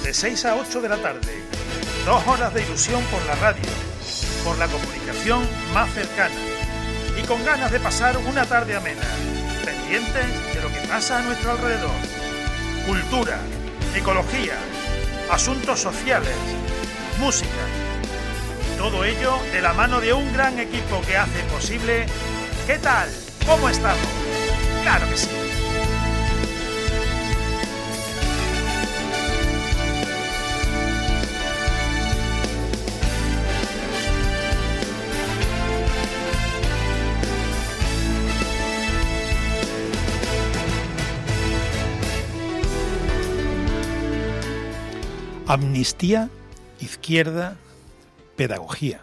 de 6 a 8 de la tarde. 2 horas de ilusión por la radio, por la comunicación más cercana y con ganas de pasar una tarde amena, pendientes de lo que pasa a nuestro alrededor. Cultura, ecología, asuntos sociales, música. Todo ello de la mano de un gran equipo que hace posible... ¿Qué tal? ¿Cómo estamos? ¡Claro que sí! Amnistía, izquierda, pedagogía.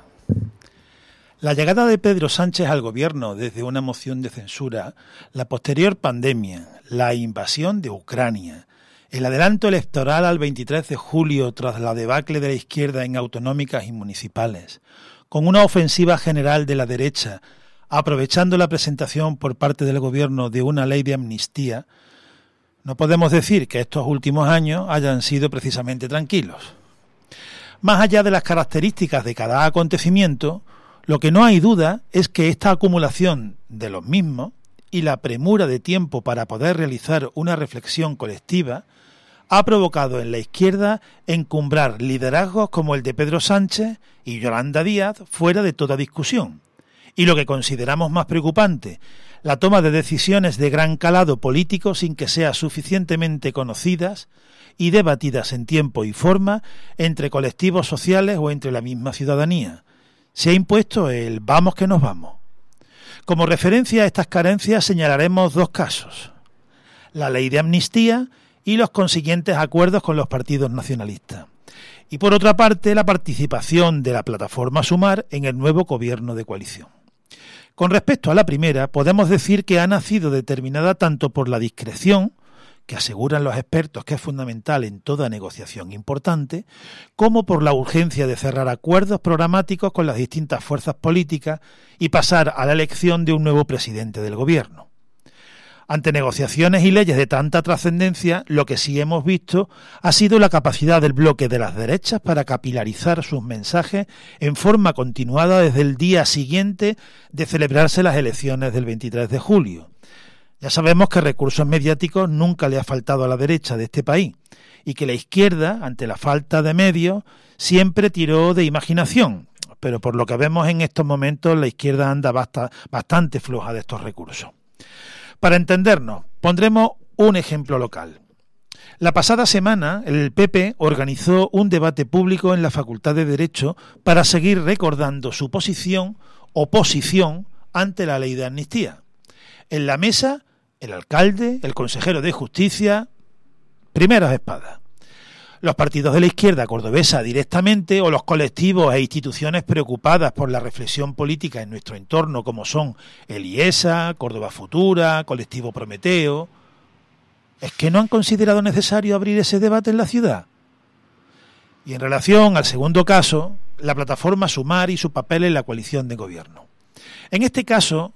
La llegada de Pedro Sánchez al gobierno desde una moción de censura, la posterior pandemia, la invasión de Ucrania, el adelanto electoral al 23 de julio tras la debacle de la izquierda en autonómicas y municipales, con una ofensiva general de la derecha, aprovechando la presentación por parte del gobierno de una ley de amnistía, no podemos decir que estos últimos años hayan sido precisamente tranquilos. Más allá de las características de cada acontecimiento, lo que no hay duda es que esta acumulación de los mismos y la premura de tiempo para poder realizar una reflexión colectiva ha provocado en la izquierda encumbrar liderazgos como el de Pedro Sánchez y Yolanda Díaz fuera de toda discusión. Y lo que consideramos más preocupante, la toma de decisiones de gran calado político sin que sean suficientemente conocidas y debatidas en tiempo y forma entre colectivos sociales o entre la misma ciudadanía. Se ha impuesto el vamos que nos vamos. Como referencia a estas carencias señalaremos 2 casos: la ley de amnistía y los consiguientes acuerdos con los partidos nacionalistas. Y por otra parte, la participación de la plataforma Sumar en el nuevo gobierno de coalición. Con respecto a la primera, podemos decir que ha nacido determinada tanto por la discreción, que aseguran los expertos que es fundamental en toda negociación importante, como por la urgencia de cerrar acuerdos programáticos con las distintas fuerzas políticas y pasar a la elección de un nuevo presidente del gobierno. Ante negociaciones y leyes de tanta trascendencia, lo que sí hemos visto ha sido la capacidad del bloque de las derechas para capilarizar sus mensajes en forma continuada desde el día siguiente de celebrarse las elecciones del 23 de julio. Ya sabemos que recursos mediáticos nunca le ha faltado a la derecha de este país y que la izquierda, ante la falta de medios, siempre tiró de imaginación, pero por lo que vemos en estos momentos la izquierda anda bastante floja de estos recursos. Para entendernos, pondremos un ejemplo local. La pasada semana, el PP organizó un debate público en la Facultad de Derecho para seguir recordando su oposición ante la ley de amnistía. En la mesa, el alcalde, el consejero de Justicia, primeras espadas. Los partidos de la izquierda cordobesa directamente o los colectivos e instituciones preocupadas por la reflexión política en nuestro entorno como son el IESA, Córdoba Futura, Colectivo Prometeo. ¿Es que no han considerado necesario abrir ese debate en la ciudad? Y en relación al segundo caso, la plataforma Sumar y su papel en la coalición de gobierno. En este caso,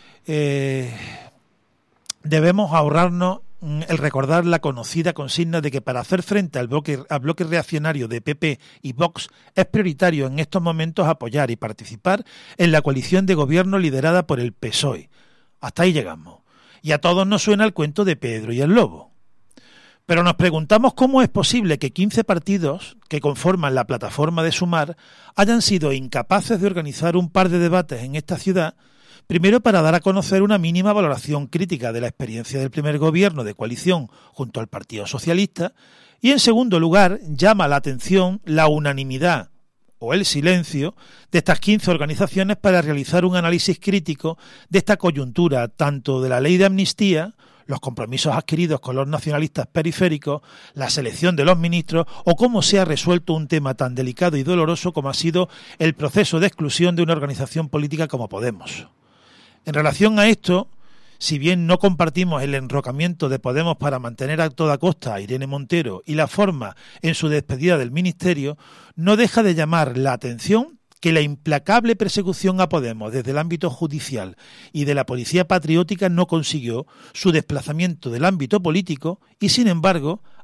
debemos ahorrarnos el recordar la conocida consigna de que para hacer frente al bloque reaccionario de PP y Vox es prioritario en estos momentos apoyar y participar en la coalición de gobierno liderada por el PSOE. Hasta ahí llegamos. Y a todos nos suena el cuento de Pedro y el Lobo. Pero nos preguntamos cómo es posible que 15 partidos que conforman la plataforma de Sumar hayan sido incapaces de organizar un par de debates en esta ciudad. Primero, para dar a conocer una mínima valoración crítica de la experiencia del primer gobierno de coalición junto al Partido Socialista, y en segundo lugar, llama la atención la unanimidad o el silencio de estas 15 organizaciones para realizar un análisis crítico de esta coyuntura, tanto de la ley de amnistía, los compromisos adquiridos con los nacionalistas periféricos, la selección de los ministros o cómo se ha resuelto un tema tan delicado y doloroso como ha sido el proceso de exclusión de una organización política como Podemos. En relación a esto, si bien no compartimos el enrocamiento de Podemos para mantener a toda costa a Irene Montero y la forma en su despedida del ministerio, no deja de llamar la atención que la implacable persecución a Podemos desde el ámbito judicial y de la policía patriótica no consiguió su desplazamiento del ámbito político y, sin embargo,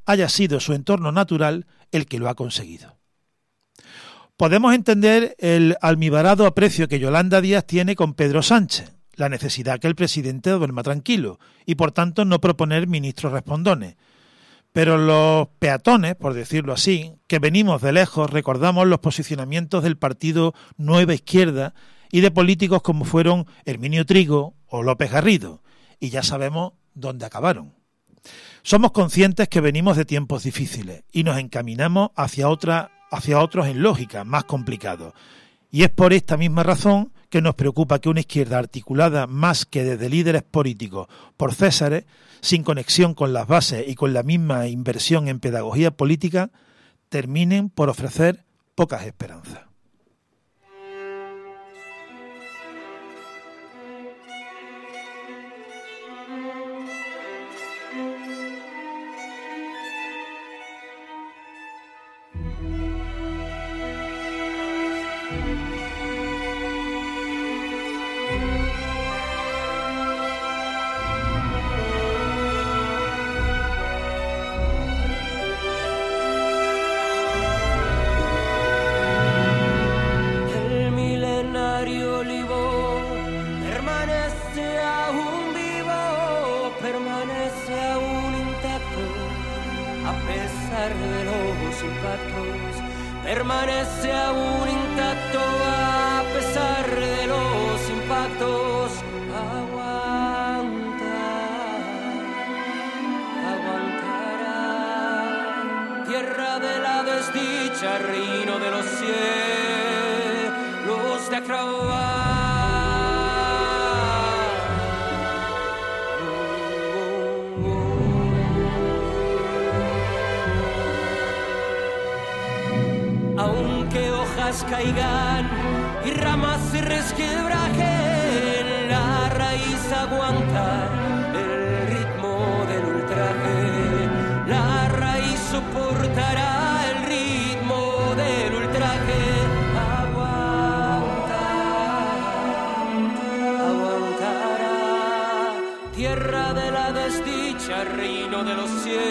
haya sido su entorno natural el que lo ha conseguido. Podemos entender el almibarado aprecio que Yolanda Díaz tiene con Pedro Sánchez, la necesidad que el presidente duerma tranquilo y por tanto no proponer ministros respondones. Pero los peatones, por decirlo así, que venimos de lejos, recordamos los posicionamientos del partido Nueva Izquierda y de políticos como fueron Herminio Trigo o López Garrido, y ya sabemos dónde acabaron. Somos conscientes que venimos de tiempos difíciles y nos encaminamos hacia otros en lógica más complicados. Y es por esta misma razón que nos preocupa que una izquierda articulada más que desde líderes políticos por Césares, sin conexión con las bases y con la misma inversión en pedagogía política, terminen por ofrecer pocas esperanzas. Permanece aún intacto a pesar de los impactos. Aguantará. Tierra de la desdicha, reino de los cielos de Acrobat. Aunque hojas caigan y ramas se resquebrajen, la raíz aguanta el ritmo del ultraje. La raíz soportará el ritmo del ultraje. Aguantará. Tierra de la desdicha, reino de los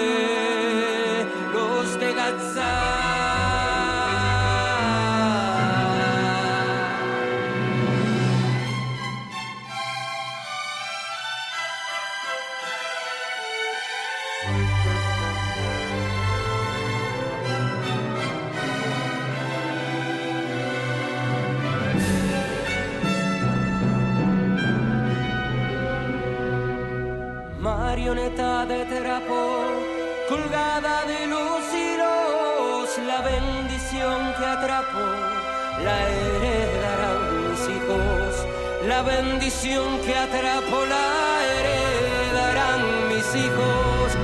cielos de Gaza. Marioneta de trapo, colgada de los hilos, la bendición que atrapo, la heredarán mis hijos. La bendición que atrapo, la heredarán mis hijos.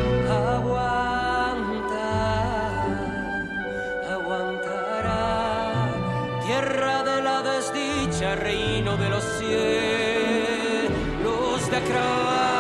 Aguantará. Tierra de la desdicha, reino de los cielos de Acrobat.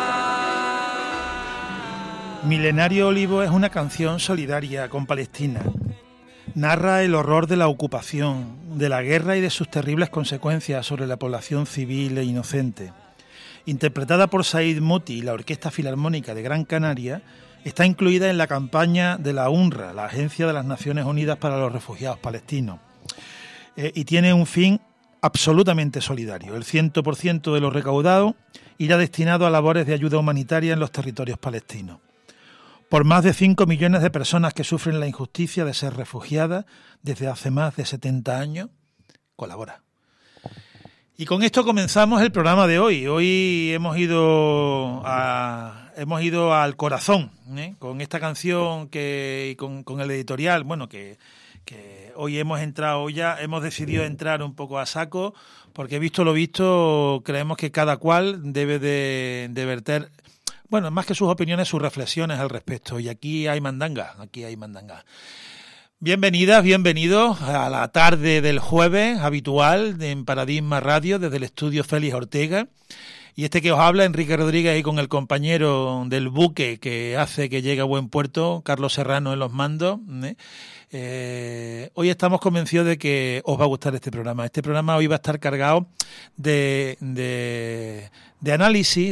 Milenario Olivo es una canción solidaria con Palestina. Narra el horror de la ocupación, de la guerra y de sus terribles consecuencias sobre la población civil e inocente. Interpretada por Said Moti y la Orquesta Filarmónica de Gran Canaria, está incluida en la campaña de la UNRWA, la Agencia de las Naciones Unidas para los Refugiados Palestinos, y tiene un fin absolutamente solidario. El 100% de lo recaudado irá destinado a labores de ayuda humanitaria en los territorios palestinos. Por más de 5 millones de personas que sufren la injusticia de ser refugiadas desde hace más de 70 años, colabora. Y con esto comenzamos el programa de hoy. Hoy hemos ido al corazón, con esta canción con el editorial, que hoy hemos decidido entrar un poco a saco, porque visto lo visto, creemos que cada cual debe de verter, más que sus opiniones, sus reflexiones al respecto. Y aquí hay mandanga. Bienvenidas, bienvenidos a la tarde del jueves habitual en Paradigma Radio desde el estudio Félix Ortega. Y este que os habla, Enrique Rodríguez, y con el compañero del buque que hace que llegue a buen puerto, Carlos Serrano en los mandos. Hoy estamos convencidos de que os va a gustar este programa. Este programa hoy va a estar cargado de análisis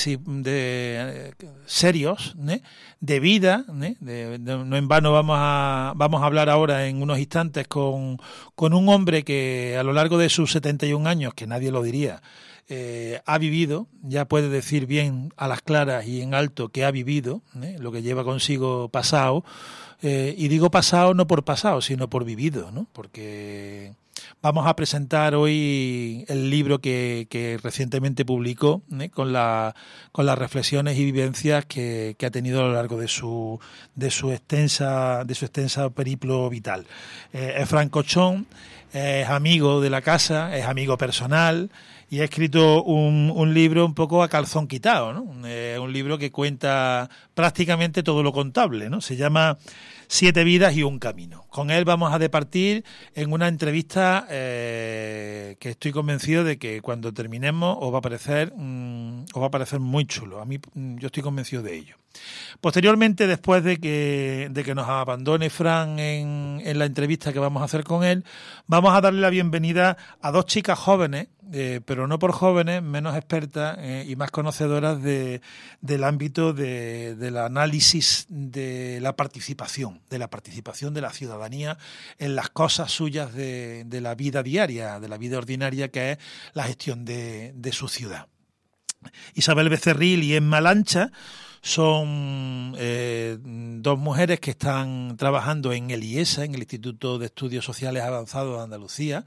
serios, de vida, no en vano vamos a hablar ahora en unos instantes con un hombre que a lo largo de sus 71 años, que nadie lo diría, ha vivido, ya puede decir bien a las claras y en alto que ha vivido, lo que lleva consigo pasado, y digo pasado no por pasado, sino por vivido, ¿no? Porque vamos a presentar hoy el libro que recientemente publicó, con las reflexiones y vivencias que ha tenido a lo largo de su extensa periplo vital. Es Fran Cochón, es amigo de la casa, es amigo personal y ha escrito un libro un poco a calzón quitado, ¿no? Un libro que cuenta prácticamente todo lo contable, ¿no? Se llama 7 vidas y un camino. Con él vamos a departir en una entrevista que estoy convencido de que cuando terminemos os va a parecer muy chulo. A mí, yo estoy convencido de ello. Posteriormente, después de que nos abandone Fran en la entrevista que vamos a hacer con él, vamos a darle la bienvenida a 2 chicas jóvenes, pero no por jóvenes, menos expertas y más conocedoras del ámbito del análisis de la participación de la ciudadanía en las cosas suyas de la vida diaria, de la vida ordinaria, que es la gestión de su ciudad. Isabel Becerril y Emma Lancha son 2 mujeres que están trabajando en el IESA, en el Instituto de Estudios Sociales Avanzados de Andalucía,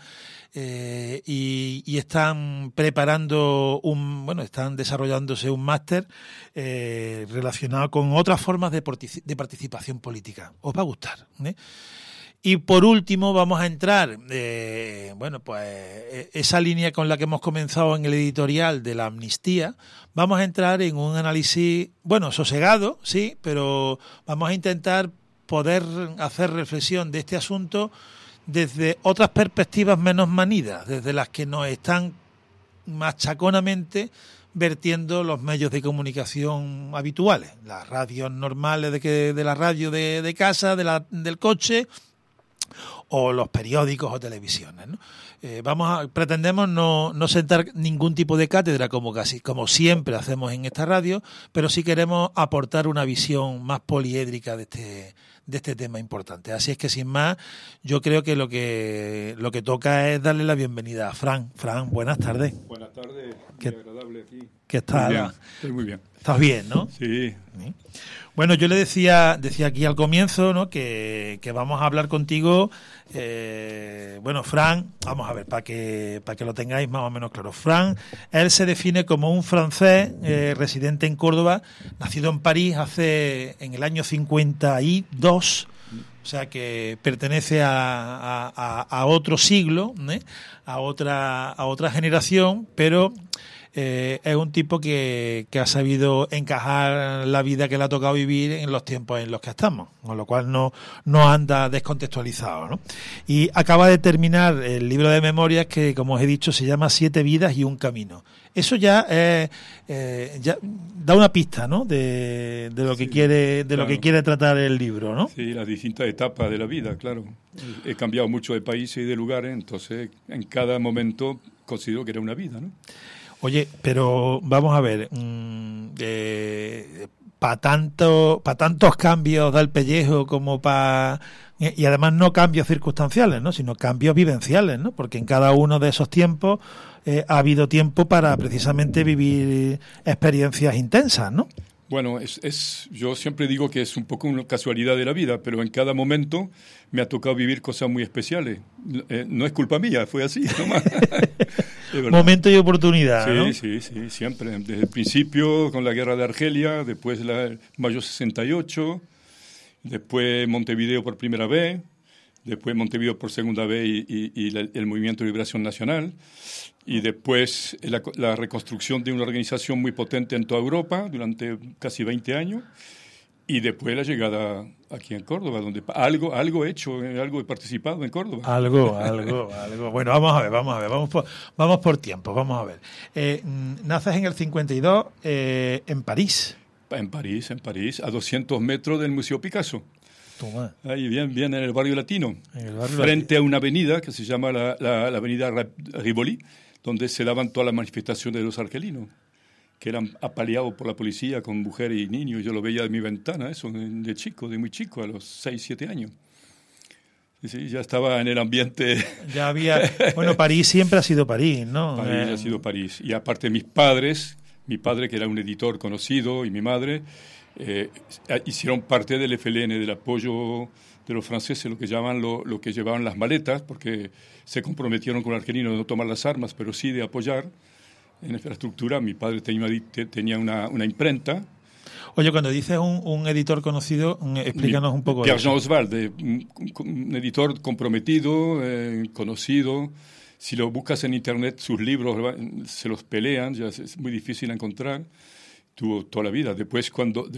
y están preparando están desarrollándose un máster relacionado con otras formas de participación política. Os va a gustar, Y por último vamos a entrar, esa línea con la que hemos comenzado en el editorial de la amnistía, vamos a entrar en un análisis, sosegado, sí, pero vamos a intentar poder hacer reflexión de este asunto desde otras perspectivas menos manidas, desde las que nos están machaconamente vertiendo los medios de comunicación habituales, las radios normales de la radio de casa, del coche, o los periódicos o televisiones, ¿no? Pretendemos no sentar ningún tipo de cátedra como siempre hacemos en esta radio, pero sí queremos aportar una visión más poliédrica de este tema importante. Así es que sin más, yo creo que lo que toca es darle la bienvenida a Fran. Fran, buenas tardes. Buenas tardes, muy agradable aquí. ¿Qué tal? Muy bien, estoy muy bien. ¿Estás bien, no? Sí. Bueno, yo le decía aquí al comienzo, ¿no?, que vamos a hablar contigo. Fran, vamos a ver, para que lo tengáis más o menos claro. Fran, él se define como un francés residente en Córdoba, nacido en París en el año 52, o sea que pertenece a otro siglo, a otra generación, pero es un tipo que ha sabido encajar la vida que le ha tocado vivir en los tiempos en los que estamos, con lo cual no anda descontextualizado, ¿no? Y acaba de terminar el libro de memorias que, como os he dicho, se llama 7 vidas y un camino. Eso ya da una pista, ¿no?, de lo que quiere tratar el libro, ¿no? Sí, las distintas etapas de la vida, claro. He cambiado mucho de países y de lugares, entonces en cada momento considero que era una vida, ¿no? Oye, pero vamos a ver, para tantos cambios da el pellejo como para... Y además no cambios circunstanciales, ¿no?, sino cambios vivenciales, ¿no?, porque en cada uno de esos tiempos ha habido tiempo para precisamente vivir experiencias intensas, ¿no? Bueno, yo siempre digo que es un poco una casualidad de la vida, pero en cada momento me ha tocado vivir cosas muy especiales. No es culpa mía, fue así nomás. Momento y oportunidad, ¿no? Sí, siempre. Desde el principio con la guerra de Argelia, después mayo 68, después Montevideo por primera vez, después Montevideo por segunda vez y el Movimiento de Liberación Nacional. Y después la reconstrucción de una organización muy potente en toda Europa durante casi 20 años. Y después la llegada aquí en Córdoba, donde algo he hecho, algo he participado en Córdoba. Algo. Bueno, vamos por tiempo, vamos a ver. Naces en el 52 en París. En París, a 200 metros del Museo Picasso. Toma. Ahí bien en el barrio latino. En el barrio frente a una avenida que se llama la avenida Rivoli, donde se daban todas las manifestaciones de los argelinos, que eran apaleados por la policía con mujeres y niños. Yo lo veía de mi ventana, eso, de muy chico, a los 6, 7 años. Sí, ya estaba en el ambiente. Ya había... Bueno, París siempre ha sido París, ¿no? París ha sido París. Y aparte mi padre, que era un editor conocido, y mi madre, hicieron parte del FLN, del apoyo de los franceses, lo que llaman lo que llevaban las maletas, porque se comprometieron con los argelinos de no tomar las armas, pero sí de apoyar en infraestructura. Mi padre tenía una imprenta. Oye, cuando dices un editor conocido, explícanos un poco. Pierre-Jean Oswald, un editor comprometido, conocido. Si lo buscas en internet, sus libros se los pelean, ya es muy difícil encontrar. Tuvo toda la vida. Después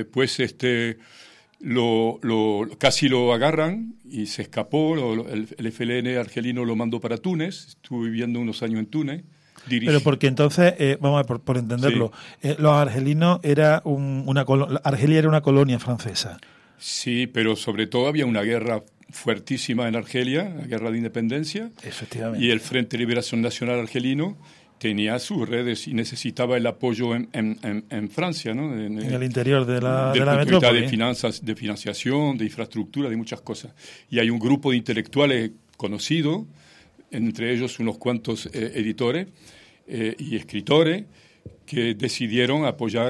casi lo agarran y se escapó. El FLN argelino lo mandó para Túnez. Estuvo viviendo unos años en Túnez. Pero porque entonces, vamos a ver, por entenderlo, sí. Los argelinos Argelia era una colonia francesa. Sí, pero sobre todo había una guerra fuertísima en Argelia, la guerra de independencia. Efectivamente. Y el Frente de Liberación Nacional argelino tenía sus redes y necesitaba el apoyo en Francia, ¿no? En el interior de la metrópoli. De financiación, de infraestructura, de muchas cosas. Y hay un grupo de intelectuales conocidos, entre ellos unos cuantos editores y escritores, que decidieron apoyar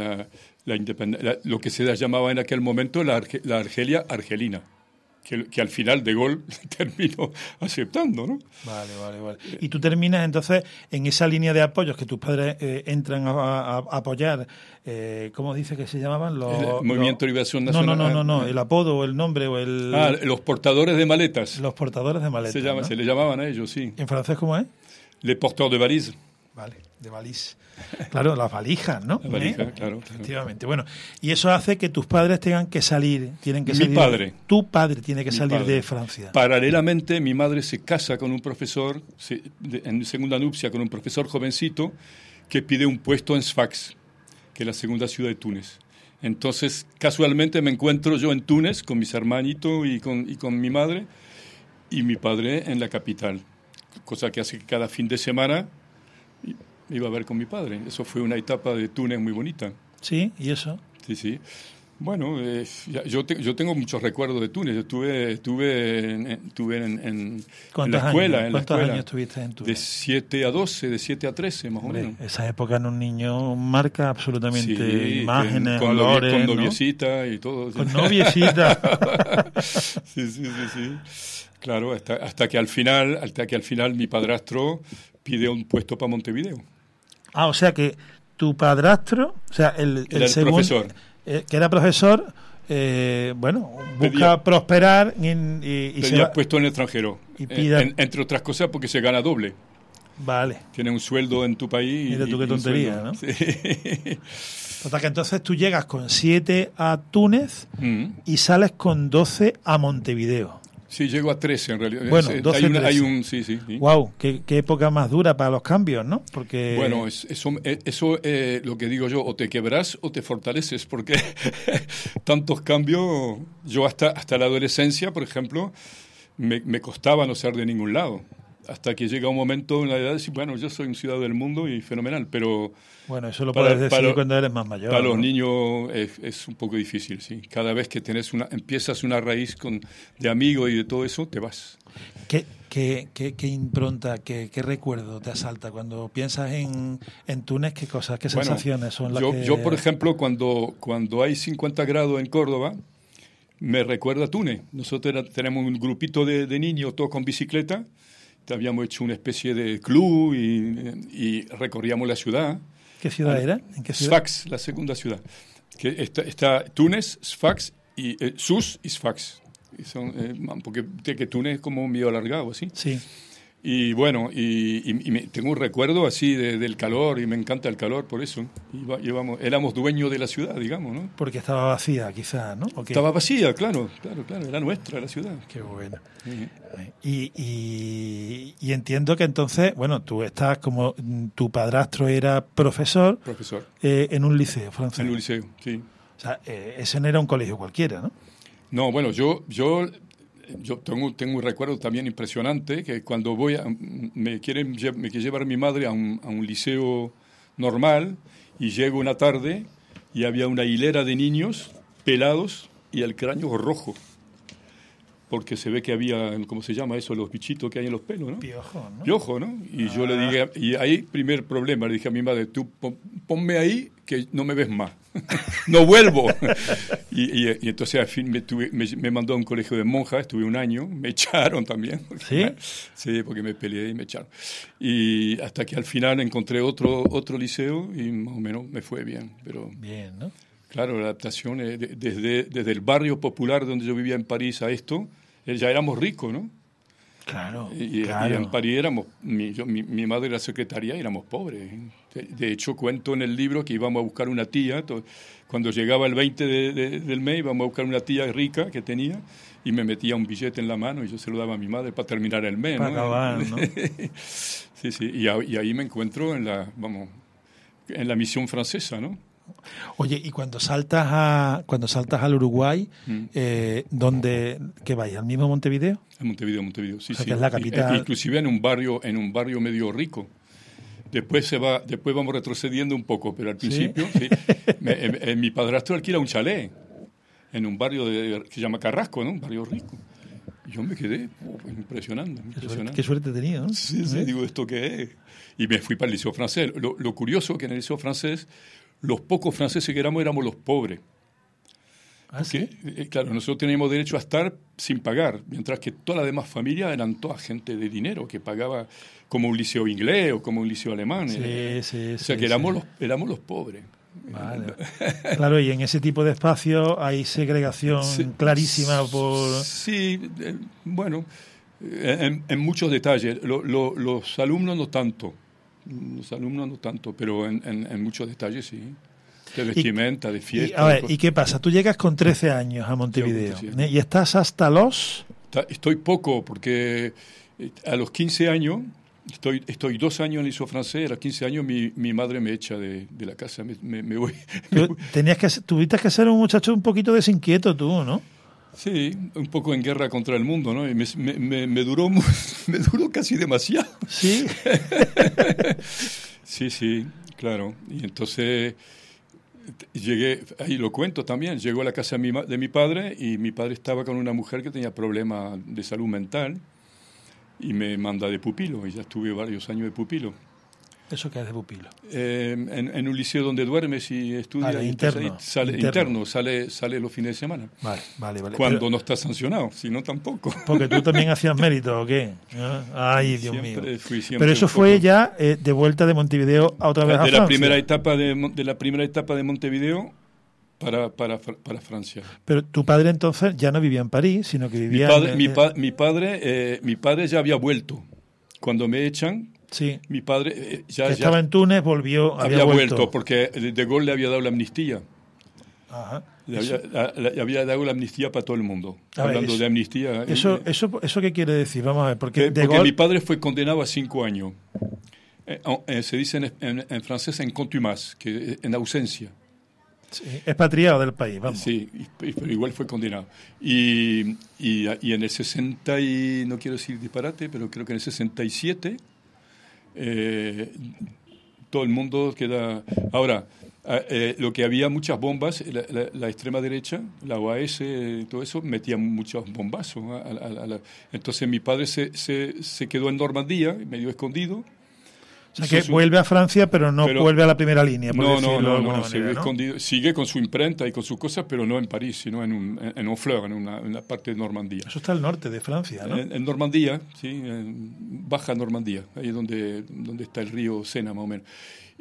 lo que se llamaba en aquel momento la Argelia argelina, que al final De Gaulle terminó aceptando, ¿no? Vale. Y tú terminas entonces en esa línea de apoyos que tus padres entran a apoyar, ¿cómo dice que se llamaban? El Movimiento de Liberación Nacional. No, el apodo o el nombre o el... los portadores de maletas. Los portadores de maletas, ¿no? Se le llamaban a ellos, sí. ¿En francés cómo es? Les porteurs de valises. Vale, de valise. Claro, las valijas, ¿no? La valija, claro. Efectivamente. Bueno, y eso hace que tus padres tienen que salir. Tu padre tiene que salir de Francia. Paralelamente, mi madre se casa con un profesor, en segunda nupcia, con un profesor jovencito, que pide un puesto en Sfax, que es la segunda ciudad de Túnez. Entonces, casualmente me encuentro yo en Túnez con mis hermanitos y con mi madre, y mi padre en la capital. Cosa que hace que cada fin de semana iba a ver con mi padre. Eso fue una etapa de Túnez muy bonita. ¿Sí? ¿Y eso? Sí. Bueno, yo tengo muchos recuerdos de Túnez. Estuve en la escuela. ¿Cuántos años estuviste en Túnez? De 7 a 12, de 7 a 13, más o menos. Esa época en un niño marca absolutamente imágenes, con olores, con noviecita, ¿no? Y todo. Con noviecita. Sí. Claro, hasta que al final mi padrastro pide un puesto para Montevideo. O sea que tu padrastro, o sea, el segundo, profesor, que era profesor, busca prosperar y se ha puesto en el extranjero, entre otras cosas porque se gana doble. Vale. Tiene un sueldo en tu país. Mira tú qué tontería, ¿no? Sí. Total, que entonces tú llegas con 7 a Túnez y sales con 12 a Montevideo. Sí, llego a 13 en realidad. Bueno, 12, 13. Sí. Wow, qué época más dura para los cambios, ¿no? Porque... Bueno, eso lo que digo yo, o te quebras o te fortaleces, porque tantos cambios, yo hasta la adolescencia, por ejemplo, me costaba no ser de ningún lado. Hasta que llega un momento en la edad de decir, bueno, yo soy un ciudadano del mundo y fenomenal, pero... Bueno, eso lo puedes decir cuando eres más mayor. Para los niños es un poco difícil, sí. Cada vez que empiezas una raíz de amigos y de todo eso, te vas. ¿Qué impronta, qué recuerdo te asalta cuando piensas en Túnez? ¿Qué cosas, qué sensaciones son las que...? Yo, por ejemplo, cuando hay 50 grados en Córdoba, me recuerda a Túnez. Nosotros tenemos un grupito de niños, todos con bicicleta. Habíamos hecho una especie de club y recorríamos la ciudad. ¿Qué ciudad era? ¿En qué ciudad? Sfax, la segunda ciudad. Que está Túnez, Sfax, y Sus y Sfax. Porque Túnez es como medio alargado, ¿sí? Sí. Y bueno, tengo un recuerdo así del calor, y me encanta el calor por eso. Éramos dueños de la ciudad, digamos, ¿no? Porque estaba vacía, quizás, ¿no? Estaba vacía, claro, era nuestra la ciudad. Qué bueno. Uh-huh. Y entiendo que entonces, bueno, tú estás como, tu padrastro era profesor. En un liceo francés. En un liceo, sí. O sea, ese no era un colegio cualquiera, ¿no? No, bueno, yo tengo un recuerdo también impresionante, que cuando me quiere llevar mi madre a un liceo normal, y llego una tarde y había una hilera de niños pelados y el cráneo rojo, porque se ve que había, ¿cómo se llama eso? Los bichitos que hay en los pelos, ¿no? Piojo, ¿no? Piojo, ¿no? Y yo le dije, y ahí primer problema, le dije a mi madre, tú ponme ahí que no me ves más. No vuelvo. Y entonces al fin me mandó a un colegio de monjas, estuve un año, me echaron también. ¿Sí? Sí, porque me peleé y me echaron. Y hasta que al final encontré otro liceo y más o menos me fue bien. Pero, bien, ¿no? Claro, la adaptación, desde el barrio popular donde yo vivía en París a esto, ya éramos ricos, ¿no? Claro, y en París éramos, mi madre era secretaria y éramos pobres. De hecho, cuento en el libro que íbamos a buscar una tía, cuando llegaba el 20 del mes íbamos a buscar una tía rica que tenía, y me metía un billete en la mano y yo se lo daba a mi madre para terminar el mes. Para acabar, ¿no? Sí, y ahí me encuentro en la misión francesa, ¿no? Oye, y cuando saltas al Uruguay, ¿qué vais? ¿Al mismo Montevideo? En Montevideo, sí, o sea, sí. Que es la capital. Inclusive en un barrio medio rico. Después vamos retrocediendo un poco, pero al principio, ¿sí? Mi padrastro alquila un chalet en un barrio que se llama Carrasco, ¿no? Un barrio rico. Y yo me quedé impresionante. Qué suerte he tenido, ¿no? Sí, digo, ¿esto qué es? Y me fui para el liceo francés. Lo curioso es que en el liceo francés, los pocos franceses que éramos los pobres. ¿Ah, sí? Claro, nosotros teníamos derecho a estar sin pagar, mientras que toda la demás familia eran toda gente de dinero que pagaba, como un liceo inglés o como un liceo alemán. Sí, o sea que éramos los pobres. Vale. Claro, y en ese tipo de espacios hay segregación clarísima por... Sí, bueno, en muchos detalles. Los alumnos no tanto. Pero en muchos detalles sí. De vestimenta, de fiesta. ¿Y qué pasa? Tú llegas con 13 años a Montevideo, y estás hasta los... Estoy poco, porque a los 15 años, estoy 2 años en el liceo francés, a los 15 años mi madre me echa de la casa, me voy. Tuviste que ser un muchacho un poquito desinquieto tú, ¿no? Sí, un poco en guerra contra el mundo, ¿no? Y me duró casi demasiado. ¿Sí? Sí, claro. Y entonces llegué, ahí lo cuento también, llegó a la casa de mi padre, y mi padre estaba con una mujer que tenía problemas de salud mental, y me manda de pupilo, y ya estuve varios años de pupilo. ¿Eso qué es de pupilo? En un liceo donde duermes y estudias. Interno, sale los fines de semana. Vale. Cuando no estás sancionado, si no tampoco. Porque tú también hacías mérito, ¿o qué? Ay, Dios mío. Pero eso fue ya de vuelta de Montevideo a otra vez a Francia. La primera etapa de Montevideo para Francia. Pero tu padre entonces ya no vivía en París, sino que vivía... Mi padre ya había vuelto. Cuando me echan... Sí. Mi padre estaba en Túnez, había vuelto porque De Gaulle le había dado la amnistía. Ajá. Le había dado la amnistía para todo el mundo. Hablando de amnistía. ¿Eso qué quiere decir? Vamos a ver. Porque mi padre fue condenado a 5 años. Se dice en francés en contumace, que en ausencia. Sí, expatriado del país, vamos. Sí, pero igual fue condenado. Y en el 60, y no quiero decir disparate, pero creo que en el 67... todo el mundo queda... Ahora, lo que había muchas bombas, la extrema derecha, la OAS, todo eso, metía muchos bombazos. Entonces mi padre se quedó en Normandía, medio escondido. O sea, que vuelve a Francia, pero vuelve a la primera línea, por decirlo de alguna manera, sigue escondido. Sigue con su imprenta y con sus cosas, pero no en París, sino en Honfleur, en una parte de Normandía. Eso está al norte de Francia, ¿no? En Normandía, sí, en Baja Normandía, ahí es donde está el río Sena, más o menos.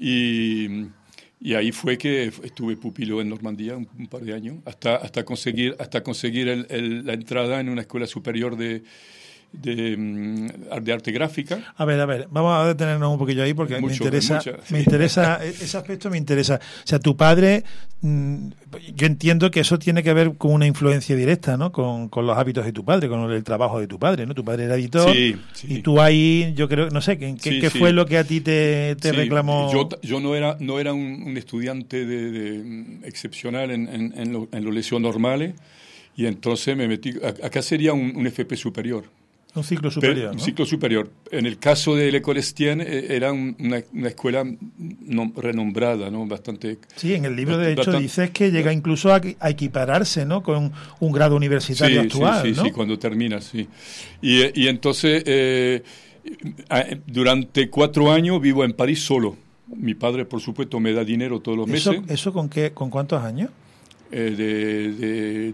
Y ahí fue que estuve pupilo en Normandía un par de años, hasta conseguir la entrada en una escuela superior de arte gráfica. A ver, vamos a detenernos un poquillo ahí porque me interesa, ese aspecto me interesa. O sea, tu padre, yo entiendo que eso tiene que ver con una influencia directa, ¿no? Con los hábitos de tu padre, con el trabajo de tu padde, ¿no? Tu padre era editor, sí. Y tú ahí, yo creo, no sé, ¿qué fue lo que a ti te reclamó? Yo no era un estudiante excepcional en los lecciones normales, y entonces me metí, acá sería un FP superior. Un ciclo superior, ¿no? Un ciclo superior. En el caso de l'École Estienne era una escuela renombrada, ¿no? Bastante. Sí, en el libro de hecho dices que llega incluso a equipararse, ¿no? Con un grado universitario actual, ¿no? Sí, cuando terminas, sí. Y entonces, durante 4 años vivo en París solo. Mi padre, por supuesto, me da dinero todos los meses. ¿Eso con cuántos años? De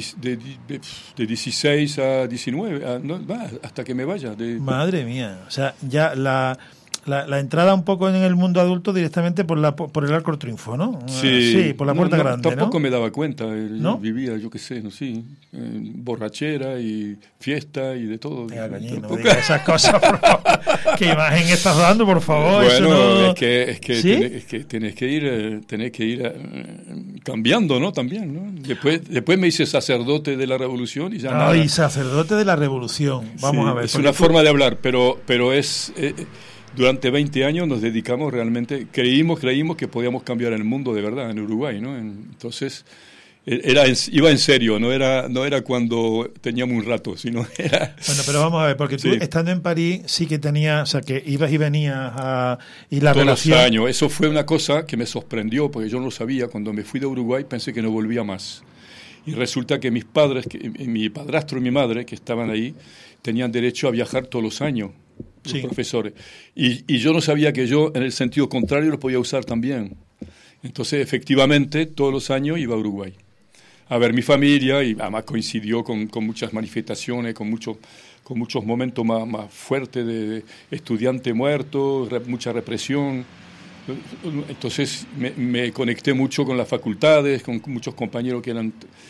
16 a 19, hasta que me vaya. Madre mía, o sea, ya la entrada un poco en el mundo adulto directamente por el Arco del Triunfo, ¿no? Sí, por la puerta grande, tampoco ¿no? me daba cuenta, ¿No? Vivía, yo qué sé, borrachera y fiesta y de todo. Venga, Cañín, no digas esas cosas, por favor. ¿Qué imagen estás dando, por favor? Bueno, eso no... es que ¿Sí? tenés que ir cambiando, ¿no? También, ¿no? Después me hice sacerdote de la Revolución y ya nada. Ay, sacerdote de la Revolución. Vamos a ver. Es una forma de hablar, pero es... durante 20 años nos dedicamos realmente, creímos que podíamos cambiar el mundo de verdad en Uruguay, ¿no? Entonces iba en serio, no era cuando teníamos un rato, sino era... Bueno, pero vamos a ver, porque tú estando en París sí que tenías, o sea, que ibas y venías y la todos relación... los años. Eso fue una cosa que me sorprendió, porque yo no lo sabía. Cuando me fui de Uruguay pensé que no volvía más. Y resulta que mis padres, mi padrastro y mi madre, que estaban ahí, tenían derecho a viajar todos los años, los profesores. Y yo no sabía que yo, en el sentido contrario, lo podía usar también. Entonces, efectivamente, todos los años iba a Uruguay a ver mi familia, y además coincidió con muchas manifestaciones, con muchos momentos más fuertes de estudiante muerto, mucha represión. Entonces me conecté mucho con las facultades, con muchos compañeros que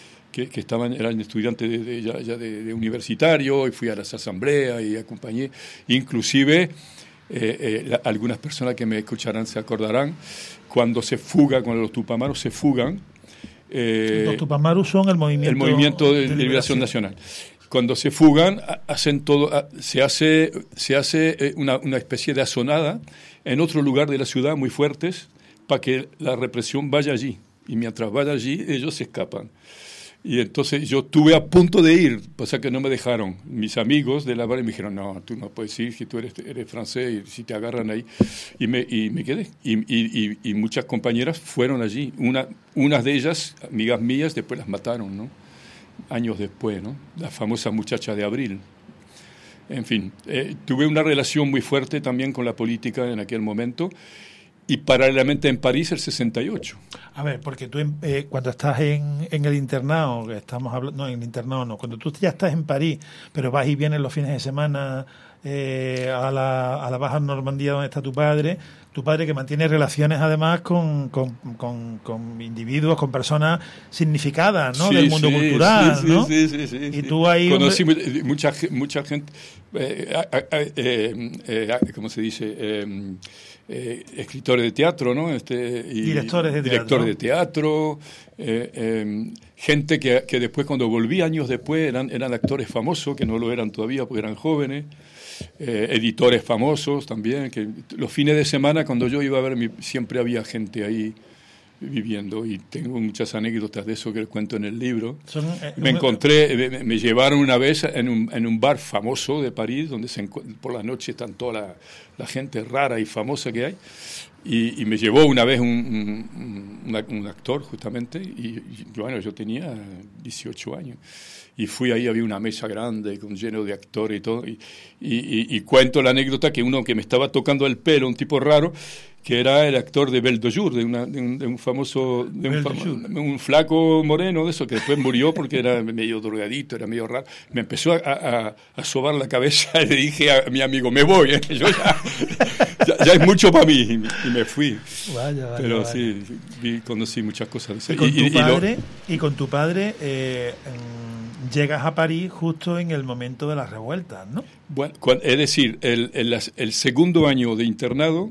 eran estudiantes de universitario, y fui a las asambleas y acompañé, inclusive algunas personas que me escucharán se acordarán, cuando se fuga, cuando los tupamaros se fugan. Los tupamaros son el movimiento de liberación nacional. Cuando se fugan, hacen todo, se hace una especie de asonada en otro lugar de la ciudad, muy fuertes, para que la represión vaya allí. Y mientras vaya allí, ellos se escapan. Y entonces yo estuve a punto de ir, pasa que no me dejaron. Mis amigos de la barra me dijeron, no, tú no puedes ir, si tú eres francés, y si te agarran ahí. Y me quedé. Y muchas compañeras fueron allí. Unas de ellas, amigas mías, después las mataron, ¿no? Años después, ¿no? La famosa muchacha de Abril. En fin, tuve una relación muy fuerte también con la política en aquel momento, y paralelamente en París el 68. A ver, porque tú cuando estás en el internado, que estamos hablando, no, en el internado no, cuando tú ya estás en París, pero vas y vienes los fines de semana a la Baja Normandía donde está tu padre que mantiene relaciones además con individuos, con personas significadas, ¿no? Del mundo cultural, ¿no? Sí. Y tú ahí... Conocí mucha gente, ¿cómo se dice? Escritores de teatro, ¿no? Directores de teatro, gente que después, cuando volví años después, eran actores famosos, que no lo eran todavía porque eran jóvenes, editores famosos también, que los fines de semana, cuando yo iba a ver, siempre había gente ahí viviendo, y tengo muchas anécdotas de eso que les cuento en el libro. Me llevaron una vez en un bar famoso de París, donde por la noche están toda la gente rara y famosa que hay, y me llevó una vez un actor justamente, y bueno, yo tenía 18 años, y fui ahí, había una mesa grande lleno de actores y todo, y cuento la anécdota que uno que me estaba tocando el pelo, un tipo raro, que era el actor de Belle de Jour, de un famoso, un flaco moreno de eso, que después murió porque era medio drogadito, era medio raro. Me empezó a sobar la cabeza, y le dije a mi amigo, me voy, yo ya es mucho para mí, y me fui. Vaya. Pero sí, conocí muchas cosas. Y con tu padre, llegas a París justo en el momento de las revueltas, ¿no? Bueno, es decir, el segundo año de internado,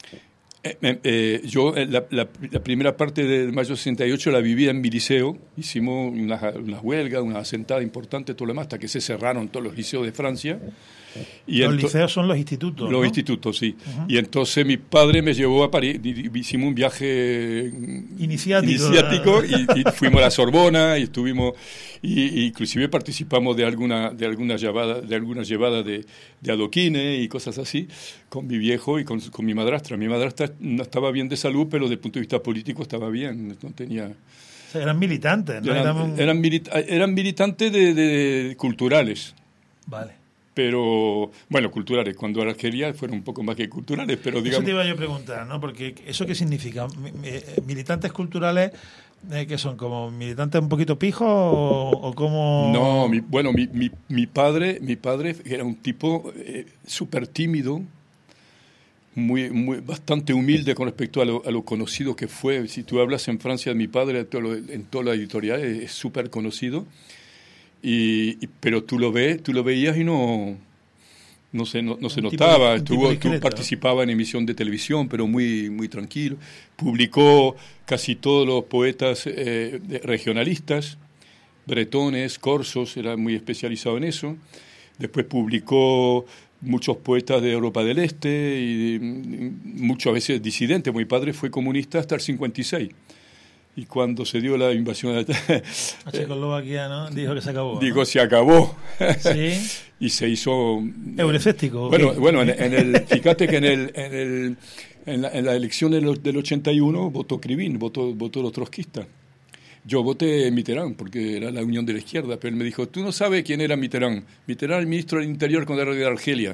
yo la primera parte de mayo 68 la vivía en mi liceo. Hicimos unas huelgas, una asentada importante, todo lo demás, hasta que se cerraron todos los liceos de Francia. Y los liceos son los institutos, los ¿no? institutos, sí. Uh-huh. Y entonces mi padre me llevó a París, hicimos un viaje iniciático y fuimos a la Sorbona y estuvimos, y inclusive participamos de algunas llevadas de adoquines y cosas así, con mi viejo y con mi madrastra. Mi madrastra no estaba bien de salud, pero desde el punto de vista político estaba bien, no tenía... O sea, eran militantes, ¿no? Eran militantes de culturales. Vale. Pero, bueno, culturales. Cuando a Argelia fueron un poco más que culturales, pero digamos... Eso te iba yo a preguntar, ¿no? Porque ¿eso qué significa? ¿Militantes culturales que son como militantes un poquito pijos o como...? No, mi padre era un tipo súper tímido, bastante humilde con respecto a lo conocido que fue. Si tú hablas en Francia de mi padre, en toda la editorial es súper conocido. Pero tú lo veías y no se notaba. Tú participabas en emisión de televisión, pero muy tranquilo. Publicó casi todos los poetas regionalistas, bretones, corsos, era muy especializado en eso. Después publicó muchos poetas de Europa del Este y muchas veces disidentes. Mi padre fue comunista hasta el 56. Y cuando se dio la invasión a Checoslovaquia, ¿no? Dijo que se acabó. Dijo, ¿no? Se acabó. Sí. Y se hizo... Eurecéptico. Bueno, fíjate que en la elección del 81 votó Krivine, votó los trotskistas. Yo voté Mitterrand porque era la unión de la izquierda, pero él me dijo, tú no sabes quién era Mitterrand. Mitterrand, el ministro del Interior cuando era de Argelia.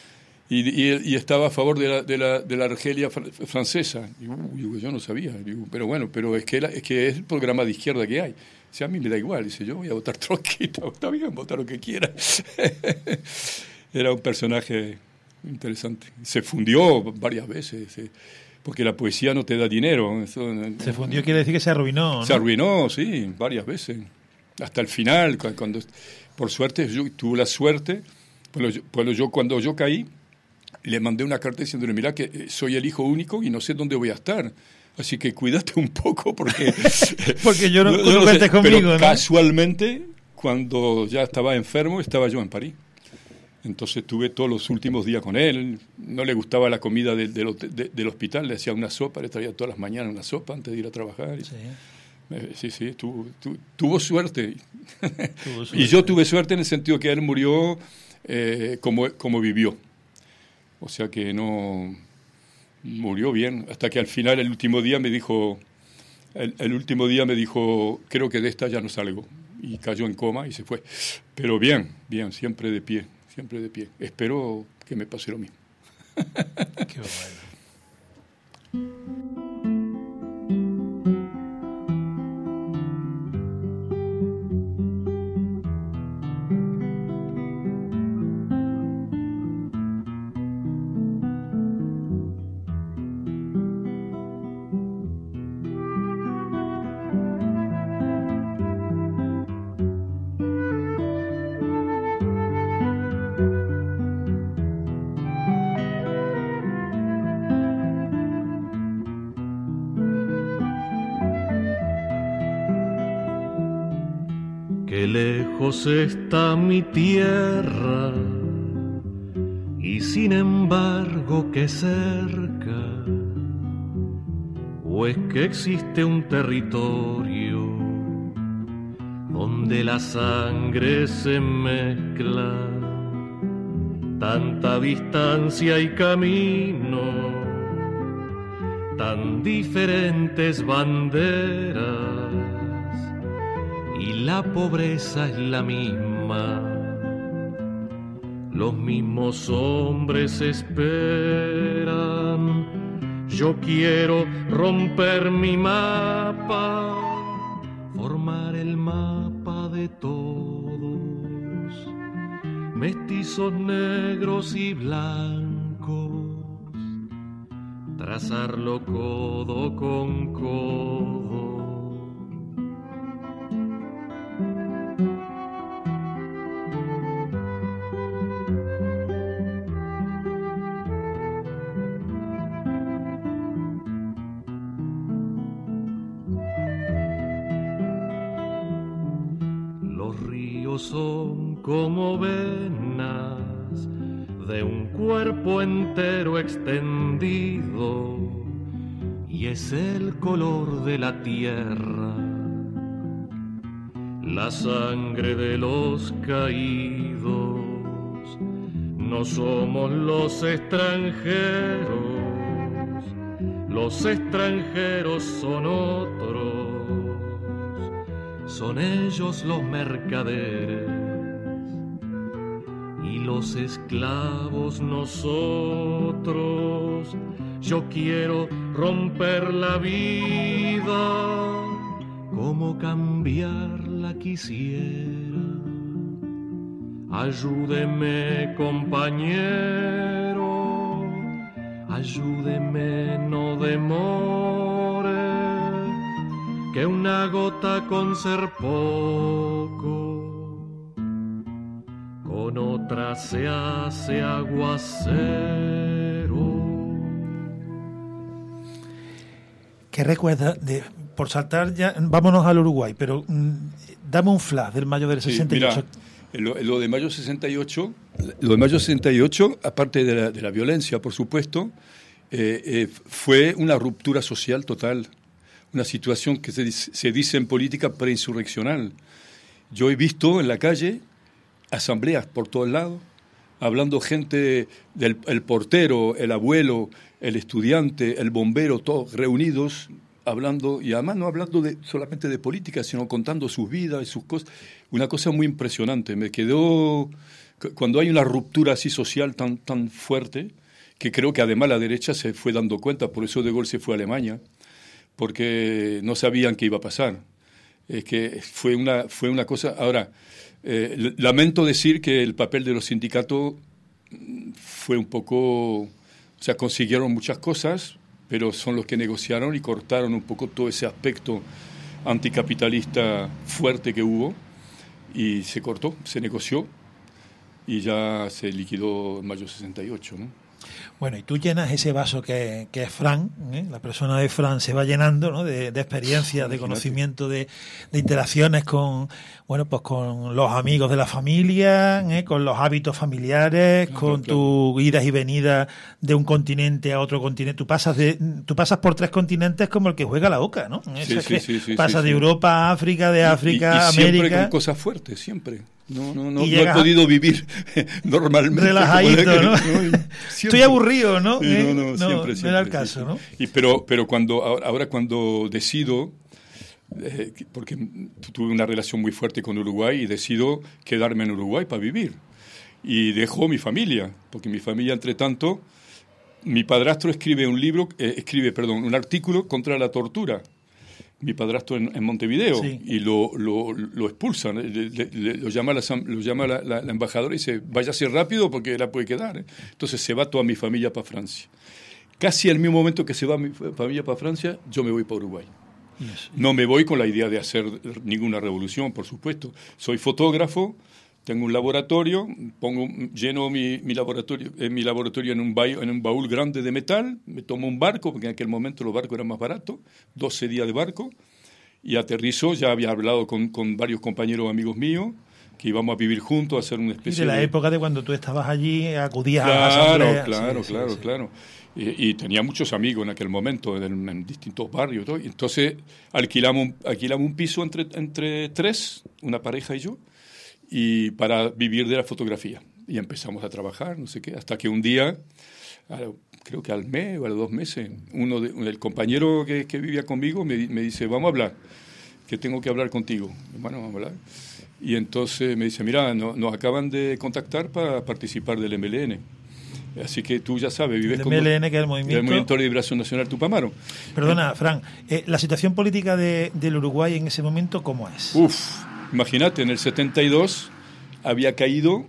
Y estaba a favor de la Argelia francesa. Digo, yo no sabía. Digo, pero es que es el programa de izquierda que hay. O sea, a mí me da igual. Dice, yo voy a votar trotskista. Está bien, votar lo que quiera. Era un personaje interesante. Se fundió varias veces, porque la poesía no te da dinero. Se fundió quiere decir que se arruinó, ¿no? Se arruinó, sí, varias veces. Hasta el final, cuando por suerte, yo tuve la suerte. Cuando yo caí, le mandé una carta diciéndole, mira que soy el hijo único y no sé dónde voy a estar. Así que cuídate un poco porque... porque yo no cuentes conmigo, pero ¿no? Casualmente, cuando ya estaba enfermo, estaba yo en París. Entonces estuve todos los últimos días con él. No le gustaba la comida del hospital. Le hacía una sopa, le traía todas las mañanas una sopa antes de ir a trabajar. Sí, tuvo suerte. Y yo tuve suerte en el sentido que él murió como vivió. O sea que no murió bien, hasta que al final el último día me dijo, creo que de esta ya no salgo, y cayó en coma y se fue. Pero bien, siempre de pie. Espero que me pase lo mismo. Qué bueno. Qué lejos está mi tierra y sin embargo qué cerca, o es que existe un territorio donde la sangre se mezcla, tanta distancia y camino, tan diferentes banderas, y la pobreza es la misma, los mismos hombres esperan. Yo quiero romper mi mapa, formar el mapa de todos, mestizos negros y blancos, trazarlo codo con codo. ojos son como venas de un cuerpo entero extendido, y es el color de la tierra, la sangre de los caídos. No somos los extranjeros son otros, son ellos los mercaderes y los esclavos nosotros. Yo quiero romper la vida como cambiarla quisiera. Ayúdeme, compañero, ayúdeme, no demore, que una gota con ser poco, con otra se hace aguacero. ¿Qué recuerdas por saltar ya, vámonos al Uruguay, pero dame un flash del mayo del 68? Sí, mira, lo de mayo 68, aparte de la violencia, por supuesto, fue una ruptura social total, una situación que se dice en política preinsurreccional. Yo he visto en la calle asambleas por todos lados, hablando gente, el portero, el abuelo, el estudiante, el bombero, todos reunidos, hablando, y además no hablando solamente de política, sino contando sus vidas y sus cosas. Una cosa muy impresionante. Me quedó, cuando hay una ruptura así social tan fuerte, que creo que además la derecha se fue dando cuenta, por eso De Gaulle se fue a Alemania, porque no sabían qué iba a pasar. Es que fue una cosa. Ahora, lamento decir que el papel de los sindicatos fue un poco, o sea, consiguieron muchas cosas, pero son los que negociaron y cortaron un poco todo ese aspecto anticapitalista fuerte que hubo, y se cortó, se negoció y ya se liquidó en mayo 68, ¿no? Bueno, y tú llenas ese vaso que es Fran, la persona de Fran se va llenando, ¿no?, de experiencias, de conocimiento, de interacciones con, bueno, pues con los amigos de la familia, con los hábitos familiares, con tus idas y venidas de un continente a otro continente. Tú pasas por 3 continentes como el que juega la Oca, ¿no? Sí, pasa de Europa a África, de África a América. Siempre con cosas fuertes, siempre. No he podido vivir normalmente. Relajadito, ¿no? Estoy aburrido, ¿no? Sí, siempre. No era el caso, ¿no? Pero cuando decido, porque tuve una relación muy fuerte con Uruguay y decido quedarme en Uruguay para vivir. Y dejo mi familia, porque mi familia, entre tanto, mi padrastro escribe un artículo contra la tortura. Mi padrastro en Montevideo, sí. Y lo expulsan, lo llama la embajadora y dice, váyase rápido porque la puede quedar. Entonces se va toda mi familia para Francia. Casi al mismo momento que se va mi familia para Francia, yo me voy para Uruguay. Yes. No me voy con la idea de hacer ninguna revolución, por supuesto. Soy fotógrafo, tengo un laboratorio, lleno mi laboratorio en un baúl grande de metal, me tomo un barco, porque en aquel momento los barcos eran más baratos, 12 días de barco, y aterrizo. Ya había hablado con varios compañeros amigos míos, que íbamos a vivir juntos, a hacer una especie de... época de cuando tú estabas allí, acudías a la asamblea. Claro. Y tenía muchos amigos en aquel momento, en distintos barrios. Todo. Entonces alquilamos un piso entre 3, una pareja y yo, y para vivir de la fotografía. Y empezamos a trabajar, no sé qué, hasta que un día, creo que al mes o a los 2 meses, el compañero que vivía conmigo me dice, vamos a hablar, que tengo que hablar contigo. Bueno, vamos a hablar. Y entonces me dice, mira, nos acaban de contactar para participar del MLN. Así que tú ya sabes, vives con... El MLN, que es el Movimiento de Liberación Nacional Tupamaro. Perdona, Fran, la situación política del Uruguay en ese momento, ¿cómo es? Imagínate, en el 72 había caído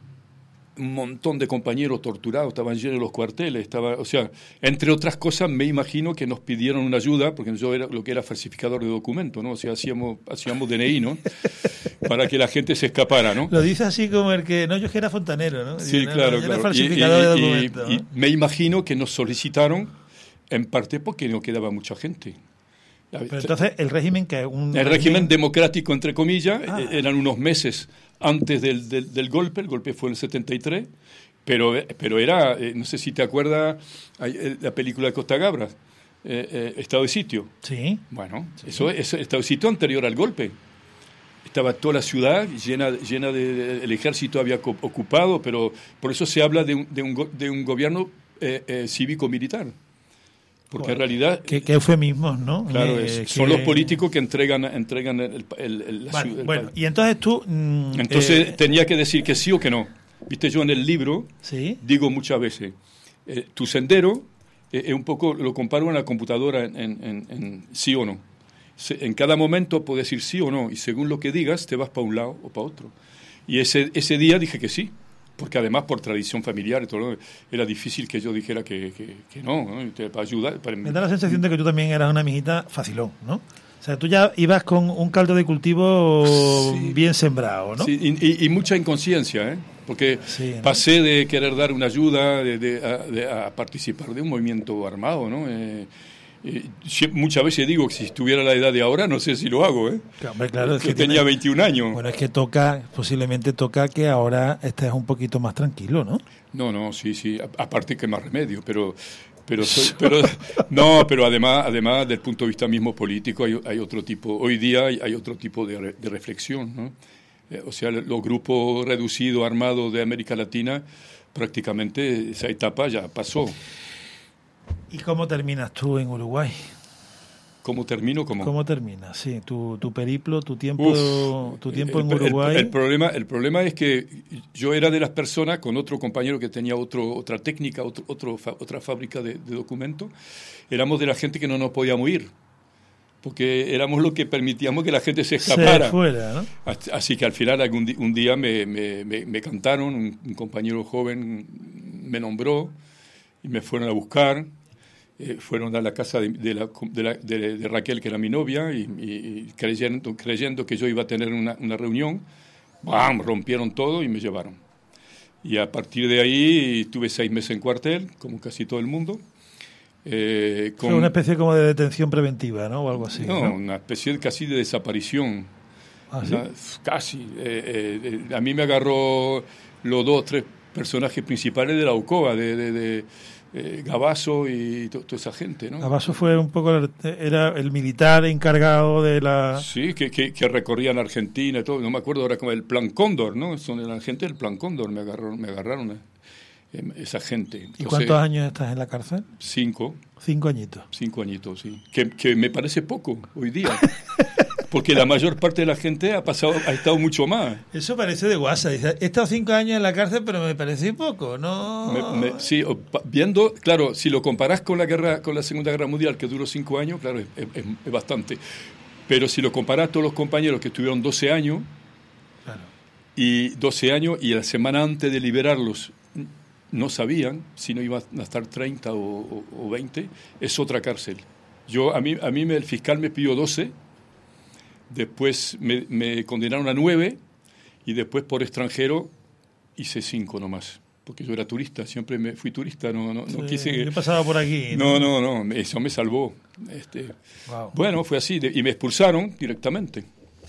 un montón de compañeros torturados, estaban llenos los cuarteles, o sea, entre otras cosas, me imagino que nos pidieron una ayuda, porque yo era lo que era falsificador de documentos, ¿no? O sea, hacíamos DNI, ¿no? Para que la gente se escapara, ¿no? Lo dice así como el que, no, yo que era fontanero, ¿no? Sí, claro. Era falsificador de documentos, ¿no? Y me imagino que nos solicitaron, en parte porque no quedaba mucha gente. Pero entonces el régimen que es un... El régimen democrático, entre comillas, Ah. eran unos meses antes del golpe. El golpe fue en el 73, pero era, no sé si te acuerdas, la película de Costa Gabras, Estado de Sitio. Sí. Bueno, eso es Estado de Sitio anterior al golpe. Estaba toda la ciudad llena de... El ejército había ocupado, pero por eso se habla de un gobierno cívico-militar. Porque en realidad... Qué eufemismos, ¿no? Claro, son los políticos que entregan la Vale, ciudad. bueno, y entonces tú... Entonces tenía que decir que sí o que no. Viste, yo en el libro sí. digo muchas veces, tu sendero es un poco, lo comparo en la computadora en sí o no. En cada momento puedes decir sí o no, y según lo que digas te vas para un lado o para otro. Y ese día dije que sí, porque además por tradición familiar y todo, era difícil que yo dijera que no, para ayudar. Me da la sensación de que tú también eras una mijita facilón, ¿no? O sea, tú ya ibas con un caldo de cultivo bien sembrado, ¿no? Sí, y mucha inconsciencia, ¿eh? Porque sí, ¿no? pasé de querer dar una ayuda a participar de un movimiento armado, ¿no? Muchas veces digo que si estuviera a la edad de ahora, no sé si lo hago, ¿eh? Claro, es que tenía 21 años. Bueno, es que posiblemente toca que ahora estés un poquito más tranquilo, ¿no? No, sí, aparte que más remedio, pero además del punto de vista mismo político hay otro tipo, hoy día hay otro tipo de reflexión, ¿no? O sea, los grupos reducidos, armados de América Latina, prácticamente esa etapa ya pasó. ¿Y cómo terminas tú en Uruguay? ¿Cómo termino? ¿Cómo terminas? Sí, tu periplo, tu tiempo en Uruguay. El problema es que yo era de las personas, con otro compañero que tenía otra técnica, otra fábrica de documentos, éramos de la gente que no nos podíamos ir, porque éramos los que permitíamos que la gente se escapara. Se fuera, ¿no? Así que al final un día me cantaron, un compañero joven me nombró y me fueron a buscar. Fueron a la casa de Raquel, que era mi novia, y creyendo que yo iba a tener una reunión, ¡bam!, rompieron todo y me llevaron. Y a partir de ahí estuve 6 meses en cuartel, como casi todo el mundo. Fue una especie como de detención preventiva, ¿no? O algo así. No, ¿no? una especie casi de desaparición. ¿Ah, sí? Casi. A mí me agarró los 2 o 3 personajes principales de la UCOA, de Gabazo y toda esa gente, ¿no? Gabazo fue un poco, era el militar encargado de la... Sí, que recorrían Argentina y todo, no me acuerdo ahora como el Plan Cóndor, ¿no? Son la gente del Plan Cóndor, me agarraron esa gente. Entonces, ¿y cuántos años estás en la cárcel? 5. 5 añitos. 5 añitos, sí. Que me parece poco hoy día. Porque la mayor parte de la gente ha estado mucho más. Eso parece de WhatsApp. Dice, he estado 5 años en la cárcel, pero me parece poco, ¿no? Sí, viendo, claro, si lo comparás con la Segunda Guerra Mundial, que duró 5 años, claro, es bastante. Pero si lo comparás a todos los compañeros que estuvieron 12 años, claro. y 12 años, y la semana antes de liberarlos no sabían si no iban a estar 30 o 20, es otra cárcel. A mí el fiscal me pidió 12. Después me condenaron a 9 y después por extranjero hice 5 nomás, porque yo era turista, siempre fui turista, no sí, quise... Yo pasaba por aquí. No, eso me salvó. Wow. Bueno, fue así, y me expulsaron directamente.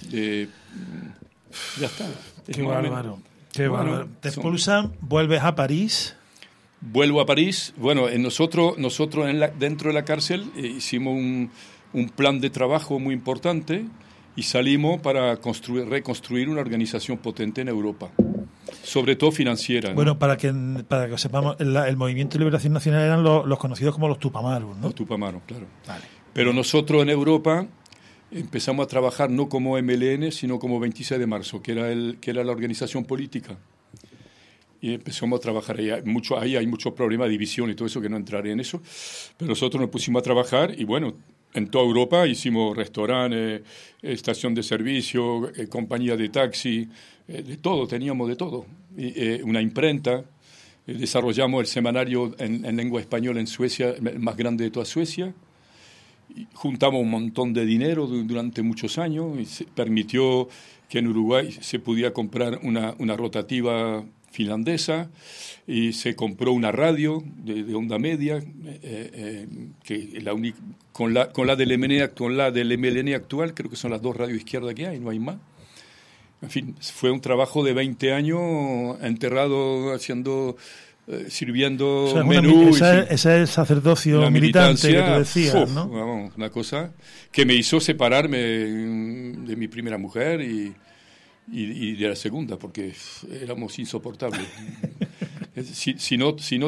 Ya está. Qué bárbaro. Qué bárbaro. Te expulsan, vuelves a París. Vuelvo a París. Bueno, nosotros dentro de la cárcel hicimos un plan de trabajo muy importante. Y salimos para reconstruir una organización potente en Europa, sobre todo financiera, ¿no? Bueno, para que sepamos, el Movimiento de Liberación Nacional eran los conocidos como los Tupamaros, ¿no? Los Tupamaros, claro. Vale. Pero nosotros en Europa empezamos a trabajar no como MLN, sino como 26 de marzo, que era la organización política. Y empezamos a trabajar ahí. Ahí hay muchos problemas de división y todo eso, que no entraré en eso. Pero nosotros nos pusimos a trabajar y bueno... En toda Europa hicimos restaurantes, estación de servicio, compañía de taxi, de todo, teníamos de todo. Una imprenta, desarrollamos el semanario en lengua española en Suecia, el más grande de toda Suecia. Y juntamos un montón de dinero durante muchos años y se permitió que en Uruguay se pudiera comprar una rotativa finlandesa, y se compró una radio de onda media, que con la del MLN actual, creo que son las 2 radios izquierda que hay, no hay más. En fin, fue un trabajo de 20 años enterrado haciendo... sirviendo, o sea, menú. Ese es el sacerdocio militante que tú decías, ¿no? Vamos, una cosa que me hizo separarme de mi primera mujer y de la segunda, porque éramos insoportables. si no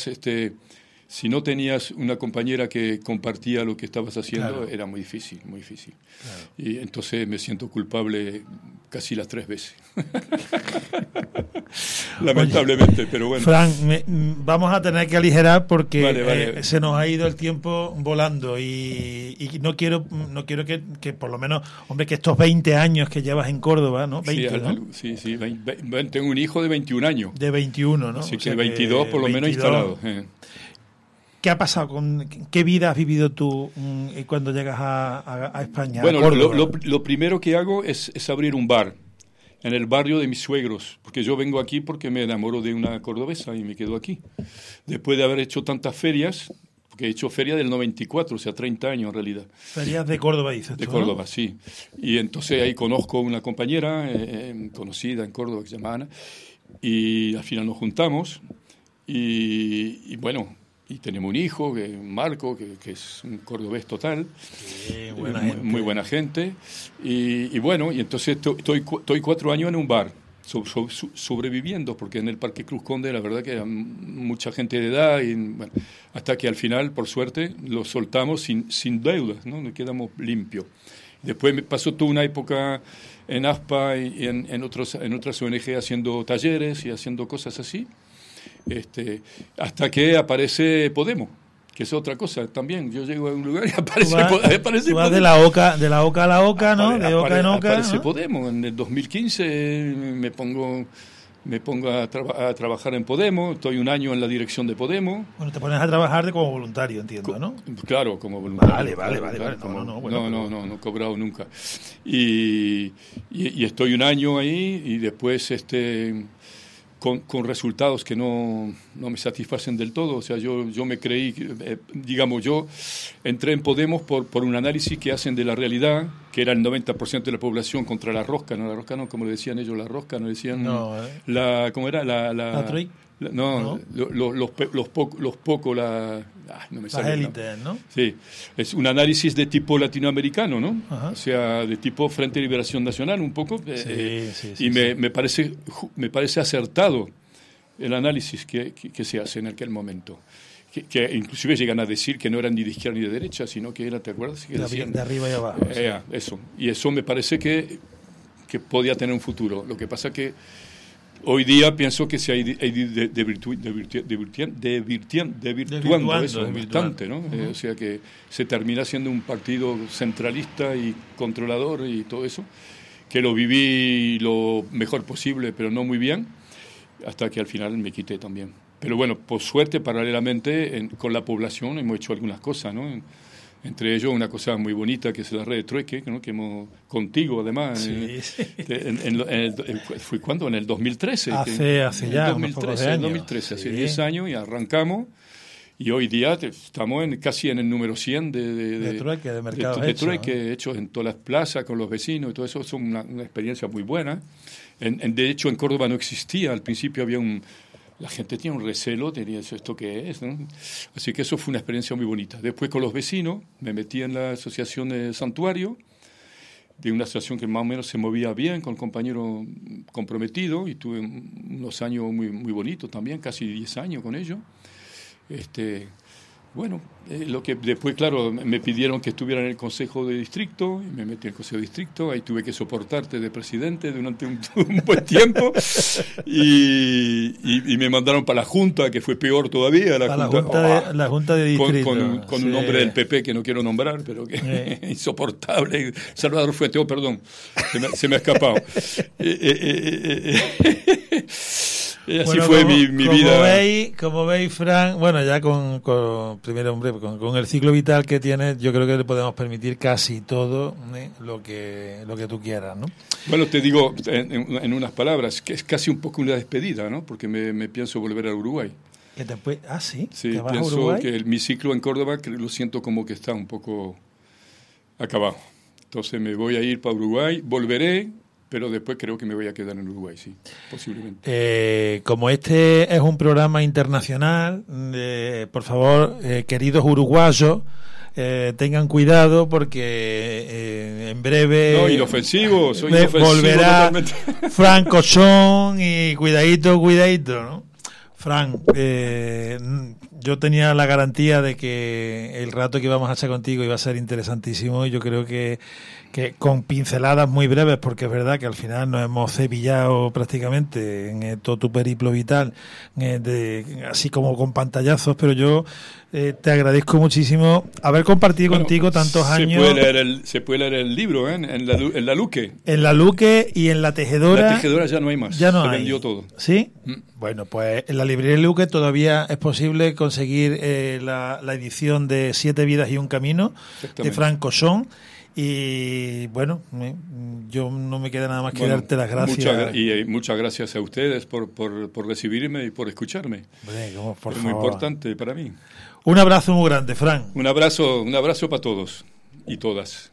tenías una compañera que compartía lo que estabas haciendo, claro, era muy difícil, muy difícil. Claro. Y entonces me siento culpable casi las 3 veces. Lamentablemente. Oye, pero bueno. Fran, vamos a tener que aligerar porque vale. Se nos ha ido el tiempo volando y no quiero que por lo menos, hombre, que estos 20 años que llevas en Córdoba, ¿no? 20, sí, ¿no? Sí, tengo un hijo de 21 años. De 21, ¿no? Así que 22 por lo 22, menos instalado. ¿Qué ha pasado? ¿Qué vida has vivido tú cuando llegas a España? Bueno, lo primero que hago es abrir un bar en el barrio de mis suegros, porque yo vengo aquí porque me enamoro de una cordobesa y me quedo aquí. Después de haber hecho tantas ferias, porque he hecho feria del 94, o sea, 30 años en realidad. Ferias de Córdoba, dices tú, de Córdoba, ¿no? Sí. Y entonces ahí conozco una compañera conocida en Córdoba que se llama Ana, y al final nos juntamos y bueno... Y tenemos un hijo, Marco, que es un cordobés total, muy buena gente. Y bueno, y entonces estoy 4 años en un bar, sobreviviendo, porque en el Parque Cruz Conde la verdad que era mucha gente de edad, y bueno, hasta que al final, por suerte, lo soltamos sin deudas, ¿no? Nos quedamos limpios. Después me pasó toda una época en ASPA y en otras ONG haciendo talleres y haciendo cosas así. Hasta que aparece Podemos, que es otra cosa también. Yo llego a un lugar y aparece Podemos. De la oca a la oca, ¿no? De oca en oca. Aparece, ¿no? Podemos. En el 2015 me pongo a trabajar en Podemos. Estoy 1 año en la dirección de Podemos. Bueno, te pones a trabajar como voluntario, entiendo, ¿no? Claro, como voluntario. Vale. No he cobrado nunca. Y estoy 1 año ahí y después con resultados que no me satisfacen del todo. O sea, yo me creí, yo entré en Podemos por un análisis que hacen de la realidad, que era el 90% de la población contra la rosca, como le decían ellos, la rosca, no decían... No, ¿cómo era? ¿La Troika? No. Los pocos, no me sale. Las élites, ¿no? Sí, es un análisis de tipo latinoamericano, ¿no? Ajá. O sea, de tipo Frente de Liberación Nacional, un poco. Sí, me parece acertado el análisis que se hace en aquel momento. Que inclusive llegan a decir que no eran ni de izquierda ni de derecha, sino que era, ¿te acuerdas? Que decían, de arriba y abajo. Eso. Y eso me parece que podía tener un futuro. Lo que pasa que hoy día pienso que se ha ido desvirtuando eso bastante, ¿no? Uh-huh. O sea que se termina siendo un partido centralista y controlador y todo eso, que lo viví lo mejor posible, pero no muy bien, hasta que al final me quité también. Pero bueno, por suerte, paralelamente, con la población hemos hecho algunas cosas, ¿no? Entre ellos una cosa muy bonita que es la red de trueque, ¿no? Que hemos contigo además. Sí. ¿Fue cuándo? En el 2013. Hace ya 2013, hace 10 años y arrancamos. Y hoy día estamos casi en el número 100 de trueque, de mercado de trueque hechos en todas las plazas con los vecinos y todo eso. Es una experiencia muy buena. De hecho, en Córdoba no existía. Al principio había la gente tenía un recelo, tenía esto que es, ¿no? Así que eso fue una experiencia muy bonita. Después con los vecinos me metí en la asociación de Santuario, de una asociación que más o menos se movía bien, con compañeros comprometidos, y tuve unos años muy, muy bonitos también, casi 10 años con ellos. Bueno, lo que después, claro, me pidieron que estuviera en el Consejo de Distrito, y me metí en el Consejo de Distrito, ahí tuve que soportarte de presidente durante un buen tiempo, y me mandaron para la Junta, que fue peor todavía. La Junta de Distrito. Con un nombre del PP que no quiero nombrar, pero que insoportable. Salvador Fuente, perdón, se me ha escapado. Y así Bueno, fue como- mi vida. Como veis, Fran, bueno, ya primero, hombre, con el ciclo vital que tienes, yo creo que le podemos permitir casi todo, lo que tú quieras, ¿no? Bueno, te digo en unas palabras, que es casi un poco una despedida, ¿no? Porque me pienso volver a Uruguay. ¿Sí? Sí, ¿Te vas a pienso Uruguay? que mi ciclo en Córdoba lo siento como que está un poco acabado. Entonces me voy a ir para Uruguay, volveré, pero después creo que me voy a quedar en Uruguay, sí, posiblemente. Como este es un programa internacional, por favor, queridos uruguayos, tengan cuidado porque en breve No, inofensivo, soy inofensivo volverá totalmente. Fran Cochón y cuidadito, ¿no? Fran, yo tenía la garantía de que el rato que íbamos a hacer contigo iba a ser interesantísimo y yo creo que con pinceladas muy breves, porque es verdad que al final nos hemos cepillado prácticamente en todo tu periplo vital, así como con pantallazos, pero yo te agradezco muchísimo haber compartido contigo tantos años. Se puede leer el libro, ¿eh? en la Luque. En la Luque y en la Tejedora. La Tejedora ya no hay más, ya no se hay. vendió todo. ¿Sí? Bueno, pues en la librería Luque todavía es posible conseguir la edición de 7 vidas y un camino de Fran Cochón. Y bueno, yo no me queda nada más que darte las gracias. Muchas gracias a ustedes por recibirme y por escucharme. Por es muy importante para mí. Un abrazo muy grande, Fran. Un abrazo para todos y todas.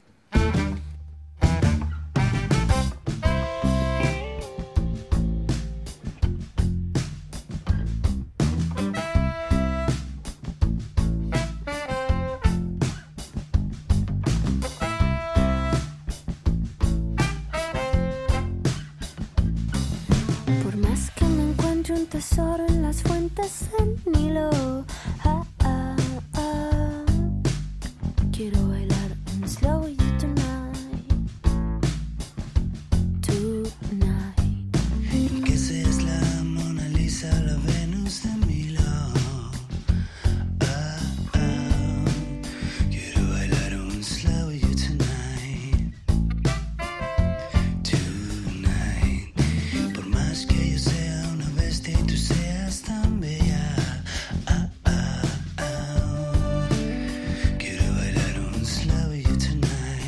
Por más que me encuentre un tesoro en las fuentes del Nilo, quiero bailar un slow with you tonight, tonight. Que seas la Mona Lisa, la Venus de Milo. Quiero bailar un slow with you tonight, tonight. Por más que yo sea una bestia y tú seas tan bella. Quiero bailar un slow with you tonight.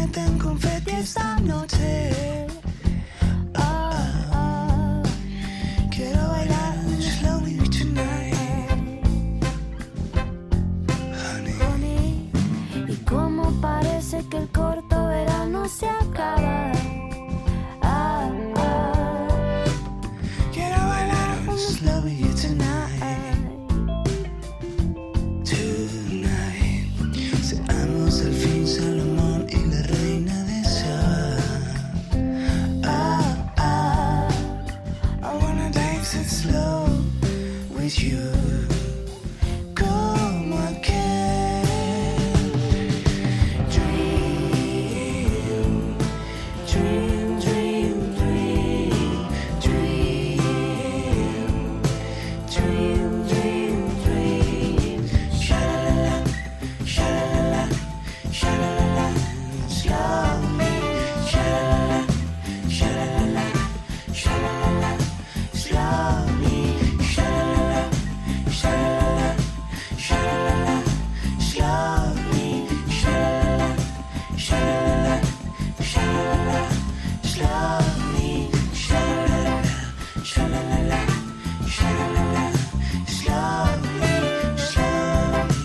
meten confeti esta noche. Quiero bailar slowly tonight, honey. Y como parece que el corto verano se acaba. Quiero bailar slowly tonight, tonight. Seamos al fin Salomón y la reina de Saba. I wanna dance it slow with you. Como aquel dream, dream, dream, dream, dream, dream, dream, dream. Sha-la-la-la, sha-la-la-la, sha-la-la-la, slowly. Sha-la-la-la, sha-la-la-la, sha-la-la-la, slowly. Sha-la-la-la, sha-la-la-la, sha-la-la-la, slowly. Sha-la-la-la, sha-la-la-la, sha-la-la-la, slowly. Sha-la-la-la, sha-la-la-la, sha-la-la-la, slowly, slowly.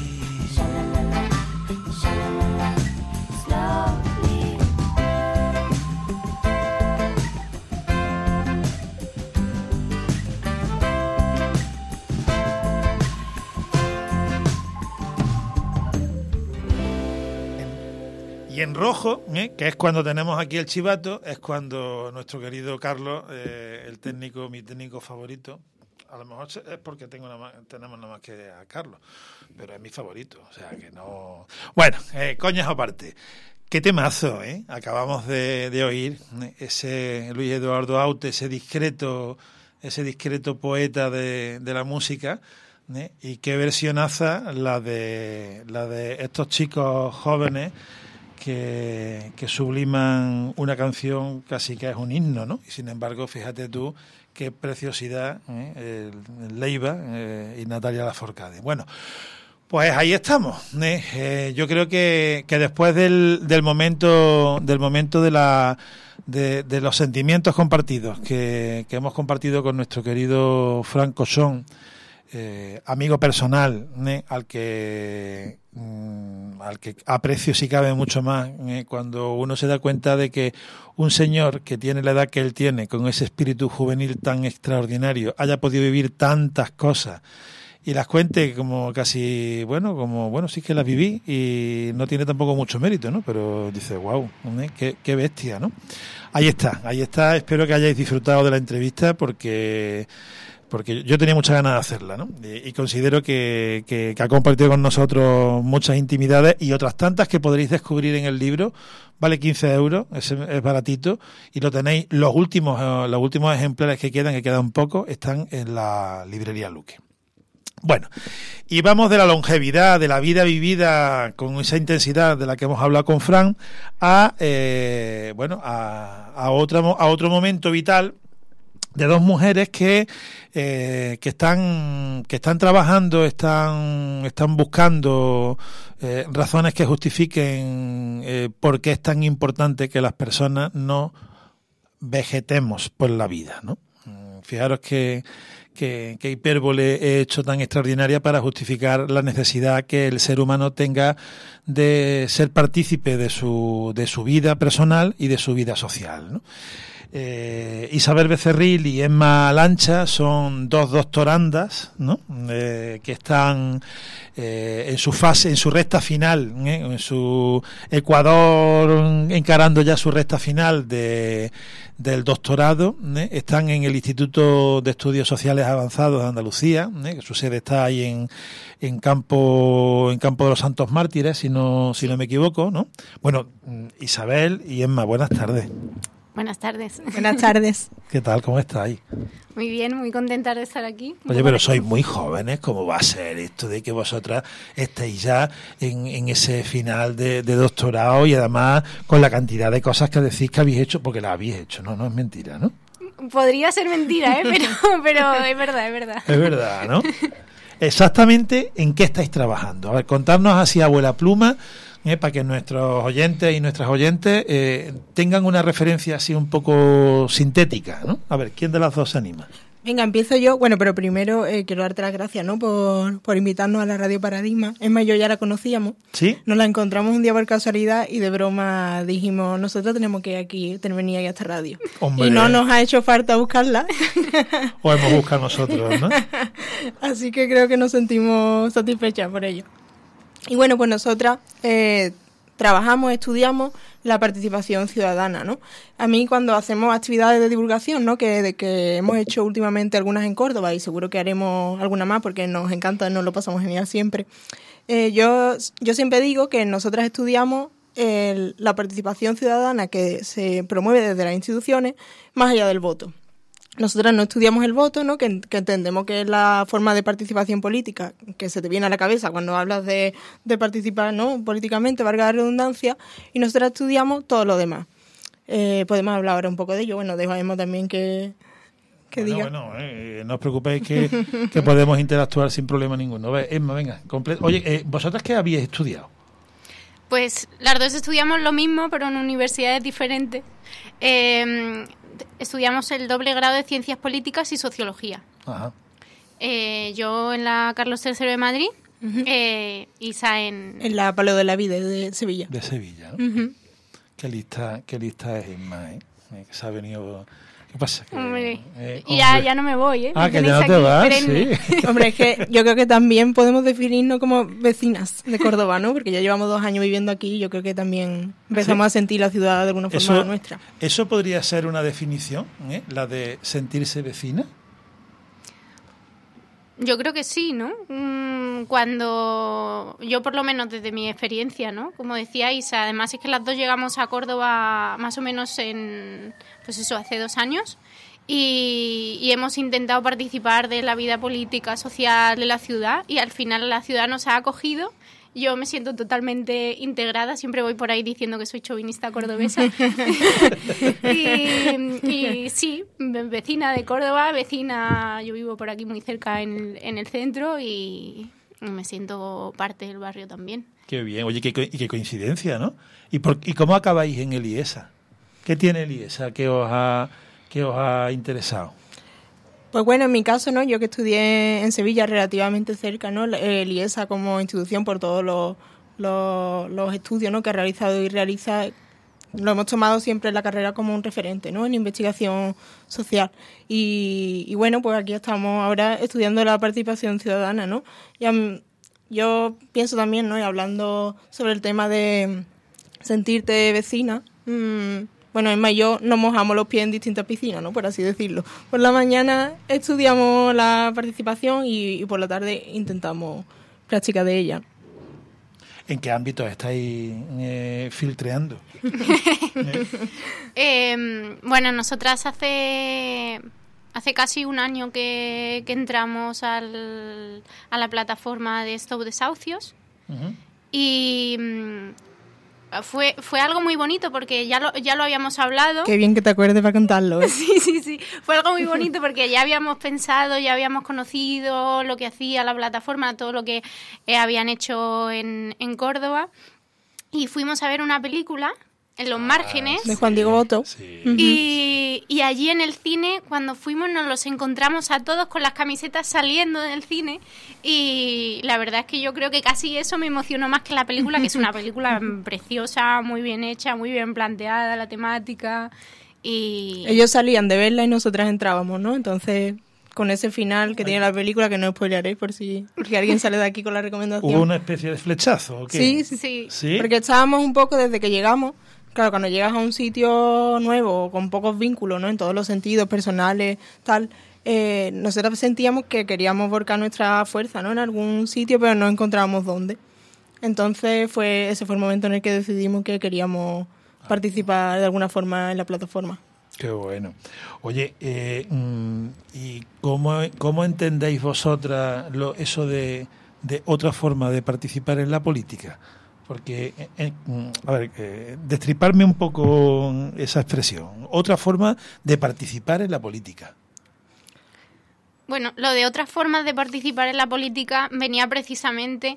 Y en rojo, que es cuando tenemos aquí el chivato, es cuando nuestro querido Carlos, el técnico, mi técnico favorito, a lo mejor es porque tenemos nada más que a Carlos, pero es mi favorito, o sea que no... Bueno, coñas aparte. Qué temazo, ¿eh? Acabamos de oír ese Luis Eduardo Aute, ese discreto poeta de la música, ¿eh? Y qué versionaza la de estos chicos jóvenes que subliman una canción casi que es un himno, ¿no? Y sin embargo, fíjate tú qué preciosidad, el Leiva y Natalia Lafourcade. Bueno, pues ahí estamos. Yo creo que después del momento de los sentimientos compartidos que hemos compartido con nuestro querido Fran Cochón, amigo personal, al que aprecio si cabe mucho más, cuando uno se da cuenta de que un señor que tiene la edad que él tiene, con ese espíritu juvenil tan extraordinario, haya podido vivir tantas cosas y las cuente como casi, sí que las viví y no tiene tampoco mucho mérito, ¿no? Pero dice, wow, qué bestia, ¿no? Ahí está, espero que hayáis disfrutado de la entrevista porque yo tenía muchas ganas de hacerla, ¿no? Y considero que ha compartido con nosotros muchas intimidades y otras tantas que podréis descubrir en el libro. Vale 15 euros, es baratito, y lo tenéis, los últimos ejemplares que quedan pocos, están en la librería Luque. Bueno, y vamos de la longevidad, de la vida vivida con esa intensidad de la que hemos hablado con Fran, a otro momento vital de dos mujeres que están trabajando, están buscando razones que justifiquen por qué es tan importante que las personas no vegetemos por la vida, ¿no? Fijaros que hipérbole he hecho tan extraordinaria para justificar la necesidad que el ser humano tenga de ser partícipe de su vida personal y de su vida social, ¿no? Isabel Becerril y Emma Lancha son dos doctorandas, ¿no? Que están en su recta final, en su Ecuador, encarando ya su recta final del doctorado. Están en el Instituto de Estudios Sociales Avanzados de Andalucía, que su sede está ahí en Campo de los Santos Mártires, si no me equivoco, ¿no? Bueno, Isabel y Emma, buenas tardes. Buenas tardes. Buenas tardes. ¿Qué tal? ¿Cómo estáis? Muy bien, muy contenta de estar aquí. Oye, pero sois muy jóvenes. ¿Cómo va a ser esto de que vosotras estéis ya en ese final de doctorado y además con la cantidad de cosas que decís que habéis hecho? Porque las habéis hecho, ¿no? No es mentira, ¿no? Podría ser mentira, pero es verdad, es verdad. Es verdad, ¿no? Exactamente, ¿en qué estáis trabajando? A ver, contarnos así, abuela pluma, para que nuestros oyentes y nuestras oyentes tengan una referencia así un poco sintética, ¿no? A ver, ¿quién de las dos se anima? Venga, empiezo yo. Bueno, pero primero quiero darte las gracias, ¿no? Por invitarnos a la Radio Paradigma. Es más, yo ya la conocíamos. ¿Sí? Nos la encontramos un día por casualidad y de broma dijimos, nosotros tenemos que venir aquí a esta radio. Hombre. Y no nos ha hecho falta buscarla. O hemos buscado nosotros, ¿no? Así que creo que nos sentimos satisfechas por ello. Y bueno, pues nosotras trabajamos, estudiamos la participación ciudadana, ¿no? A mí cuando hacemos actividades de divulgación, ¿no? Que hemos hecho últimamente algunas en Córdoba y seguro que haremos alguna más porque nos encanta, nos lo pasamos genial siempre. Yo siempre digo que nosotras estudiamos la participación ciudadana que se promueve desde las instituciones más allá del voto. Nosotras no estudiamos el voto, ¿no? Que entendemos que es la forma de participación política que se te viene a la cabeza cuando hablas de participar, ¿no? Políticamente, valga la redundancia, y nosotras estudiamos todo lo demás. Podemos hablar ahora un poco de ello. Bueno, dejamos también que diga. Bueno, no os preocupéis que podemos interactuar sin problema ninguno. Emma, venga, oye, ¿vosotras qué habíais estudiado? Pues las dos estudiamos lo mismo, pero en universidades diferentes. Estudiamos el doble grado de Ciencias Políticas y Sociología. Ajá. Yo en la Carlos III de Madrid, Isa en la Palo de la Vida de Sevilla. De Sevilla, ¿no? Uh-huh. Qué lista es Emma, que se ha venido... ¿Qué pasa? Hombre, ya no me voy, ¿eh? Ah, que ya no te vas, sí. Hombre, es que yo creo que también podemos definirnos como vecinas de Córdoba, ¿no? Porque ya llevamos 2 años viviendo aquí y yo creo que también empezamos a sentir la ciudad de alguna forma nuestra. ¿Eso podría ser una definición, la de sentirse vecina? Yo creo que sí, ¿no? Cuando yo, por lo menos desde mi experiencia, ¿no? Como decía Isa, además es que las dos llegamos a Córdoba más o menos hace 2 años y hemos intentado participar de la vida política, social de la ciudad y al final la ciudad nos ha acogido. Yo me siento totalmente integrada, siempre voy por ahí diciendo que soy chauvinista cordobesa. y sí, vecina de Córdoba, yo vivo por aquí muy cerca en el centro y me siento parte del barrio también. Qué bien, oye, qué coincidencia, ¿no? ¿Y cómo acabáis en el IESA? ¿Qué tiene el IESA que os ha interesado? Pues bueno, en mi caso, ¿no? Yo que estudié en Sevilla relativamente cerca, ¿no? El IESA como institución por todos los estudios, ¿no? Que ha realizado y realiza, lo hemos tomado siempre en la carrera como un referente, ¿no? En investigación social. Y bueno, pues aquí estamos ahora estudiando la participación ciudadana, ¿no? Yo pienso también, ¿no? Y hablando sobre el tema de sentirte vecina, bueno, Emma y yo nos mojamos los pies en distintas piscinas, ¿no? Por así decirlo. Por la mañana estudiamos la participación y por la tarde intentamos práctica de ella. ¿En qué ámbitos estáis filtreando? Bueno, nosotras hace casi 1 año que entramos a la plataforma de Stop Desahucios. Uh-huh. Y... Fue algo muy bonito porque ya lo habíamos hablado. Qué bien que te acuerdes para contarlo, ¿eh? Sí. Fue algo muy bonito porque ya habíamos pensado, ya habíamos conocido lo que hacía la plataforma, todo lo que habían hecho en Córdoba. Y fuimos a ver una película en Los Márgenes. De Juan Diego Botto. Sí. Uh-huh. Y allí en el cine, cuando fuimos, nos los encontramos a todos con las camisetas saliendo del cine. Y la verdad es que yo creo que casi eso me emocionó más que la película, que es una película preciosa, muy bien hecha, muy bien planteada, la temática. Y ellos salían de verla y nosotras entrábamos, ¿no? Entonces, con ese final que tiene la película, que no spoilearé por si alguien sale de aquí con la recomendación. ¿Hubo una especie de flechazo o qué? Sí. Porque estábamos un poco desde que llegamos. Claro, cuando llegas a un sitio nuevo, con pocos vínculos, ¿no? En todos los sentidos, personales, tal, nosotros sentíamos que queríamos volcar nuestra fuerza, ¿no? En algún sitio, pero no encontrábamos dónde. Entonces ese fue el momento en el que decidimos que queríamos participar de alguna forma en la plataforma. Qué bueno. Oye, ¿y cómo entendéis vosotras eso de otra forma de participar en la política? Porque, destriparme un poco esa expresión. Otra forma de participar en la política. Bueno, lo de otras formas de participar en la política venía precisamente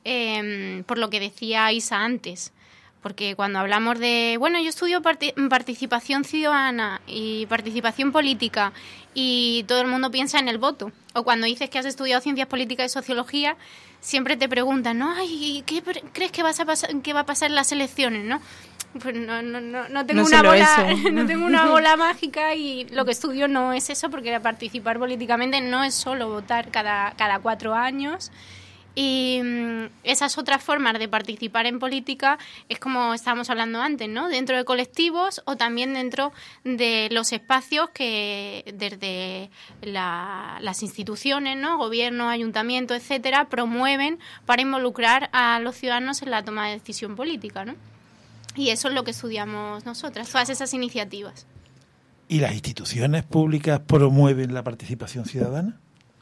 por lo que decía Isa antes. Porque cuando hablamos de, bueno, yo estudio participación ciudadana y participación política y todo el mundo piensa en el voto. O cuando dices que has estudiado ciencias políticas y sociología, siempre te preguntan, ¿no? Ay, ¿qué crees que va a pasar en las elecciones, no? Pues no tengo una bola, no tengo una bola mágica y lo que estudio no es eso, porque participar políticamente no es solo votar cada 4 años. Y esas otras formas de participar en política es como estábamos hablando antes, ¿no? Dentro de colectivos o también dentro de los espacios que desde las instituciones, ¿no? Gobierno, ayuntamiento, etcétera, promueven para involucrar a los ciudadanos en la toma de decisión política, ¿no? Y eso es lo que estudiamos nosotras, todas esas iniciativas. ¿Y las instituciones públicas promueven la participación ciudadana?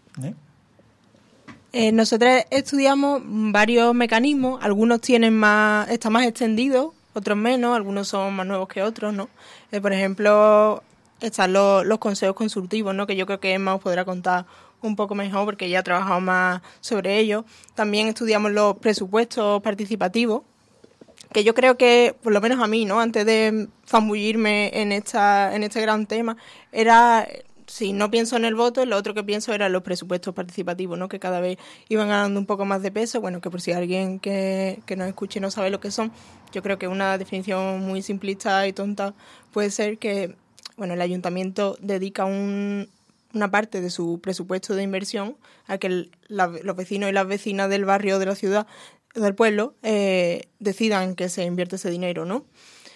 Nosotros estudiamos varios mecanismos, algunos están más extendidos, otros menos, algunos son más nuevos que otros, ¿no? Por ejemplo, están los consejos consultivos, ¿no? Que yo creo que Emma os podrá contar un poco mejor porque ella ha trabajado más sobre ello. También estudiamos los presupuestos participativos, que yo creo que, por lo menos a mí, ¿no? Antes de zambullirme en este gran tema, era, si no pienso en el voto, lo otro que pienso era los presupuestos participativos, ¿no? Que cada vez iban ganando un poco más de peso. Bueno, que por si alguien que nos escuche no sabe lo que son, yo creo que una definición muy simplista y tonta puede ser que, bueno, el ayuntamiento dedica una parte de su presupuesto de inversión a que los vecinos y las vecinas del barrio, de la ciudad, del pueblo, decidan que se invierte ese dinero, ¿no?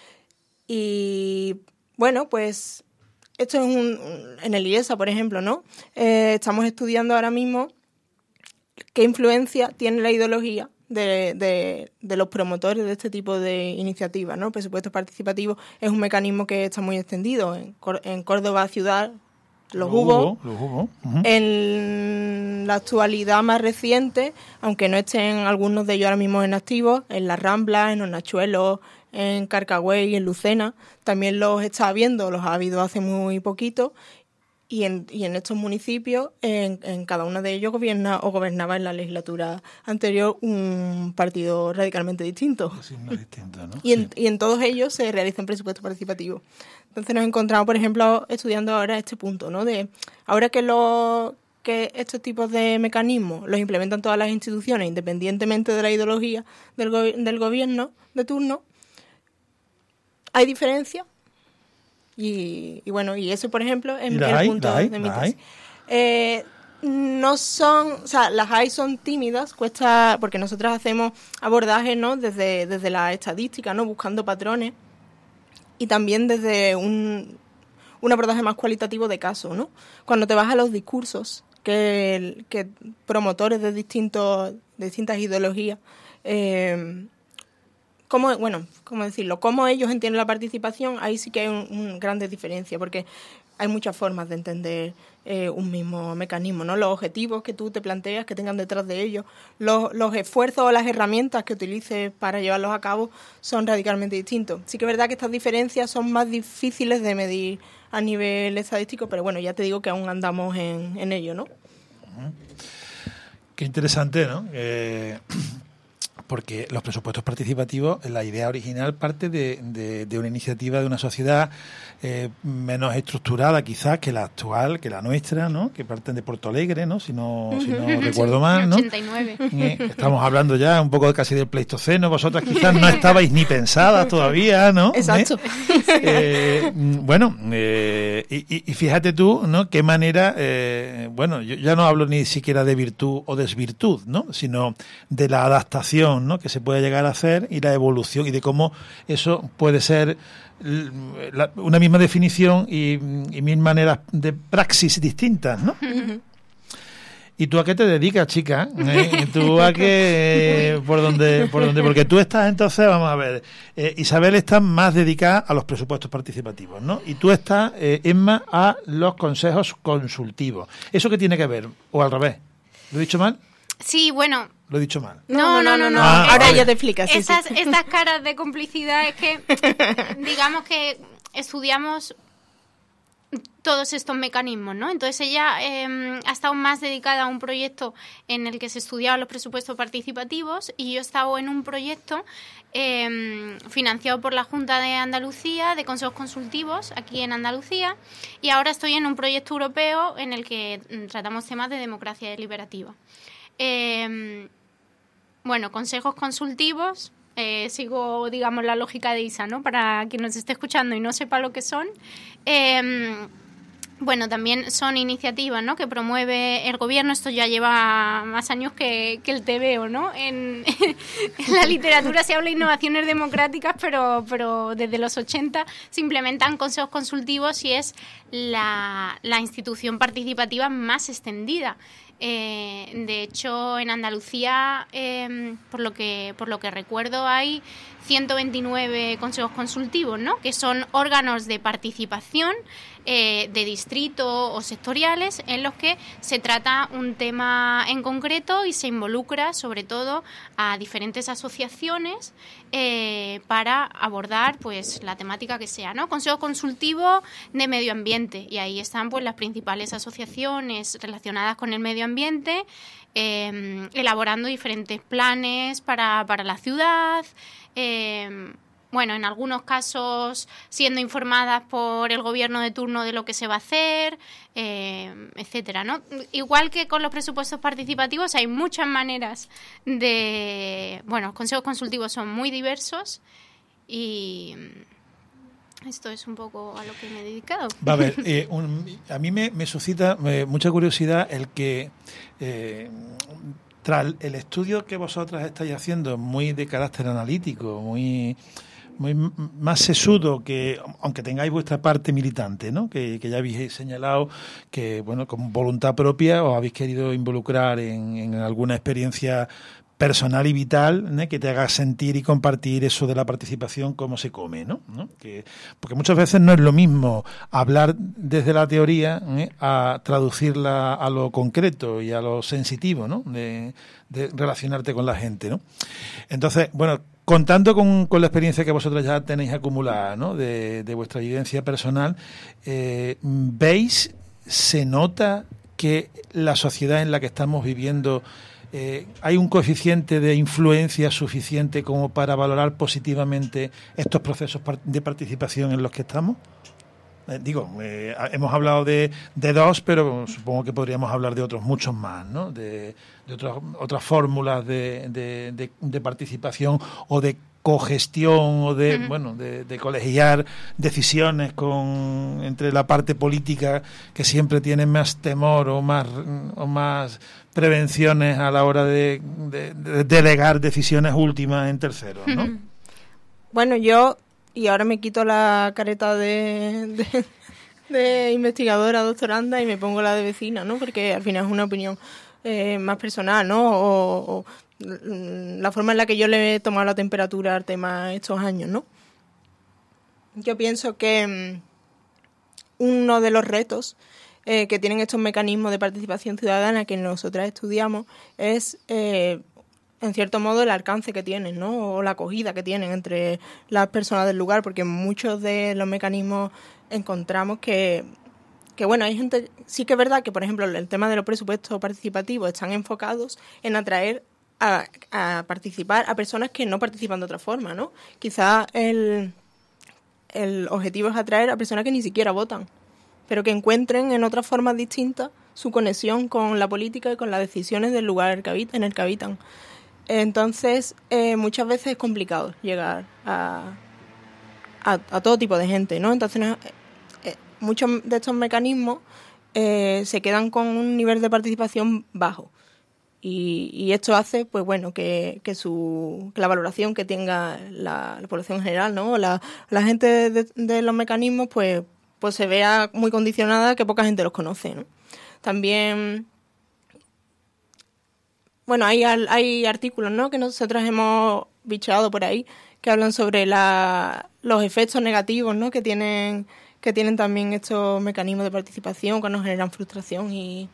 Y bueno, pues esto es en el IESA, por ejemplo, ¿no? Estamos estudiando ahora mismo qué influencia tiene la ideología de los promotores de este tipo de iniciativas, ¿no? El presupuesto participativo es un mecanismo que está muy extendido. En Córdoba ciudad los hubo. Uh-huh. En la actualidad más reciente, aunque no estén algunos de ellos ahora mismo en activos, en La Rambla, en Hornachuelos, en Carcagüey y en Lucena, también los está habiendo, los ha habido hace muy poquito, y en estos municipios, en cada uno de ellos gobernaba en la legislatura anterior un partido radicalmente distinto. Sí, más distinto, ¿no? Y en todos ellos se realizan presupuestos participativos. Entonces nos encontramos, por ejemplo, estudiando ahora este punto, ¿no? De ahora que estos tipos de mecanismos los implementan todas las instituciones, independientemente de la ideología del gobierno de turno, ¿hay diferencia? Y bueno, y eso, por ejemplo, es el punto de mi tesis. No son, o sea, las hay son tímidas, cuesta, porque nosotras hacemos abordajes, ¿no? Desde la estadística, ¿no? Buscando patrones, y también desde un abordaje más cualitativo de caso, ¿no? Cuando te vas a los discursos que promotores de distintas ideologías, ¿cómo ellos entienden la participación? Ahí sí que hay grandes diferencias, porque hay muchas formas de entender un mismo mecanismo, ¿no? Los objetivos que tú te planteas, que tengan detrás de ellos, los esfuerzos o las herramientas que utilices para llevarlos a cabo son radicalmente distintos. Sí que es verdad que estas diferencias son más difíciles de medir a nivel estadístico, pero bueno, ya te digo que aún andamos en ello, ¿no? Qué interesante, ¿no? Porque los presupuestos participativos, la idea original parte de una iniciativa de una sociedad menos estructurada quizás que la actual, que la nuestra, ¿no? Que parten de Porto Alegre, ¿no? Si no recuerdo mal, ¿no? 89. Estamos hablando ya un poco casi del Pleistoceno. Vosotras quizás no estabais ni pensadas todavía, ¿no? Exacto. Y fíjate tú, ¿no? Qué manera, yo ya no hablo ni siquiera de virtud o desvirtud, ¿no? Sino de la adaptación, ¿no? Que se puede llegar a hacer, y la evolución, y de cómo eso puede ser una misma definición y mil maneras de praxis distintas, ¿no? Uh-huh. ¿Y tú a qué te dedicas, chica? ¿Tú a qué? ¿Por dónde? Porque tú estás, entonces, vamos a ver, Isabel está más dedicada a los presupuestos participativos, ¿no? Y tú estás, Emma, a los consejos consultivos. ¿Eso qué tiene que ver? ¿O al revés? ¿Lo he dicho mal? Sí, bueno. Lo he dicho mal. No. Ahora ella te explica. Sí, estas caras de complicidad es que, digamos que estudiamos todos estos mecanismos, ¿no? Entonces ella ha estado más dedicada a un proyecto en el que se estudiaban los presupuestos participativos, y yo he estado en un proyecto financiado por la Junta de Andalucía, de consejos consultivos aquí en Andalucía, y ahora estoy en un proyecto europeo en el que tratamos temas de democracia deliberativa. Bueno, consejos consultivos, sigo, digamos, la lógica de Isa, ¿no? Para quien nos esté escuchando y no sepa lo que son. Bueno, también son iniciativas, ¿no?, que promueve el gobierno. Esto ya lleva más años que el TVO, ¿no? En la literatura se habla de innovaciones democráticas, pero desde los 80 se implementan consejos consultivos y es la institución participativa más extendida. De hecho, en Andalucía, por lo que recuerdo, hay 129 consejos consultivos, ¿no?, que son órganos de participación de distrito o sectoriales en los que se trata un tema en concreto y se involucra sobre todo a diferentes asociaciones para abordar pues la temática que sea, ¿no? Consejo consultivo de medio ambiente, y ahí están pues las principales asociaciones relacionadas con el medio ambiente, elaborando diferentes planes para la ciudad, bueno, en algunos casos siendo informadas por el gobierno de turno de lo que se va a hacer, etcétera, ¿no? Igual que con los presupuestos participativos, hay muchas maneras de... Bueno, los consejos consultivos son muy diversos y esto es un poco a lo que me he dedicado. Va a ver, a mí me suscita mucha curiosidad el que... tras el estudio que vosotras estáis haciendo, muy de carácter analítico, muy más sesudo, que aunque tengáis vuestra parte militante, ¿no?, que ya habéis señalado que, bueno, con voluntad propia os habéis querido involucrar en alguna experiencia personal y vital, ¿no?, que te haga sentir y compartir eso de la participación, cómo se come, ¿no? Porque muchas veces no es lo mismo hablar desde la teoría, a traducirla a lo concreto y a lo sensitivo, ¿no?, de relacionarte con la gente, ¿no? Entonces, bueno, contando con la experiencia que vosotros ya tenéis acumulada, ¿no?, de vuestra vivencia personal, ¿veis, se nota que la sociedad en la que estamos viviendo hay un coeficiente de influencia suficiente como para valorar positivamente estos procesos de participación en los que estamos? Hemos hablado de dos, pero supongo que podríamos hablar de otros muchos más, ¿no?, de otras fórmulas de participación o de cogestión o de colegiar decisiones entre la parte política, que siempre tiene más temor o más prevenciones a la hora de delegar decisiones últimas en terceros, ¿no? Bueno, y ahora me quito la careta de investigadora, doctoranda, y me pongo la de vecina, ¿no? Porque al final es una opinión más personal, ¿no? O la forma en la que yo le he tomado la temperatura al tema estos años, ¿no? Yo pienso que uno de los retos que tienen estos mecanismos de participación ciudadana que nosotras estudiamos es, en cierto modo, el alcance que tienen, ¿no?, o la acogida que tienen entre las personas del lugar, porque muchos de los mecanismos encontramos que bueno, hay gente, sí que es verdad que, por ejemplo, el tema de los presupuestos participativos están enfocados en atraer a participar a personas que no participan de otra forma, ¿no? Quizás el objetivo es atraer a personas que ni siquiera votan, pero que encuentren en otras formas distintas su conexión con la política y con las decisiones del lugar en el que habitan. Entonces, muchas veces es complicado llegar a todo tipo de gente, ¿no? Entonces, muchos de estos mecanismos se quedan con un nivel de participación bajo. Y esto hace, pues bueno, que la valoración que tenga la población en general, ¿no?, la gente de los mecanismos, pues se vea muy condicionada, que poca gente los conoce, ¿no? También, bueno, hay artículos, ¿no?, que nosotros hemos bicheado por ahí, que hablan sobre los efectos negativos, ¿no?, que tienen también estos mecanismos de participación, que nos generan frustración y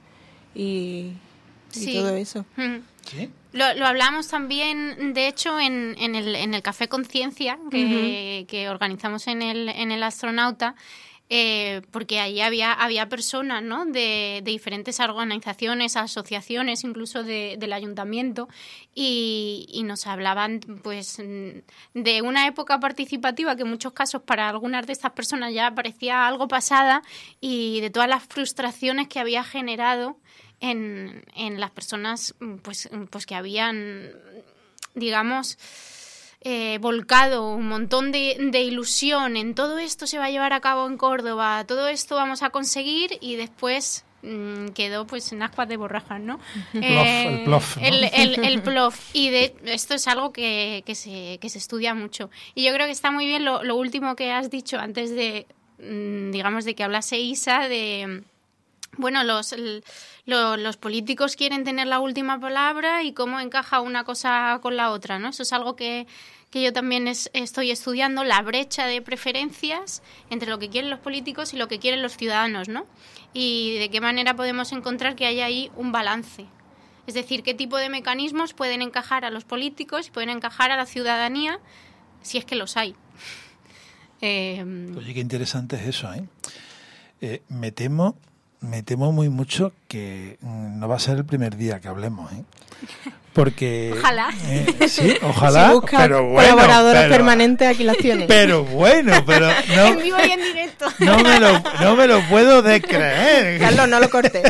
todo eso. ¿Sí? Lo hablamos también, de hecho, en el Café Conciencia que organizamos en el Astronauta. porque allí había personas, ¿no?, de diferentes organizaciones, asociaciones, incluso del ayuntamiento, y nos hablaban pues de una época participativa que en muchos casos para algunas de estas personas ya parecía algo pasada, y de todas las frustraciones que había generado en las personas pues que habían, digamos, volcado un montón de ilusión en todo esto se va a llevar a cabo en Córdoba, todo esto vamos a conseguir, y después quedó pues en ascuas de borrajas, ¿no? El plof, ¿no? El plof. Y esto es algo que se estudia mucho. Y yo creo que está muy bien lo último que has dicho antes de, digamos, de que hablase Isa, de... Bueno, los políticos quieren tener la última palabra y cómo encaja una cosa con la otra, ¿no? Eso es algo que yo también estoy estudiando, la brecha de preferencias entre lo que quieren los políticos y lo que quieren los ciudadanos, ¿no? Y de qué manera podemos encontrar que haya ahí un balance. Es decir, qué tipo de mecanismos pueden encajar a los políticos y pueden encajar a la ciudadanía, si es que los hay. Oye, qué interesante es eso, ¿eh? Me temo muy mucho que no va a ser el primer día que hablemos, ¿eh? Porque... Ojalá. Sí, ojalá, si busca pero bueno. Colaboradores permanentes, aquí las tienes. Pero bueno, pero no... En vivo y en directo. No me lo puedo de creer. Carlos, no lo cortes.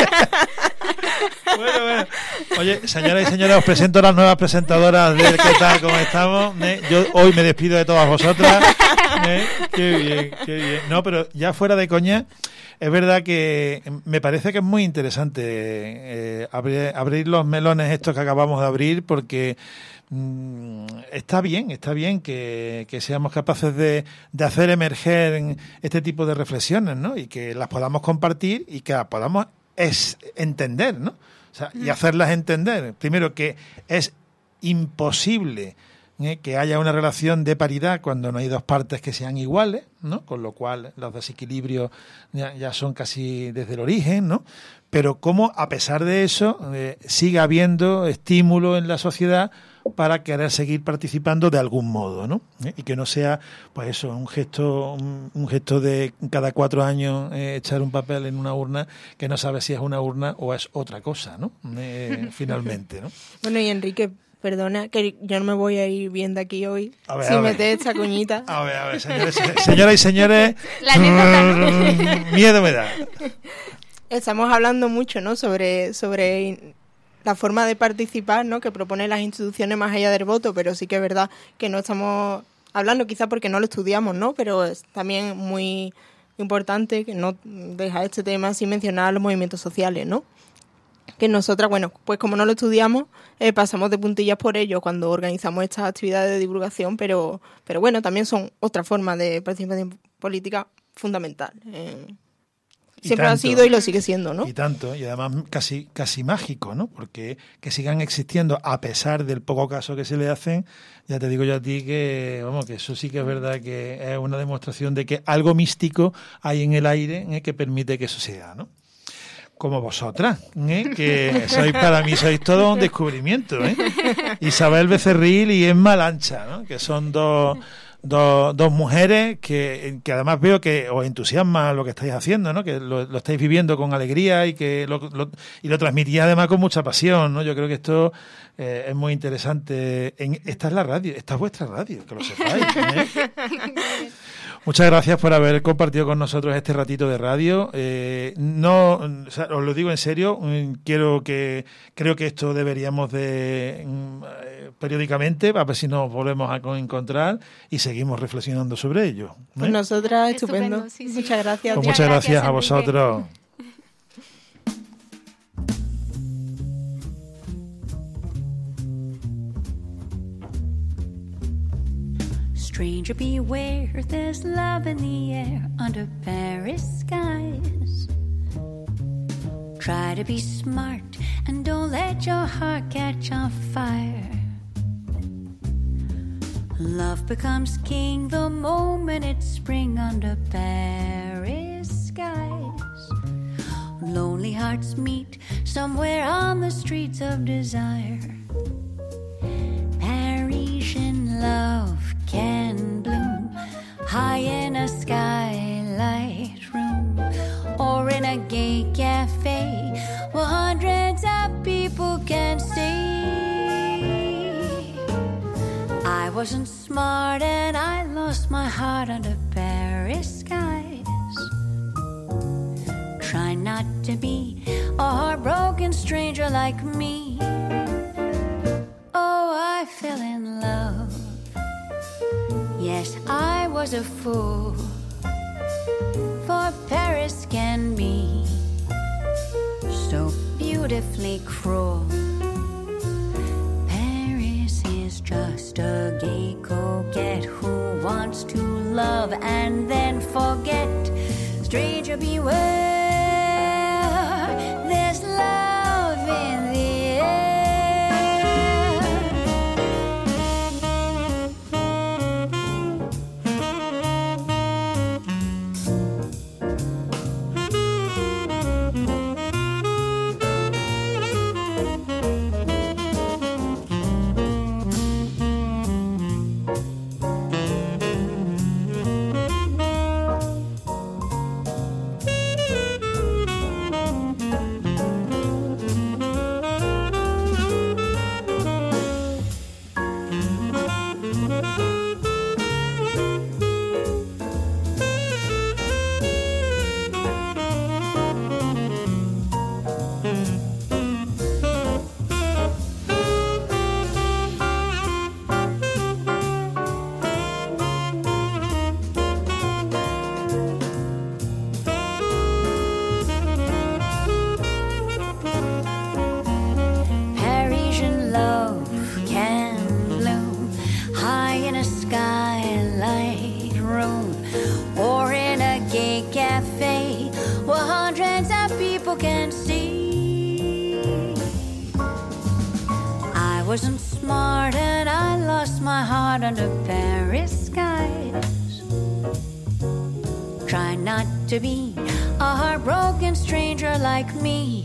Bueno. Oye, señoras y señores, os presento a las nuevas presentadoras de ¿Qué tal? ¿Cómo estamos? Yo hoy me despido de todas vosotras. Qué bien. No, pero ya fuera de coña, es verdad que me parece que es muy interesante abrir los melones estos que acabamos de abrir, porque está bien que seamos capaces de hacer emerger este tipo de reflexiones, ¿no? Y que las podamos compartir y que las podamos entender, ¿no? O sea, y hacerlas entender. Primero, que es imposible que haya una relación de paridad cuando no hay dos partes que sean iguales, ¿no? Con lo cual los desequilibrios ya son casi desde el origen, ¿no? Pero cómo, a pesar de eso, sigue habiendo estímulo en la sociedad para querer seguir participando de algún modo, ¿no? Y que no sea, pues eso, un gesto de cada 4 años echar un papel en una urna que no sabe si es una urna o es otra cosa, ¿no? Finalmente, ¿no? Bueno, y Enrique, perdona, que yo no me voy a ir bien de aquí hoy sin meter esta cuñita. A ver, señoras y señores, la anécdota, ¿no? Miedo me da. Estamos hablando mucho, ¿no?, sobre la forma de participar, ¿no?, que proponen las instituciones más allá del voto, pero sí que es verdad que no estamos hablando, quizá porque no lo estudiamos, ¿no?, pero es también muy importante que no dejar este tema sin mencionar los movimientos sociales, ¿no? Que nosotras, bueno, pues como no lo estudiamos, pasamos de puntillas por ello cuando organizamos estas actividades de divulgación, pero bueno, también son otra forma de participación política fundamental. Siempre ha sido y lo sigue siendo, ¿no? Y tanto, y además casi mágico, ¿no? Porque que sigan existiendo a pesar del poco caso que se le hacen, ya te digo yo a ti que, vamos, que eso sí que es verdad que es una demostración de que algo místico hay en el aire que permite que eso sea, ¿no? Como vosotras, que para mí sois todo un descubrimiento, Isabel Becerril y Emma Lancha, ¿no? Que son dos mujeres que además veo que os entusiasma lo que estáis haciendo, ¿no? Que lo estáis viviendo con alegría y que lo transmitís además con mucha pasión, ¿no? Yo creo que esto es muy interesante. Esta es la radio, esta es vuestra radio, que lo sepáis, Muchas gracias por haber compartido con nosotros este ratito de radio. O sea, os lo digo en serio, creo que esto deberíamos de periódicamente, a ver si nos volvemos a encontrar y seguimos reflexionando sobre ello. Pues nosotras, estupendo. Sí. Muchas gracias. Pues muchas gracias a vosotros. Stranger, beware, there's love in the air under Paris skies. Try to be smart and don't let your heart catch on fire. Love becomes king the moment it's spring under Paris skies. Lonely hearts meet somewhere on the streets of desire. Parisian love can bloom high in a skylight. a gay cafe where hundreds of people can see. I wasn't smart and I lost my heart under Paris skies. Try not to be a heartbroken stranger like me. Oh, I fell in love. Yes, I was a fool, for Paris can be so beautifully cruel. Paris is just a gay coquette who wants to love and then forget. Stranger beware, there's love in the air. Can see. I wasn't smart and I lost my heart under Paris skies. Try not to be a heartbroken stranger like me.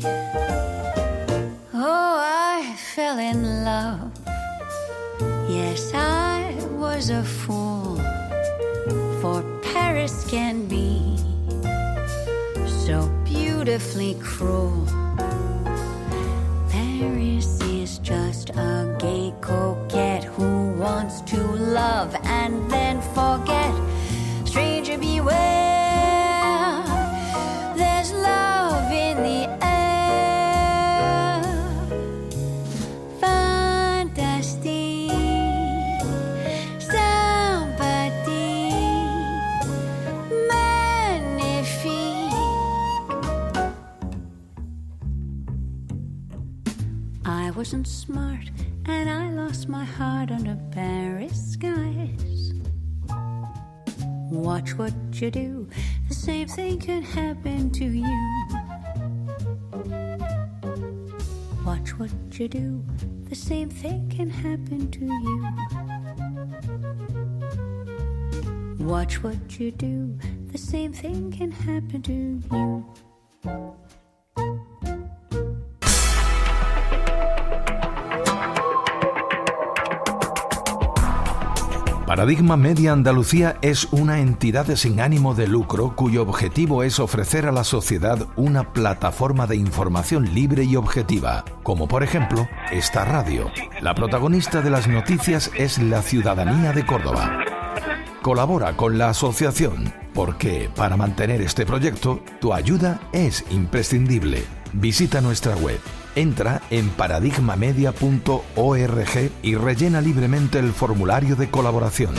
Oh, I fell in love. Yes, I was a fool, for Paris can be so beautifully cruel. Paris is just a gay coquette who wants to love and then forget. Stranger beware, there's love in the air. Fantastique, sympathique, magnifique. I wasn't smart and I lost my heart under Paris skies. Watch what you do, the same thing can happen to you. Watch what you do, the same thing can happen to you. Watch what you do, the same thing can happen to you. Paradigma Media Andalucía es una entidad sin ánimo de lucro cuyo objetivo es ofrecer a la sociedad una plataforma de información libre y objetiva, como por ejemplo esta radio. La protagonista de las noticias es la ciudadanía de Córdoba. Colabora con la asociación porque para mantener este proyecto tu ayuda es imprescindible. Visita nuestra web. Entra en paradigmamedia.org y rellena libremente el formulario de colaboración.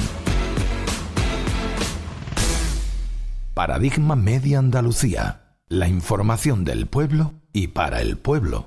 Paradigma Media Andalucía. La información del pueblo y para el pueblo.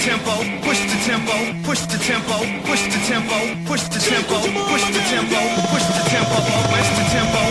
tempo, push the tempo, push the tempo, push the tempo, push the tempo, push the tempo, push the tempo, push the tempo.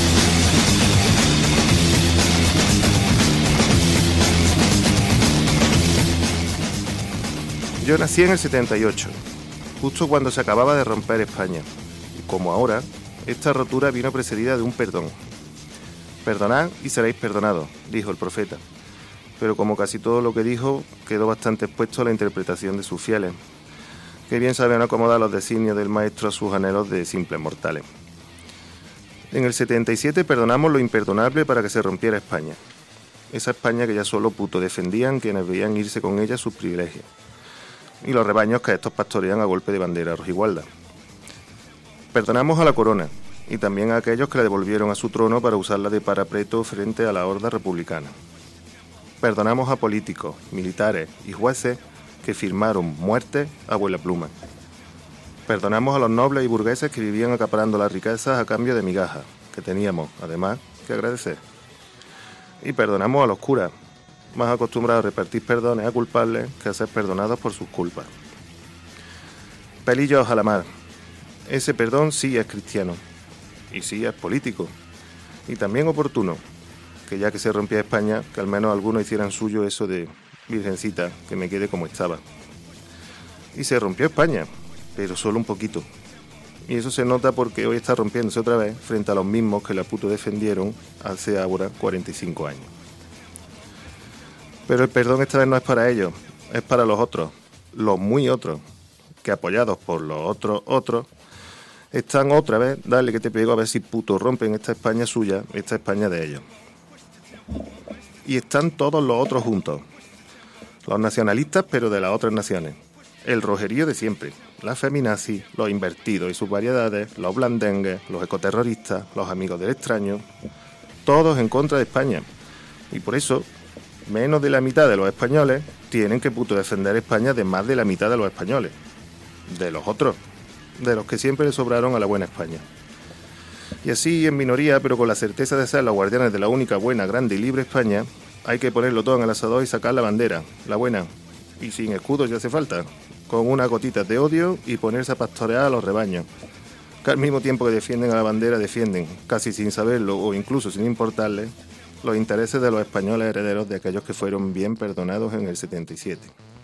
Yo nací en el 78, justo cuando se acababa de romper España. Y como ahora, esta rotura vino precedida de un perdón. Perdonad y seréis perdonados, dijo el profeta. Pero como casi todo lo que dijo, quedó bastante expuesto a la interpretación de sus fieles, que bien sabían acomodar los designios del maestro a sus anhelos de simples mortales. En el 77 perdonamos lo imperdonable para que se rompiera España. Esa España que ya solo puto defendían quienes veían irse con ella sus privilegios. Y los rebaños que estos pastorean a golpe de bandera rojigualda. Perdonamos a la corona y también a aquellos que la devolvieron a su trono para usarla de parapeto frente a la horda republicana. Perdonamos a políticos, militares y jueces que firmaron muerte a vuela pluma. Perdonamos a los nobles y burgueses que vivían acaparando las riquezas a cambio de migajas, que teníamos, además, que agradecer. Y perdonamos a los curas, más acostumbrados a repartir perdones a culpables que a ser perdonados por sus culpas. Pelillos a la mar. Ese perdón sí es cristiano, y sí es político, y también oportuno, que ya que se rompía España, que al menos algunos hicieran suyo eso de Virgencita, que me quede como estaba. Y se rompió España, pero solo un poquito. Y eso se nota porque hoy está rompiéndose otra vez frente a los mismos que la puto defendieron hace ahora 45 años. Pero el perdón esta vez no es para ellos, es para los otros, los muy otros, que apoyados por los otros, están otra vez, dale que te pego a ver si puto rompen esta España suya, esta España de ellos. Y están todos los otros juntos, los nacionalistas pero de las otras naciones, el rojerío de siempre, las feminazis, los invertidos y sus variedades, los blandengues, los ecoterroristas, los amigos del extraño, todos en contra de España. Y por eso, menos de la mitad de los españoles tienen que puto defender España de más de la mitad de los españoles, de los otros, de los que siempre le sobraron a la buena España. Y así, en minoría, pero con la certeza de ser los guardianes de la única buena, grande y libre España, hay que ponerlo todo en el asador y sacar la bandera, la buena, y sin escudos ya hace falta, con unas gotitas de odio y ponerse a pastorear a los rebaños, que al mismo tiempo que defienden a la bandera, defienden, casi sin saberlo o incluso sin importarles, los intereses de los españoles herederos de aquellos que fueron bien perdonados en el 77.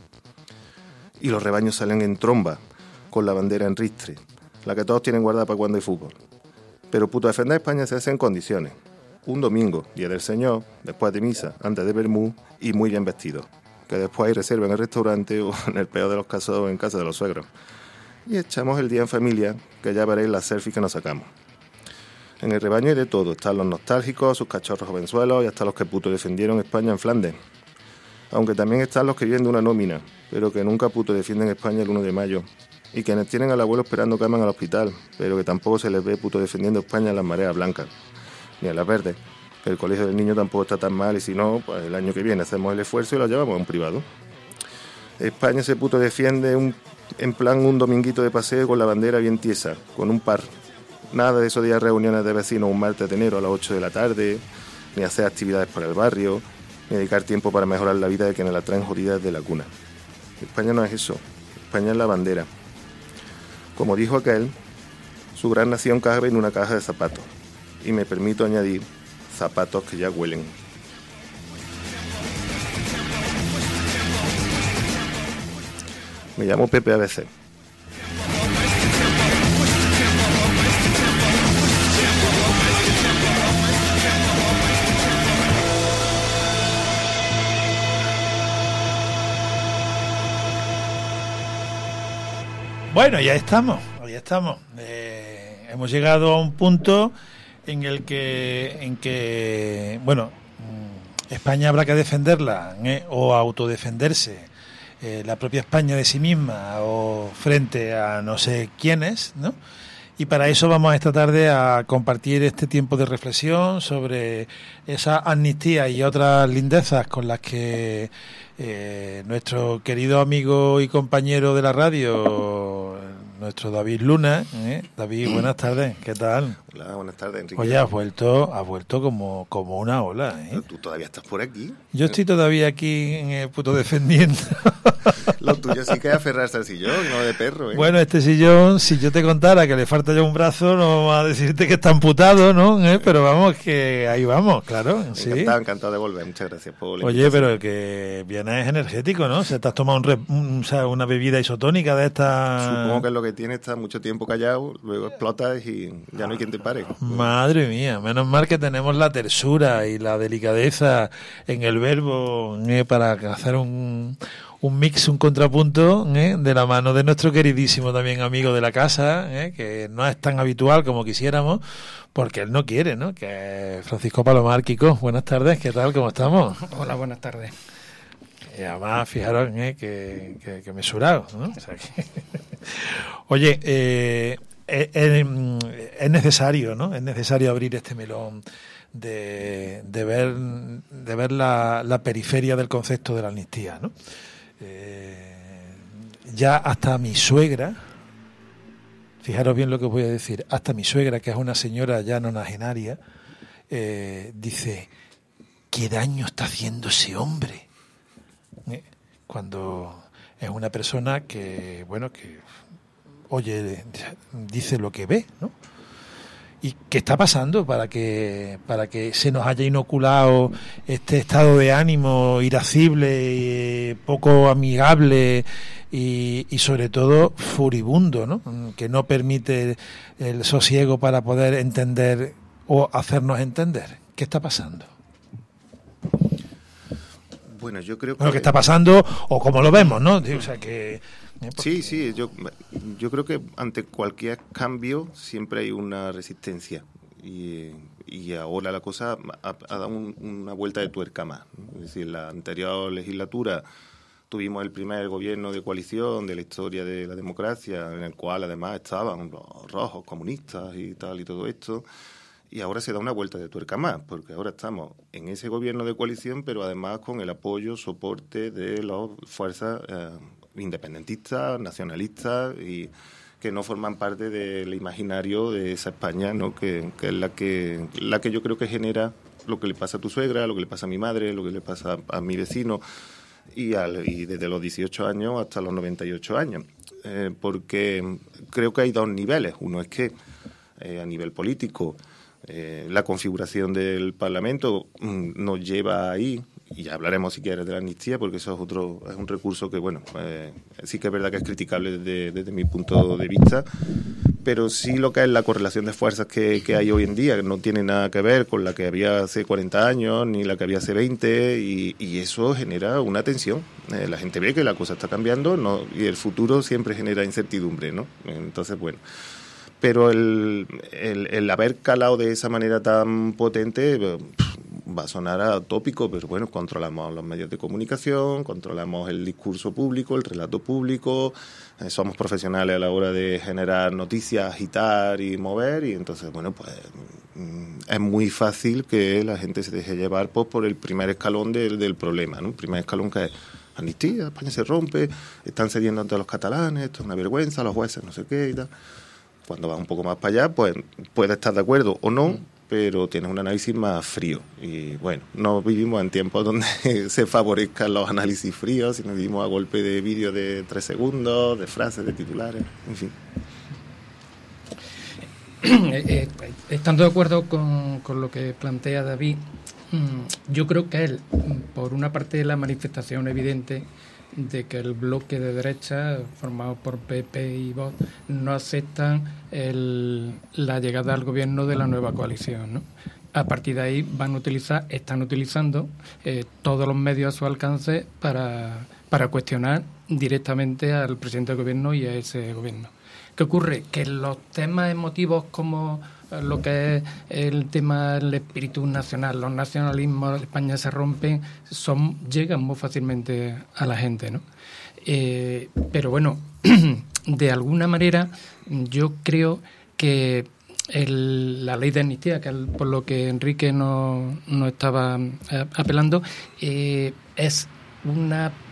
Y los rebaños salen en tromba, con la bandera en ristre, la que todos tienen guardada para cuando hay fútbol. Pero puto defender España se hace en condiciones. Un domingo, día del Señor, después de misa, antes de vermú y muy bien vestido. Que después hay reserva en el restaurante o, en el peor de los casos, en casa de los suegros. Y echamos el día en familia, que ya veréis las selfies que nos sacamos. En el rebaño hay de todo. Están los nostálgicos, sus cachorros jovenzuelos y hasta los que puto defendieron España en Flandes. Aunque también están los que viven de una nómina, pero que nunca puto defienden España el 1 de mayo. Y quienes tienen al abuelo esperando cama al hospital, pero que tampoco se les ve puto defendiendo España en las mareas blancas, ni en las verdes, que el colegio del niño tampoco está tan mal y si no, pues el año que viene hacemos el esfuerzo y lo llevamos a un privado. España se puto defiende en plan un dominguito de paseo con la bandera bien tiesa, con un par. Nada de esos días reuniones de vecinos un martes de enero a las 8 de la tarde, ni hacer actividades por el barrio, ni dedicar tiempo para mejorar la vida de quienes la traen jodida desde la cuna. España no es eso, España es la bandera. Como dijo aquel, su gran nación cabe en una caja de zapatos. Y me permito añadir, zapatos que ya huelen. Me llamo Pepe ABC. Bueno, ya estamos. Hemos llegado a un punto en que bueno, España habrá que defenderla o autodefenderse, la propia España de sí misma o frente a no sé quiénes, ¿no? Y para eso vamos esta tarde a compartir este tiempo de reflexión sobre esa amnistía y otras lindezas con las que nuestro querido amigo y compañero de la radio, nuestro David Luna. David, buenas tardes, ¿qué tal? Hola, buenas tardes, Enrique. Oye, has vuelto como una ola, ¿eh? ¿Tú todavía estás por aquí? Yo estoy todavía aquí en el puto defendiendo. Lo tuyo sí que es aferrarse al sillón, no de perro, ¿eh? Bueno, este sillón, si yo te contara que le falta ya un brazo, no va a decirte que está amputado, ¿no? Pero vamos, que ahí vamos, claro. Sí. Encantado de volver, muchas gracias por la Oye, invitación. pero el que viene es energético, ¿no? O sea, te has tomado una bebida isotónica de esta... Supongo que es lo que tiene, está mucho tiempo callado, luego explotas y ya no hay quien te pare. Madre mía, menos mal que tenemos la tersura y la delicadeza en el verbo para hacer un mix, un contrapunto de la mano de nuestro queridísimo también amigo de la casa, que no es tan habitual como quisiéramos, porque él no quiere, ¿no? Que es Francisco Palomar. Kiko, buenas tardes, ¿qué tal? ¿Cómo estamos? Hola, buenas tardes. Y además, fijaros que mesurado, ¿no? O sea, que... Oye, es necesario, ¿no? Es necesario abrir este melón de ver la periferia del concepto de la amnistía, ¿no? Ya hasta mi suegra, fijaros bien lo que os voy a decir, hasta mi suegra, que es una señora ya nonagenaria, dice, ¿qué daño está haciendo ese hombre? Cuando es una persona que, bueno, que oye, dice lo que ve, ¿no? ¿Y qué está pasando para que se nos haya inoculado este estado de ánimo irascible, poco amigable y sobre todo furibundo, ¿no? Que no permite el sosiego para poder entender o hacernos entender? ¿Qué está pasando? Bueno, yo creo que... Bueno, ¿qué está pasando o cómo lo vemos, no? O sea, que... Sí, yo creo que ante cualquier cambio siempre hay una resistencia y ahora la cosa ha dado una vuelta de tuerca más, ¿no? Es decir, la anterior legislatura tuvimos el primer gobierno de coalición de la historia de la democracia, en el cual además estaban los rojos comunistas y tal y todo esto, y ahora se da una vuelta de tuerca más, porque ahora estamos en ese gobierno de coalición, pero además con el apoyo, soporte de las fuerzas independentistas, nacionalistas y que no forman parte del imaginario de esa España, ¿no? que es la que yo creo que genera lo que le pasa a tu suegra, lo que le pasa a mi madre, lo que le pasa a mi vecino y desde los 18 años hasta los 98 años, porque creo que hay dos niveles. Uno es que a nivel político la configuración del Parlamento nos lleva ahí, y ya hablaremos si quieres de la amnistía, porque eso es un recurso que, bueno, sí que es verdad que es criticable desde mi punto de vista, pero sí lo que es la correlación de fuerzas que hay hoy en día, que no tiene nada que ver con la que había hace 40 años, ni la que había hace 20, y eso genera una tensión. La gente ve que la cosa está cambiando, ¿no? Y el futuro siempre genera incertidumbre, ¿no? Entonces, bueno... Pero el haber calado de esa manera tan potente va a sonar atópico, pero bueno, controlamos los medios de comunicación, controlamos el discurso público, el relato público, somos profesionales a la hora de generar noticias, agitar y mover, y entonces, bueno, pues es muy fácil que la gente se deje llevar por el primer escalón del problema, ¿no? El primer escalón que es amnistía, España se rompe, están cediendo ante los catalanes, esto es una vergüenza, los jueces no sé qué y tal. Cuando vas un poco más para allá, pues puedes estar de acuerdo o no, pero tienes un análisis más frío. Y bueno, no vivimos en tiempos donde se favorezcan los análisis fríos, sino vivimos a golpe de vídeos de 3 segundos, de frases, de titulares, en fin. Estando de acuerdo con lo que plantea David, yo creo que él, por una parte, la manifestación evidente de que el bloque de derecha, formado por PP y Vox, no aceptan la llegada al gobierno de la nueva coalición, ¿no? A partir de ahí están utilizando todos los medios a su alcance para cuestionar directamente al presidente del gobierno y a ese gobierno. ¿Qué ocurre? Que los temas emotivos como lo que es el tema del espíritu nacional, los nacionalismos, España se rompen, llegan muy fácilmente a la gente, ¿no? Pero bueno, de alguna manera yo creo que la ley de amnistía, que por lo que Enrique no estaba apelando, es una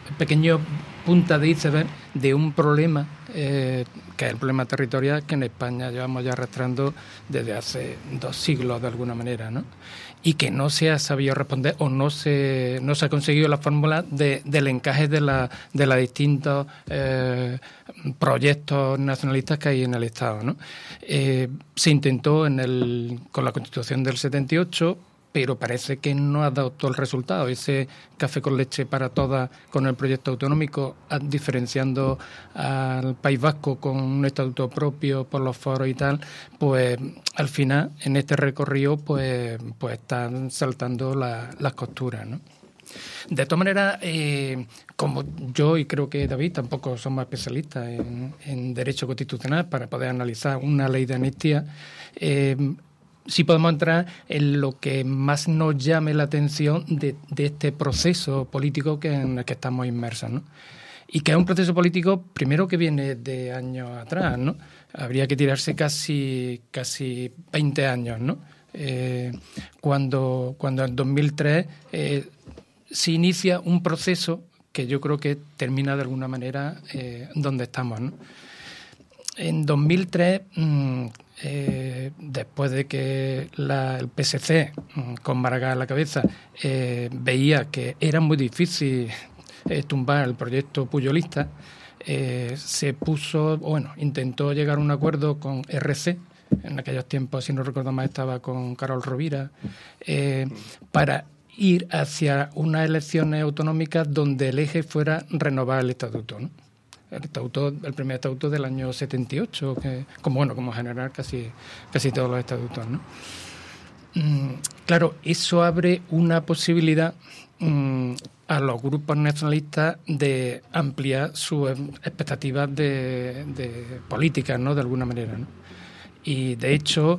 pequeño punta de iceberg de un problema que es el problema territorial que en España llevamos ya arrastrando desde hace 2 siglos de alguna manera, ¿no? Y que no se ha sabido responder o no se ha conseguido la fórmula del encaje de los distintos proyectos nacionalistas que hay en el Estado, ¿no? Se intentó con la Constitución del 78, pero parece que no ha dado todo el resultado. Ese café con leche para todas con el proyecto autonómico, diferenciando al País Vasco con un estatuto propio por los foros y tal, pues al final en este recorrido pues están saltando las costuras, ¿no? De todas maneras, como yo y creo que David tampoco somos especialistas en derecho constitucional para poder analizar una ley de amnistía, sí podemos entrar en lo que más nos llame la atención de este proceso político en el que estamos inmersos, ¿no? Y que es un proceso político, primero, que viene de años atrás, ¿no? Habría que tirarse casi 20 años, ¿no? Cuando en 2003 se inicia un proceso que yo creo que termina de alguna manera donde estamos, ¿no? En 2003... después de que el PSC, con Maragall a la cabeza, veía que era muy difícil tumbar el proyecto puyolista, intentó llegar a un acuerdo con RC, en aquellos tiempos, si no recuerdo mal, estaba con Carol Rovira, para ir hacia unas elecciones autonómicas donde el eje fuera renovar el estatuto, ¿no? El primer estatuto del año 78, como generar casi todos los estatutos, ¿no? Claro, eso abre una posibilidad a los grupos nacionalistas de ampliar sus expectativas de políticas, ¿no? De alguna manera, ¿no? Y de hecho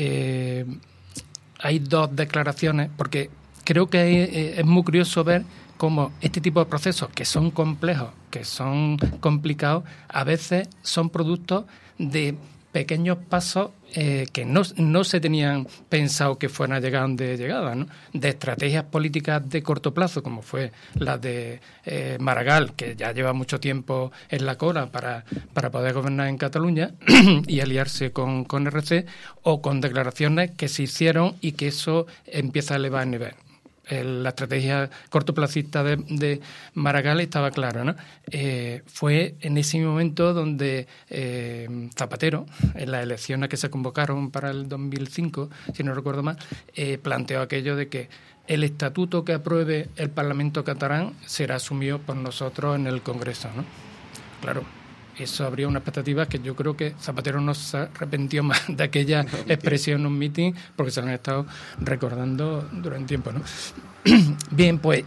hay 2 declaraciones, porque creo que es muy curioso ver cómo este tipo de procesos, que son complejos, que son complicados, a veces son productos de pequeños pasos que no se tenían pensado que fueran a llegar donde llegaban, ¿no? De estrategias políticas de corto plazo, como fue la de Maragall, que ya lleva mucho tiempo en la cola para poder gobernar en Cataluña y aliarse con RC, o con declaraciones que se hicieron y que eso empieza a elevar el nivel. La estrategia cortoplacista de Maragall estaba clara, ¿no? Fue en ese momento donde Zapatero, en las elecciones que se convocaron para el 2005, si no recuerdo mal, planteó aquello de que el estatuto que apruebe el Parlamento catalán será asumido por nosotros en el Congreso, ¿no? Claro, eso habría una expectativa que yo creo que Zapatero no se arrepintió más de aquella expresión en un mitin, porque se lo han estado recordando durante tiempo, ¿no? Bien, pues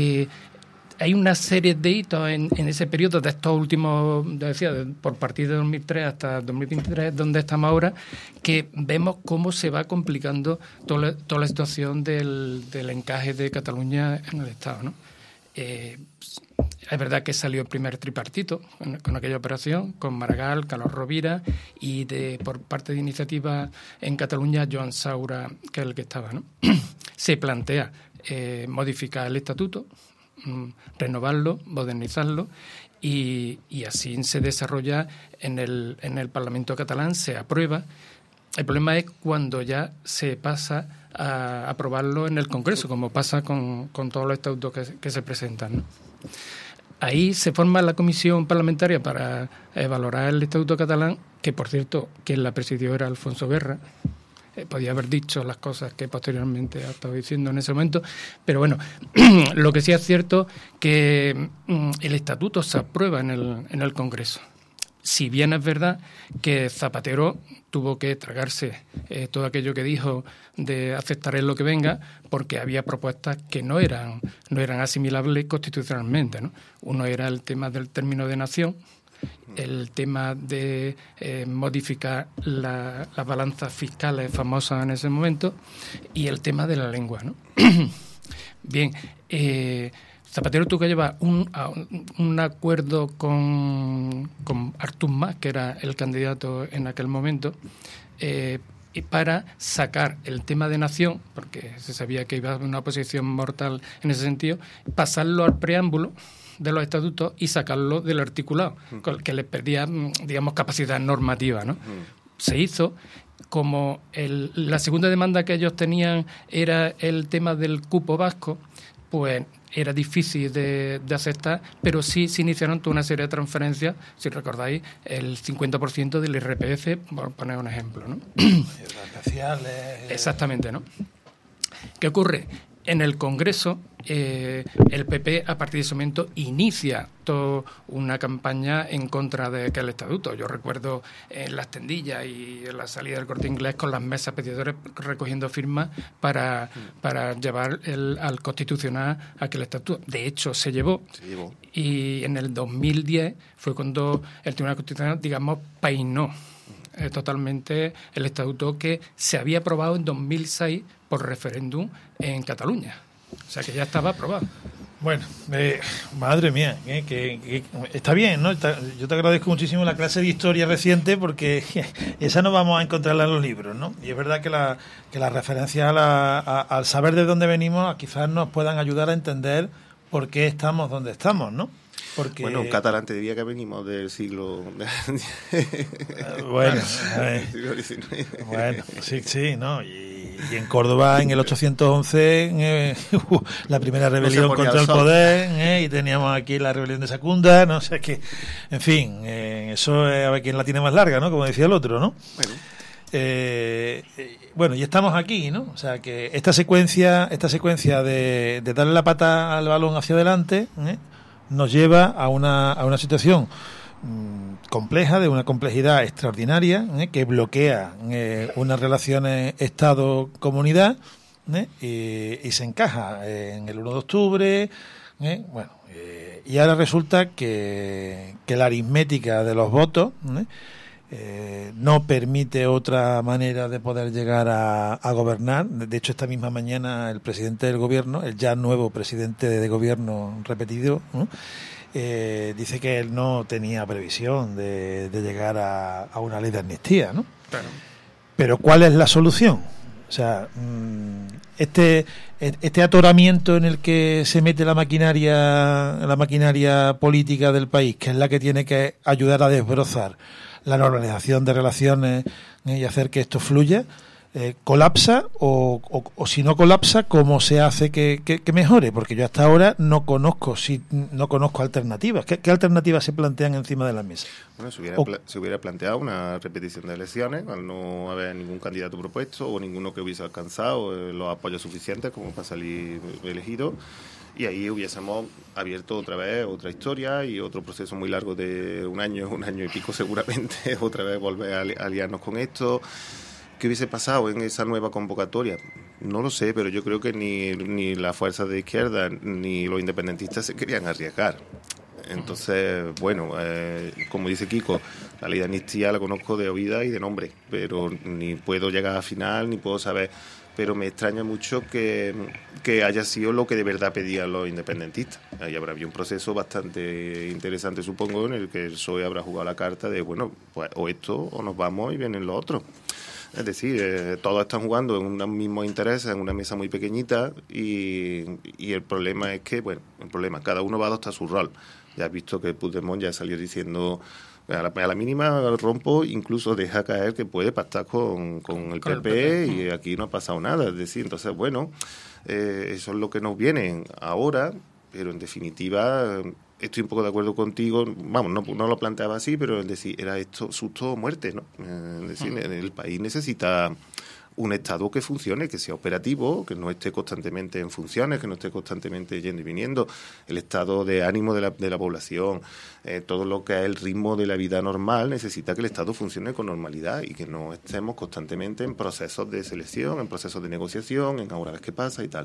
hay una serie de hitos en ese periodo de estos últimos, decía, por partir de 2003 hasta 2023, donde estamos ahora, que vemos cómo se va complicando toda la situación del encaje de Cataluña en el Estado, ¿no? Es verdad que salió el primer tripartito con aquella operación, con Maragall, Carlos Rovira y por parte de Iniciativa en Cataluña, Joan Saura, que es el que estaba, ¿no? Se plantea modificar el estatuto, renovarlo, modernizarlo y así se desarrolla en el Parlamento catalán, se aprueba. El problema es cuando ya se pasa a aprobarlo en el Congreso, como pasa con todos los estatutos que se presentan, ¿no? Ahí se forma la comisión parlamentaria para valorar el Estatuto catalán, que por cierto, quien la presidió era Alfonso Guerra. Podía haber dicho las cosas que posteriormente ha estado diciendo en ese momento, pero bueno, lo que sí es cierto que el Estatuto se aprueba en el Congreso. Si bien es verdad que Zapatero tuvo que tragarse todo aquello que dijo de aceptaré lo que venga, porque había propuestas que no eran asimilables constitucionalmente, ¿no? Uno era el tema del término de nación, el tema de modificar las balanzas fiscales famosas en ese momento y el tema de la lengua, ¿no? Bien, Zapatero tuvo que llevar un acuerdo con Artur Mas, que era el candidato en aquel momento, para sacar el tema de nación, porque se sabía que iba a haber una oposición mortal en ese sentido, pasarlo al preámbulo de los estatutos y sacarlo del articulado, que les perdía, digamos, capacidad normativa, ¿no? Se hizo. Como la segunda demanda que ellos tenían era el tema del cupo vasco, pues era difícil de aceptar, pero sí se iniciaron toda una serie de transferencias, si recordáis, el 50% del IRPF, por poner un ejemplo, ¿no? Especiales. Exactamente, ¿no? ¿Qué ocurre? En el Congreso, el PP, a partir de ese momento, inicia toda una campaña en contra de aquel estatuto. Yo recuerdo en las tendillas y en la salida del Corte Inglés con las mesas pedidores recogiendo firmas para llevar al Constitucional aquel estatuto. De hecho, se llevó. Y en el 2010 fue cuando el Tribunal Constitucional, digamos, peinó totalmente el estatuto que se había aprobado en 2006 por referéndum en Cataluña. O sea, que ya estaba aprobado. Bueno, madre mía, que está bien, ¿no? Yo te agradezco muchísimo la clase de historia reciente porque esa no vamos a encontrarla en los libros, ¿no? Y es verdad que la referencia al saber de dónde venimos quizás nos puedan ayudar a entender por qué estamos donde estamos, ¿no? Porque... Bueno, un catalán te diría que venimos del siglo... Bueno, sí, ¿no? Y en Córdoba, en el 811, la primera rebelión contra el poder, y teníamos aquí la rebelión de Secunda, ¿no? O sea, que, en fin, eso es a ver quién la tiene más larga, ¿no? Como decía el otro, ¿no? Bueno, y estamos aquí, ¿no? O sea, que esta secuencia de darle la pata al balón hacia adelante, nos lleva a una situación compleja, de una complejidad extraordinaria, que bloquea unas relaciones Estado-comunidad, y se encaja en el 1 de octubre, y ahora resulta que la aritmética de los votos no permite otra manera de poder llegar a gobernar. De hecho, esta misma mañana el presidente del gobierno, el ya nuevo presidente de gobierno repetido, dice que él no tenía previsión de llegar a una ley de amnistía, ¿no? Claro. Pero ¿cuál es la solución? O sea, este atoramiento en el que se mete la maquinaria política del país, que es la que tiene que ayudar a desbrozar la normalización de relaciones y hacer que esto fluya, colapsa o si no colapsa, ¿cómo se hace que mejore? Porque yo hasta ahora no conozco alternativas. ¿Qué alternativas se plantean encima de la mesa? Bueno, se hubiera planteado una repetición de elecciones al no haber ningún candidato propuesto o ninguno que hubiese alcanzado los apoyos suficientes como para salir elegido. Y ahí hubiésemos abierto otra vez otra historia y otro proceso muy largo de un año y pico seguramente, otra vez volver a aliarnos con esto. ¿Qué hubiese pasado en esa nueva convocatoria? No lo sé, pero yo creo que ni las fuerzas de izquierda ni los independentistas se querían arriesgar. Entonces, bueno, como dice Kiko, la ley de amnistía la conozco de oída y de nombre, pero ni puedo llegar a final, ni puedo saber... Pero me extraña mucho que haya sido lo que de verdad pedían los independentistas. Ahí habrá habido un proceso bastante interesante, supongo, en el que el PSOE habrá jugado la carta de, bueno, pues o esto o nos vamos y vienen los otros. Es decir, todos están jugando en unos mismos intereses, en una mesa muy pequeñita y el problema es que, cada uno va a adoptar su rol. Ya has visto que Puigdemont ya salió diciendo... A la mínima rompo, incluso deja caer que puede pactar con el PP y aquí no ha pasado nada. Es decir, entonces, eso es lo que nos viene ahora, pero en definitiva estoy un poco de acuerdo contigo. Vamos, no lo planteaba así, pero es decir, era esto susto o muerte, ¿no? Es decir, el país necesita un Estado que funcione, que sea operativo, que no esté constantemente en funciones, que no esté constantemente yendo y viniendo, el estado de ánimo de la población, todo lo que es el ritmo de la vida normal, necesita que el Estado funcione con normalidad y que no estemos constantemente en procesos de selección, en procesos de negociación, en ahora qué pasa y tal.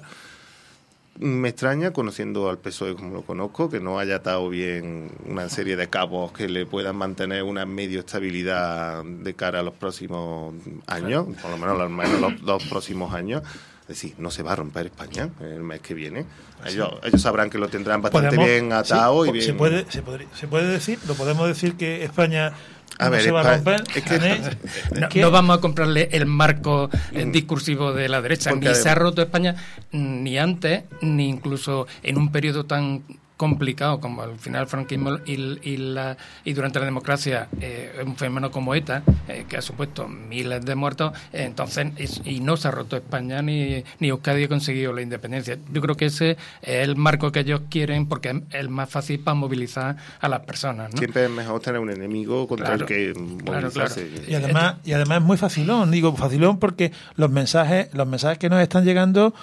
Me extraña, conociendo al PSOE como lo conozco, que no haya atado bien una serie de cabos que le puedan mantener una medio estabilidad de cara a los próximos años, por lo menos los 2 próximos años. Es decir, no se va a romper España el mes que viene. Ellos sabrán que lo tendrán bastante bien atado. Sí, y bien... ¿Se puede decir? ¿Lo podemos decir que España... se va a romper? No vamos a comprarle el marco discursivo de la derecha. Porque ni se ha roto España ni antes, ni incluso en un periodo tan complicado como al final el franquismo y durante la democracia un fenómeno como ETA que ha supuesto miles de muertos, entonces y no se ha roto España ni Euskadi ha conseguido la independencia. Yo creo que ese es el marco que ellos quieren porque es el más fácil para movilizar a las personas, ¿no? Siempre es mejor tener un enemigo contra el que movilizarse. Claro. Y además es muy facilón, digo facilón porque los mensajes que nos están llegando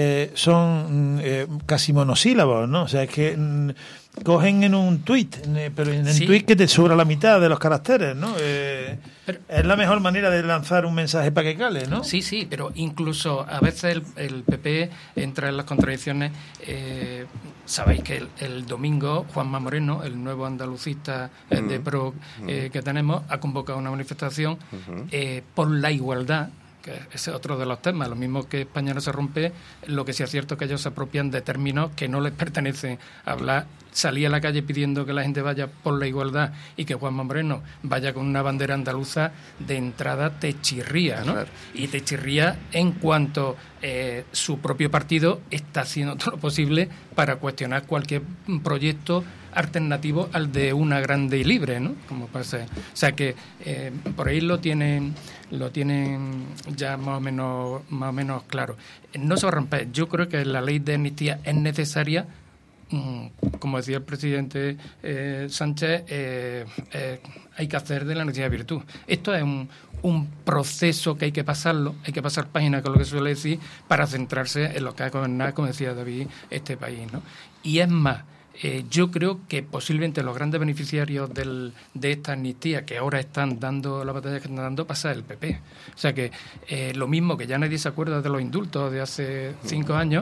son casi monosílabos, ¿no? O sea, es que cogen en un tuit, pero en el tuit que te sobra la mitad de los caracteres, ¿no? Es la mejor manera de lanzar un mensaje para que cale, ¿no? Sí, pero incluso a veces el PP entra en las contradicciones. Sabéis que el domingo Juanma Moreno, el nuevo andalucista de PRO que tenemos, ha convocado una manifestación por la igualdad, que ese es otro de los temas. Lo mismo que España no se rompe, lo que sí es cierto es que ellos se apropian de términos que no les pertenecen. Salir a la calle pidiendo que la gente vaya por la igualdad y que Juanma Moreno vaya con una bandera andaluza, de entrada te chirría, ¿no? Claro. Y te chirría en cuanto su propio partido está haciendo todo lo posible para cuestionar cualquier proyecto alternativo al de una grande y libre, ¿no? Como pasa. O sea que por ahí lo tienen ya más o menos claro. No se va a romper. Yo creo que la ley de amnistía es necesaria. Como decía el presidente Sánchez, hay que hacer de la necesidad virtud. Esto es un proceso que hay que pasarlo, hay que pasar página, con lo que suele decir, para centrarse en lo que ha gobernado, como decía David, este país, ¿no? Y es más, yo creo que posiblemente los grandes beneficiarios de esta amnistía que ahora están dando la batalla que están dando pasa el PP. O sea que lo mismo que ya nadie se acuerda de los indultos de hace 5 años,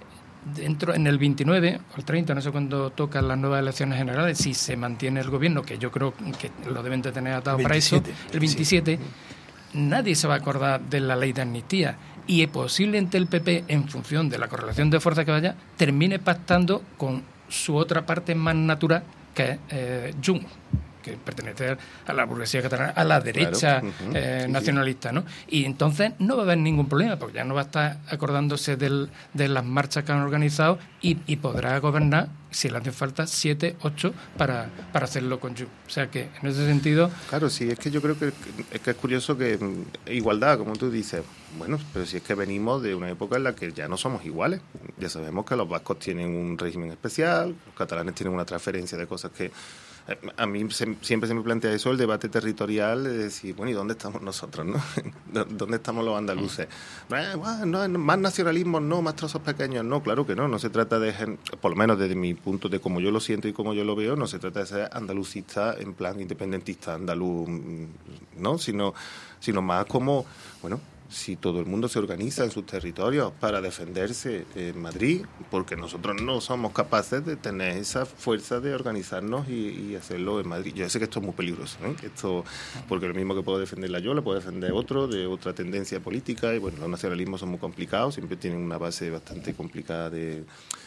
en el 29 o el 30, no sé cuándo tocan las nuevas elecciones generales, si se mantiene el gobierno, que yo creo que lo deben de tener atado para eso, el 27, nadie se va a acordar de la ley de amnistía. Y posiblemente el PP, en función de la correlación de fuerzas que vaya, termine pactando con su otra parte más natural, que es Junts, que pertenece a la burguesía catalana, a la derecha nacionalista, ¿no? Y entonces no va a haber ningún problema, porque ya no va a estar acordándose de las marchas que han organizado y podrá gobernar, si le hace falta, 7, 8 para hacerlo con Junts. O sea que, en ese sentido... Claro, sí, es que yo creo que es curioso que igualdad, como tú dices, bueno, pero si es que venimos de una época en la que ya no somos iguales. Ya sabemos que los vascos tienen un régimen especial, los catalanes tienen una transferencia de cosas que... A mí siempre se me plantea eso, el debate territorial, de decir, bueno, ¿y dónde estamos nosotros, no? ¿Dónde estamos los andaluces? No, más nacionalismo, no, más trozos pequeños, no, claro que no se trata de, por lo menos desde mi punto de cómo yo lo siento y cómo yo lo veo, no se trata de ser andalucista en plan independentista andaluz, no, sino más como, bueno, si todo el mundo se organiza en sus territorios para defenderse en Madrid, porque nosotros no somos capaces de tener esa fuerza de organizarnos y hacerlo en Madrid. Yo sé que esto es muy peligroso, ¿eh? Porque lo mismo que puedo defenderla yo, la puedo defender otro de otra tendencia política, y bueno, los nacionalismos son muy complicados, siempre tienen una base bastante complicada de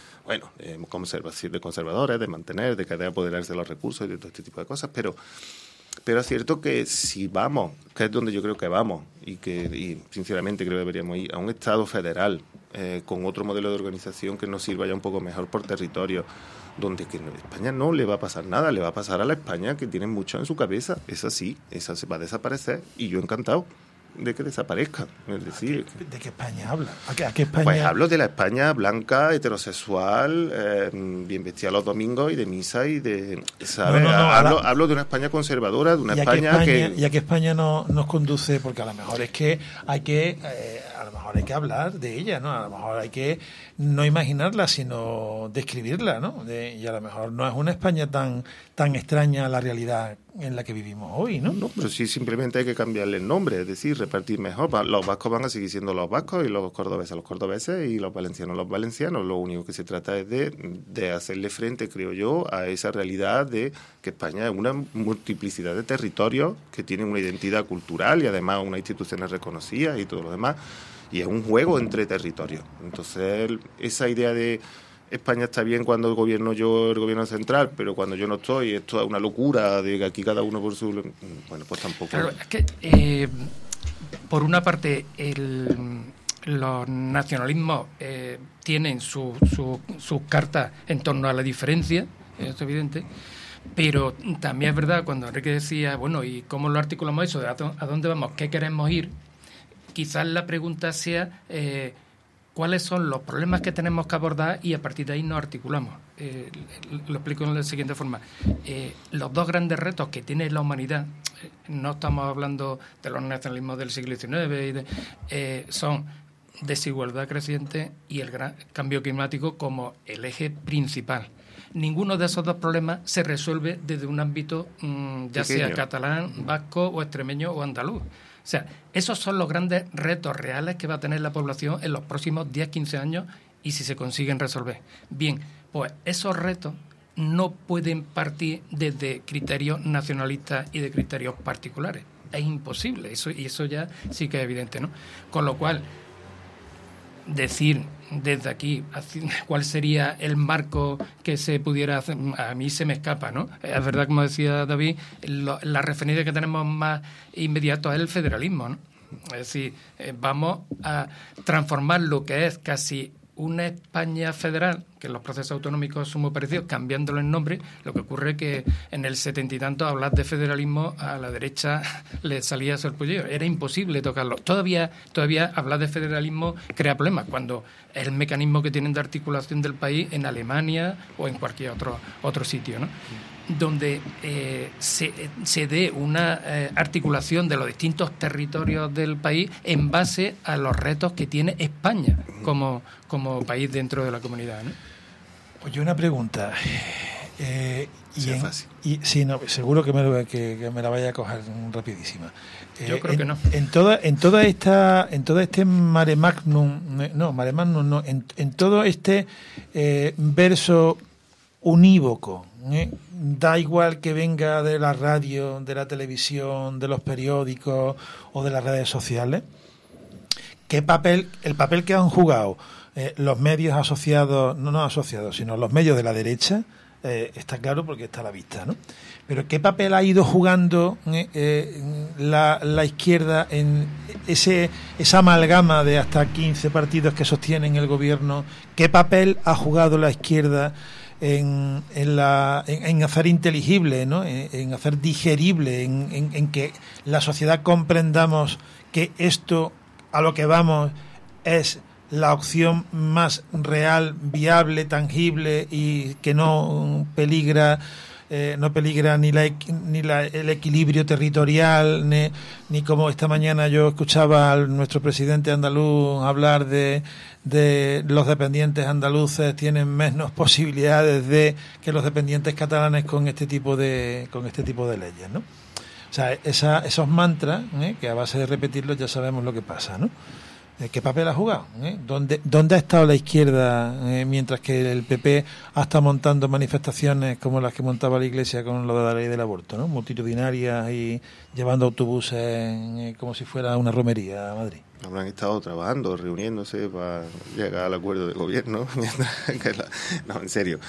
conservadores, de mantener, de querer apoderarse de los recursos y de todo este tipo de cosas, pero es cierto que si vamos, que es donde yo creo que vamos, y sinceramente creo que deberíamos ir a un Estado federal con otro modelo de organización que nos sirva ya un poco mejor por territorio, donde que a España no le va a pasar nada, le va a pasar a la España que tiene mucho en su cabeza, esa se va a desaparecer, y yo encantado de que desaparezca. Es decir, ¿de qué España habla? ¿A qué España? Pues hablo de la España blanca, heterosexual, bien vestida los domingos y de misa y de... ¿sabes? Hablo de una España conservadora, de una España que... ¿Y a qué España nos conduce? Porque a lo mejor es que hay que hablar de ella, ¿no? A lo mejor hay que no imaginarla, sino describirla, ¿no? Y a lo mejor no es una España tan extraña a la realidad en la que vivimos hoy, ¿no? No, pero sí, simplemente hay que cambiarle el nombre, es decir, repartir mejor. Los vascos van a seguir siendo los vascos, y los cordobeses, y los valencianos los valencianos. Lo único que se trata es de hacerle frente, creo yo, a esa realidad de que España es una multiplicidad de territorios que tienen una identidad cultural y además unas instituciones reconocidas y todo lo demás, y es un juego entre territorios. Entonces, esa idea de España está bien cuando el gobierno central, pero cuando yo no estoy, esto es una locura de que aquí cada uno por su... Bueno, pues tampoco... Claro, es que, por una parte, los nacionalismos tienen sus cartas en torno a la diferencia, es evidente, pero también es verdad cuando Enrique decía, bueno, ¿y cómo lo articulamos eso? ¿A dónde vamos? ¿Qué queremos ir? Quizás la pregunta sea cuáles son los problemas que tenemos que abordar y a partir de ahí nos articulamos. Lo explico de la siguiente forma. Los dos grandes retos que tiene la humanidad, no estamos hablando de los nacionalismos del siglo XIX, son desigualdad creciente y el gran cambio climático como el eje principal. Ninguno de esos dos problemas se resuelve desde un ámbito ya sea catalán, vasco o extremeño o andaluz. O sea, esos son los grandes retos reales que va a tener la población en los próximos 10-15 años y si se consiguen resolver. Bien, pues esos retos no pueden partir desde criterios nacionalistas y de criterios particulares. Es imposible, eso ya sí que es evidente, ¿no? Con lo cual, decir desde aquí cuál sería el marco que se pudiera hacer, a mí se me escapa, ¿no? Es verdad, como decía David, la referencia que tenemos más inmediato es el federalismo, ¿no? Es decir, vamos a transformar lo que es casi una España federal, que los procesos autonómicos son muy parecidos, cambiándolo en nombre. Lo que ocurre es que en el 70 y tanto hablar de federalismo a la derecha le salía sarpullido. Era imposible tocarlo. Todavía hablar de federalismo crea problemas, cuando es el mecanismo que tienen de articulación del país en Alemania o en cualquier otro sitio, ¿no? Donde se dé una articulación de los distintos territorios del país en base a los retos que tiene España como país dentro de la comunidad, ¿no? Oye, una pregunta. Fácil. Sí, no, seguro que me la vaya a coger rapidísima. Yo creo que no. En todo este mare magnum, en todo este verso unívoco, da igual que venga de la radio, de la televisión, de los periódicos o de las redes sociales, el papel que han jugado los medios asociados, no asociados, sino los medios de la derecha, está claro porque está a la vista, ¿no? Pero ¿qué papel ha ido jugando la izquierda en esa amalgama de hasta 15 partidos que sostienen el gobierno? ¿Qué papel ha jugado la izquierda en hacer inteligible, ¿no? En hacer digerible, en que la sociedad comprendamos que esto a lo que vamos es la opción más real, viable, tangible y que no peligra ni el equilibrio territorial, ni como esta mañana yo escuchaba a nuestro presidente andaluz hablar de los dependientes andaluces tienen menos posibilidades de que los dependientes catalanes con este tipo de leyes, ¿no? O sea, esos mantras, que a base de repetirlos ya sabemos lo que pasa, ¿no? ¿Qué papel ha jugado? ¿Dónde ha estado la izquierda mientras que el PP ha estado montando manifestaciones como las que montaba la Iglesia con lo de la ley del aborto, ¿no? Multitudinarias y llevando autobuses como si fuera una romería a Madrid? Habrán estado trabajando, reuniéndose para llegar al acuerdo de gobierno. No, en serio.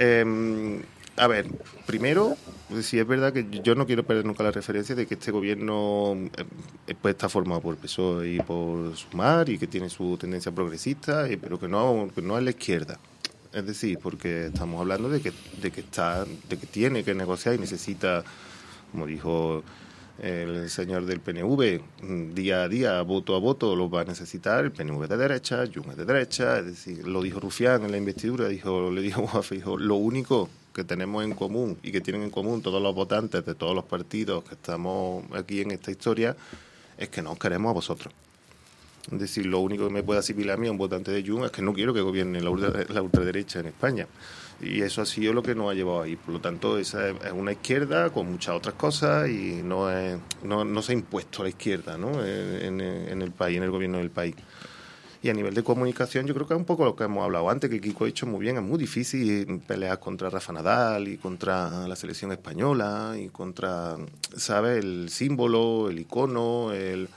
A ver, primero, sí es verdad que yo no quiero perder nunca la referencia de que este gobierno pues está formado por PSOE y por Sumar y que tiene su tendencia progresista, pero que no es la izquierda. Es decir, porque estamos hablando de que tiene que negociar y necesita, como dijo el señor del PNV, día a día, voto a voto, lo va a necesitar. El PNV de derecha, Junts es de derecha, es decir, lo dijo Rufián en la investidura, le dijo Boafe, lo único que tenemos en común y que tienen en común todos los votantes de todos los partidos que estamos aquí en esta historia es que no os queremos a vosotros. Es decir, lo único que me puede asimilar a mí a un votante de Junts es que no quiero que gobierne la ultraderecha en España. Y eso ha sido lo que nos ha llevado ahí. Por lo tanto, esa es una izquierda con muchas otras cosas y no se ha impuesto la izquierda, ¿no? en el país, en el gobierno del país. Y a nivel de comunicación, yo creo que es un poco lo que hemos hablado antes, que Kiko ha dicho muy bien, es muy difícil pelear contra Rafa Nadal y contra la selección española y contra, ¿sabes?, el símbolo, el icono, es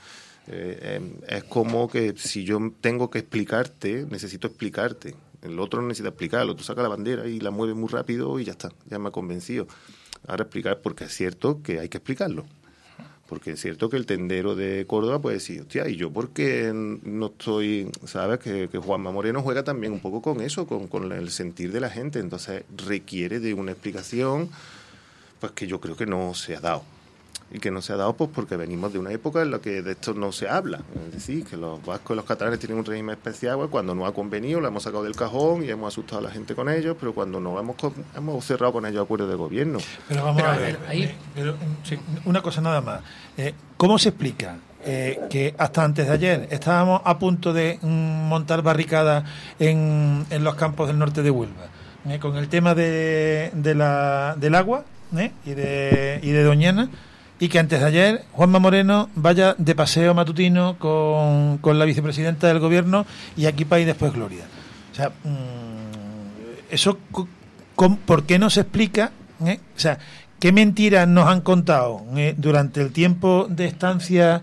como que si yo tengo que explicarte, necesito explicarte. El otro no necesita explicar, el otro saca la bandera y la mueve muy rápido y ya está, ya me ha convencido. Ahora explicar, porque es cierto que hay que explicarlo. Porque es cierto que el tendero de Córdoba puede decir, hostia, ¿y yo por qué no estoy...? ¿Sabes? Que Juanma Moreno juega también un poco con eso, con el sentir de la gente. Entonces requiere de una explicación pues que yo creo que no se ha dado. Y que no se ha dado pues porque venimos de una época en la que de esto no se habla. Es decir, que los vascos y los catalanes tienen un régimen especial, pues cuando no ha convenido lo hemos sacado del cajón y hemos asustado a la gente con ellos, pero cuando no hemos cerrado con ellos acuerdos de gobierno. Pero vamos a ver, una cosa nada más. ¿Cómo se explica que hasta antes de ayer estábamos a punto de montar barricadas en los campos del norte de Huelva, con el tema del agua y de Doñana, y que antes de ayer Juanma Moreno vaya de paseo matutino con la vicepresidenta del gobierno y aquí País después Gloria? O sea, eso ¿por qué no se explica? O sea, ¿qué mentiras nos han contado durante el tiempo de estancia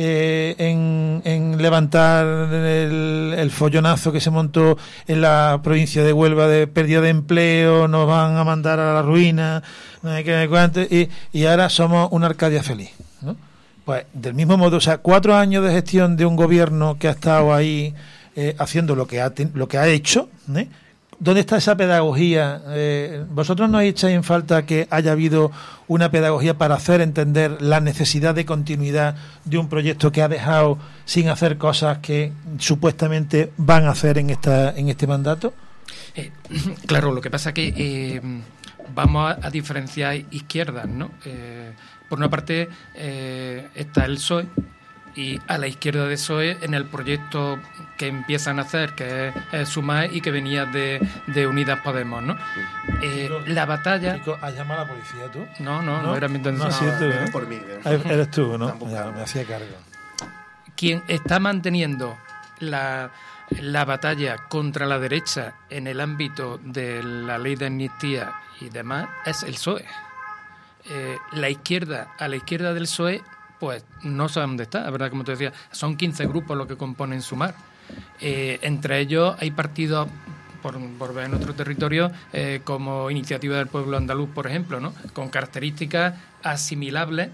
en levantar el follonazo que se montó en la provincia de Huelva de pérdida de empleo, nos van a mandar a la ruina, y ahora somos una Arcadia feliz, ¿no? Pues del mismo modo, o sea, 4 años de gestión de un gobierno que ha estado ahí haciendo lo que ha hecho, ¿dónde está esa pedagogía? ¿Vosotros no echáis en falta que haya habido una pedagogía para hacer entender la necesidad de continuidad de un proyecto que ha dejado sin hacer cosas que supuestamente van a hacer en este mandato? Claro, lo que pasa es que vamos a diferenciar izquierdas, ¿no? Por una parte está el PSOE, y a la izquierda de PSOE en el proyecto que empiezan a hacer, que es Sumar, y que venía de Unidas Podemos, ¿no? La batalla... ¿Has llamado a la policía tú? No era mi intención. No, sí, tú, por mí. Eres tú, ¿no? Ya, me hacía cargo. Quien está manteniendo la batalla contra la derecha en el ámbito de la ley de amnistía y demás es el PSOE. La izquierda, a la izquierda del PSOE, pues no sabe dónde está, la verdad, como te decía, son 15 grupos los que componen Sumar. Entre ellos hay partidos, por ver en otro territorio, como Iniciativa del Pueblo Andaluz, por ejemplo, ¿no? Con características asimilables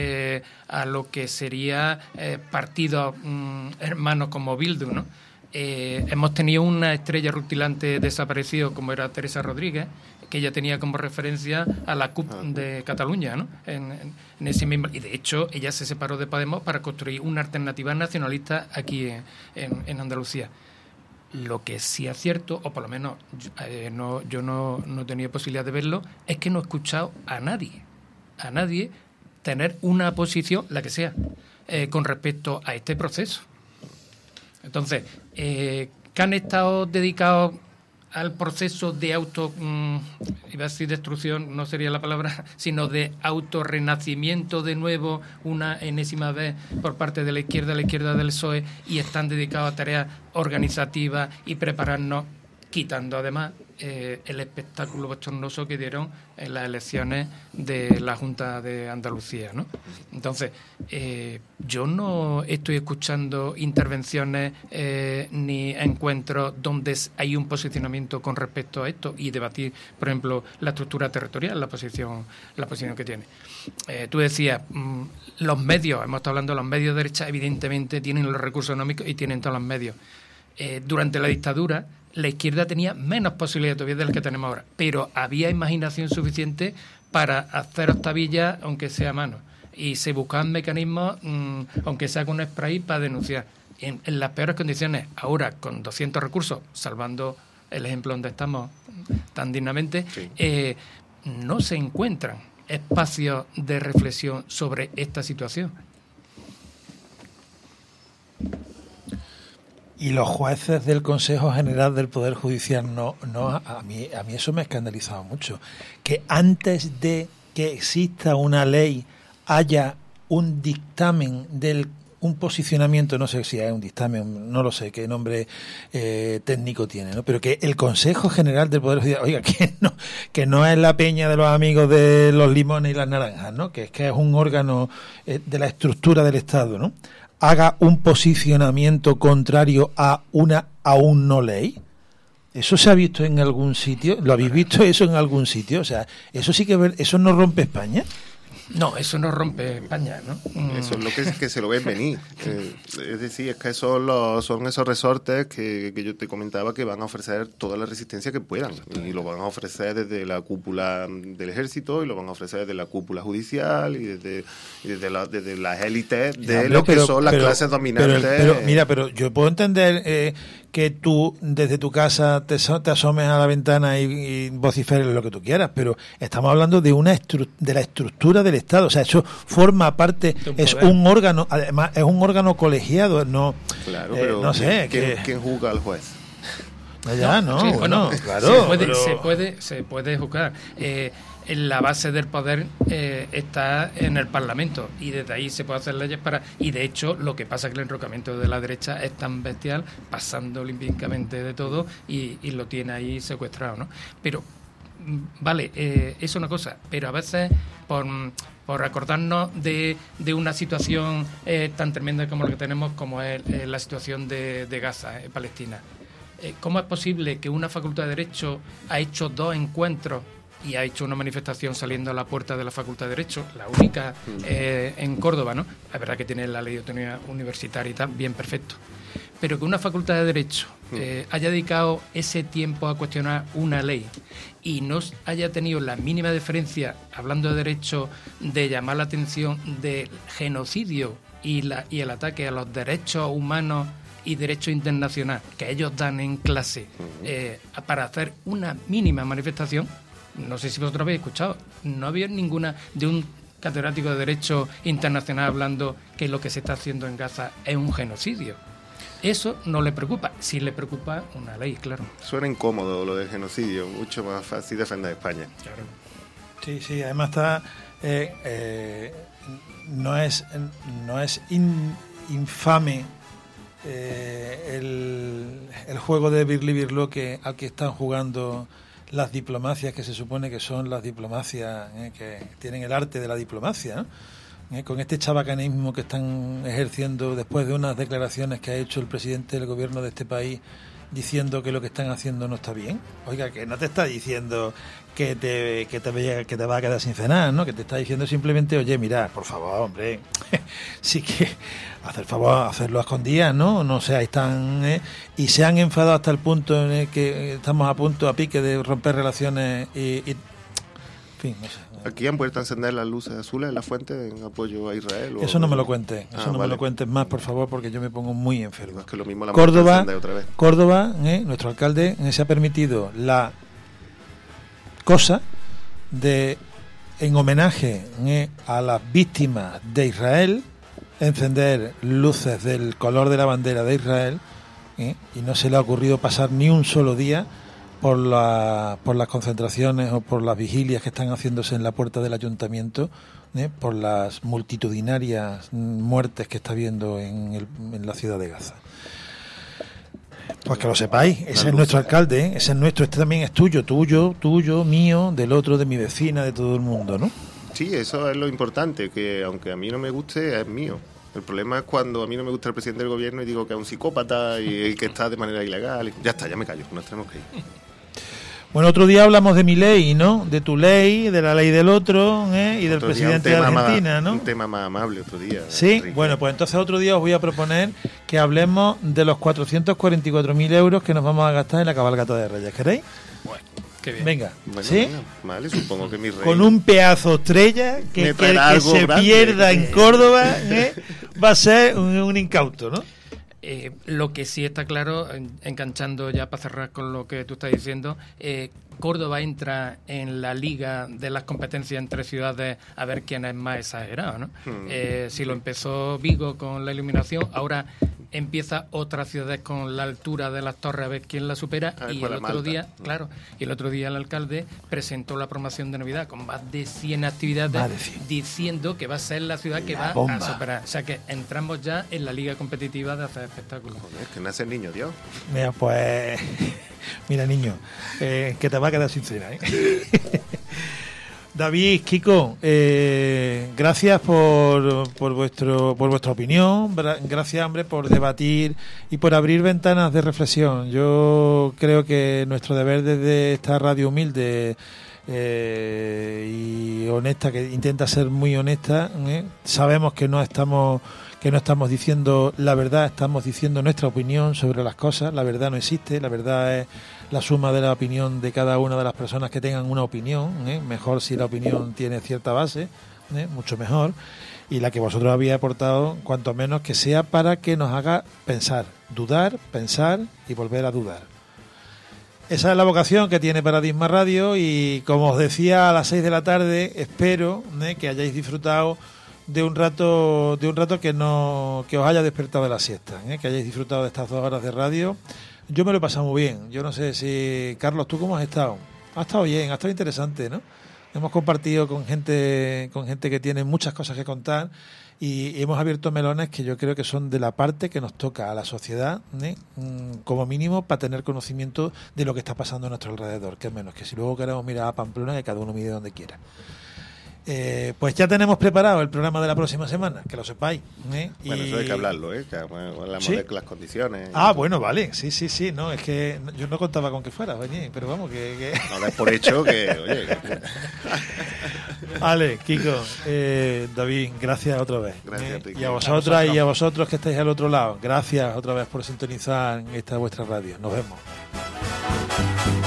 a lo que sería partidos hermanos como Bildu, ¿no? Hemos tenido una estrella rutilante desaparecido como era Teresa Rodríguez, que ella tenía como referencia a la CUP de Cataluña, ¿no? En ese mismo, y de hecho ella se separó de Podemos para construir una alternativa nacionalista aquí en Andalucía. Lo que sí es cierto, o por lo menos yo no he tenido posibilidad de verlo, es que no he escuchado a nadie tener una posición, la que sea, con respecto a este proceso. Entonces, que han estado dedicados al proceso de iba a decir destrucción, no sería la palabra, sino de autorrenacimiento de nuevo, una enésima vez por parte de la izquierda del PSOE, y están dedicados a tareas organizativas y prepararnos, quitando además el espectáculo bochornoso que dieron en las elecciones de la Junta de Andalucía, ¿no? Entonces, yo no estoy escuchando intervenciones ni encuentros donde hay un posicionamiento con respecto a esto y debatir, por ejemplo, la estructura territorial, la posición que tiene. Tú decías, los medios, hemos estado hablando de los medios de derecha, evidentemente tienen los recursos económicos y tienen todos los medios. Durante la dictadura, la izquierda tenía menos posibilidades todavía de las que tenemos ahora, pero había imaginación suficiente para hacer octavillas, aunque sea a mano, y se buscaban mecanismos, aunque sea con un spray, para denunciar. En las peores condiciones, ahora con 200 recursos, salvando el ejemplo donde estamos tan dignamente, sí. No se encuentran espacios de reflexión sobre esta situación. Y los jueces del Consejo General del Poder Judicial a mí eso me ha escandalizado mucho. Que antes de que exista una ley haya un dictamen un posicionamiento, no sé si hay un dictamen, no lo sé qué nombre técnico tiene, ¿no? Pero que el Consejo General del Poder Judicial, oiga, que no es la peña de los amigos de los limones y las naranjas, ¿no? Que es un órgano de la estructura del Estado, ¿no? Haga un posicionamiento contrario a un no ley. ¿Eso se ha visto en algún sitio? ¿Lo habéis visto eso en algún sitio? O sea, eso sí que eso no rompe España. No, eso no rompe España, ¿no? Eso es lo que se lo ven venir. Es decir, es que son esos resortes que yo te comentaba que van a ofrecer toda la resistencia que puedan. Y lo van a ofrecer desde la cúpula del ejército, y lo van a ofrecer desde la cúpula judicial, y desde las élites de lo que son las clases dominantes. Pero yo puedo entender que tú desde tu casa te asomes a la ventana y vociferes lo que tú quieras, pero estamos hablando de de la estructura del Estado. O sea, eso forma parte, es un órgano, además es un órgano colegiado, no. Claro, pero no sé. ¿Quién juzga al juez? Ya, no, sí, bueno, claro. Se puede juzgar. La base del poder está en el Parlamento, y desde ahí se puede hacer leyes y de hecho lo que pasa es que el enrocamiento de la derecha es tan bestial, pasando olímpicamente de todo, y lo tiene ahí secuestrado, ¿no? Pero vale, es una cosa, pero a veces por acordarnos de una situación tan tremenda como la que tenemos, como es la situación de Gaza, Palestina. ¿Cómo es posible que una facultad de Derecho ha hecho 2 encuentros y ha hecho una manifestación saliendo a la puerta de la Facultad de Derecho, la única en Córdoba, ¿no? Es verdad que tiene la ley de autonomía universitaria y tal, bien, perfecto. Pero que una Facultad de Derecho haya dedicado ese tiempo a cuestionar una ley y no haya tenido la mínima deferencia, hablando de derecho, de llamar la atención del genocidio y el ataque a los derechos humanos y derecho internacional que ellos dan en clase, para hacer una mínima manifestación. No sé si vosotros habéis escuchado, no había ninguna de un catedrático de Derecho Internacional hablando que lo que se está haciendo en Gaza es un genocidio. Eso no le preocupa. Sí le preocupa una ley, claro. Suena incómodo lo del genocidio, mucho más fácil defender a España. Claro. Sí, además está... no es infame el juego de Birli-Birlo al que están jugando las diplomacias, que se supone que son las diplomacias que tienen el arte de la diplomacia, ¿no? Con este chabacanismo que están ejerciendo después de unas declaraciones que ha hecho el presidente del gobierno de este país diciendo que lo que están haciendo no está bien. Oiga, que no te está diciendo que te va a quedar sin cenar, ¿no? Que te está diciendo simplemente, oye, mira, por favor, hombre, sí que hacerlo a escondidas, ¿no? No seáis tan... Y se han enfadado hasta el punto en el que estamos a pique de romper relaciones y en fin, no sé. Aquí han vuelto a encender las luces azules en la fuente en apoyo a Israel. Eso no me lo cuentes, me lo cuentes más, por favor, porque yo me pongo muy enfermo. Es que lo mismo la Córdoba, otra vez. Córdoba, nuestro alcalde se ha permitido la cosa de, en homenaje a las víctimas de Israel, encender luces del color de la bandera de Israel, y no se le ha ocurrido pasar ni un solo día por las concentraciones o por las vigilias que están haciéndose en la puerta del ayuntamiento, por las multitudinarias muertes que está habiendo en la ciudad de Gaza. Pues que lo sepáis, ese es nuestro alcalde, ese es nuestro, este también es tuyo, mío, del otro, de mi vecina, de todo el mundo, ¿no? Sí, eso es lo importante, que aunque a mí no me guste, es mío. El problema es cuando a mí no me gusta el presidente del gobierno y digo que es un psicópata y que está de manera ilegal. Ya está, ya me callo, nos tenemos que ir. Bueno, otro día hablamos de mi ley, ¿no? De tu ley, de la ley del otro, y del presidente de Argentina, ¿no? Un tema más amable otro día. Sí, Enrique. Bueno, pues entonces otro día os voy a proponer que hablemos de los 444.000 euros que nos vamos a gastar en la cabalgata de Reyes. ¿Queréis? Bueno, qué bien. Venga, Bueno, ¿sí? Venga, vale, supongo que mi rey... Con un pedazo estrella que se grande. pierda en Córdoba, va a ser un incauto, ¿no? Lo que sí está claro, enganchando ya para cerrar con lo que tú estás diciendo, Córdoba entra en la liga de las competencias entre ciudades a ver quién es más exagerado, ¿no? Si lo empezó Vigo con la iluminación, ahora empieza otras ciudades con la altura de las torres a ver quién la supera, y el otro día, el otro día el alcalde presentó la promoción de Navidad con más de 100 actividades diciendo que va a ser la ciudad que va a superar. O sea que entramos ya en la liga competitiva de hacer espectáculos. Joder, es que nace el niño, Dios. Mira, pues... Mira, niño, que te va a quedar sin cena, David, Kiko, gracias por vuestra opinión, gracias, hombre, por debatir y por abrir ventanas de reflexión. Yo creo que nuestro deber desde esta radio humilde y honesta, que intenta ser muy honesta. Sabemos que no estamos diciendo la verdad, estamos diciendo nuestra opinión sobre las cosas. La verdad no existe, la verdad es la suma de la opinión de cada una de las personas que tengan una opinión, mejor si la opinión tiene cierta base, mucho mejor, y la que vosotros habéis aportado, cuanto menos que sea para que nos haga pensar, dudar, pensar y volver a dudar. Esa es la vocación que tiene Paradigma Radio, y como os decía, a las 6 de la tarde espero que hayáis disfrutado de un rato que os haya despertado de la siesta, que hayáis disfrutado de estas 2 horas de radio. Yo me lo he pasado muy bien. Yo no sé si, Carlos, ¿tú cómo has estado? Ha estado bien, ha estado interesante, ¿no? Hemos compartido con gente que tiene muchas cosas que contar, y hemos abierto melones que yo creo que son de la parte que nos toca a la sociedad, como mínimo, para tener conocimiento de lo que está pasando a nuestro alrededor, que es menos que si luego queremos mirar a Pamplona, que cada uno mire donde quiera. Pues ya tenemos preparado el programa de la próxima semana, que lo sepáis. Bueno, eso hay que hablarlo, que hablamos ¿sí? de las condiciones. Bueno, vale, sí, no, es que yo no contaba con que fuera, pero vamos, que... No des por hecho que, oye... Vale, Kiko, David, gracias otra vez. Gracias, y a vosotras y a vosotros que estáis al otro lado, gracias otra vez por sintonizar esta vuestra radio. Nos vemos.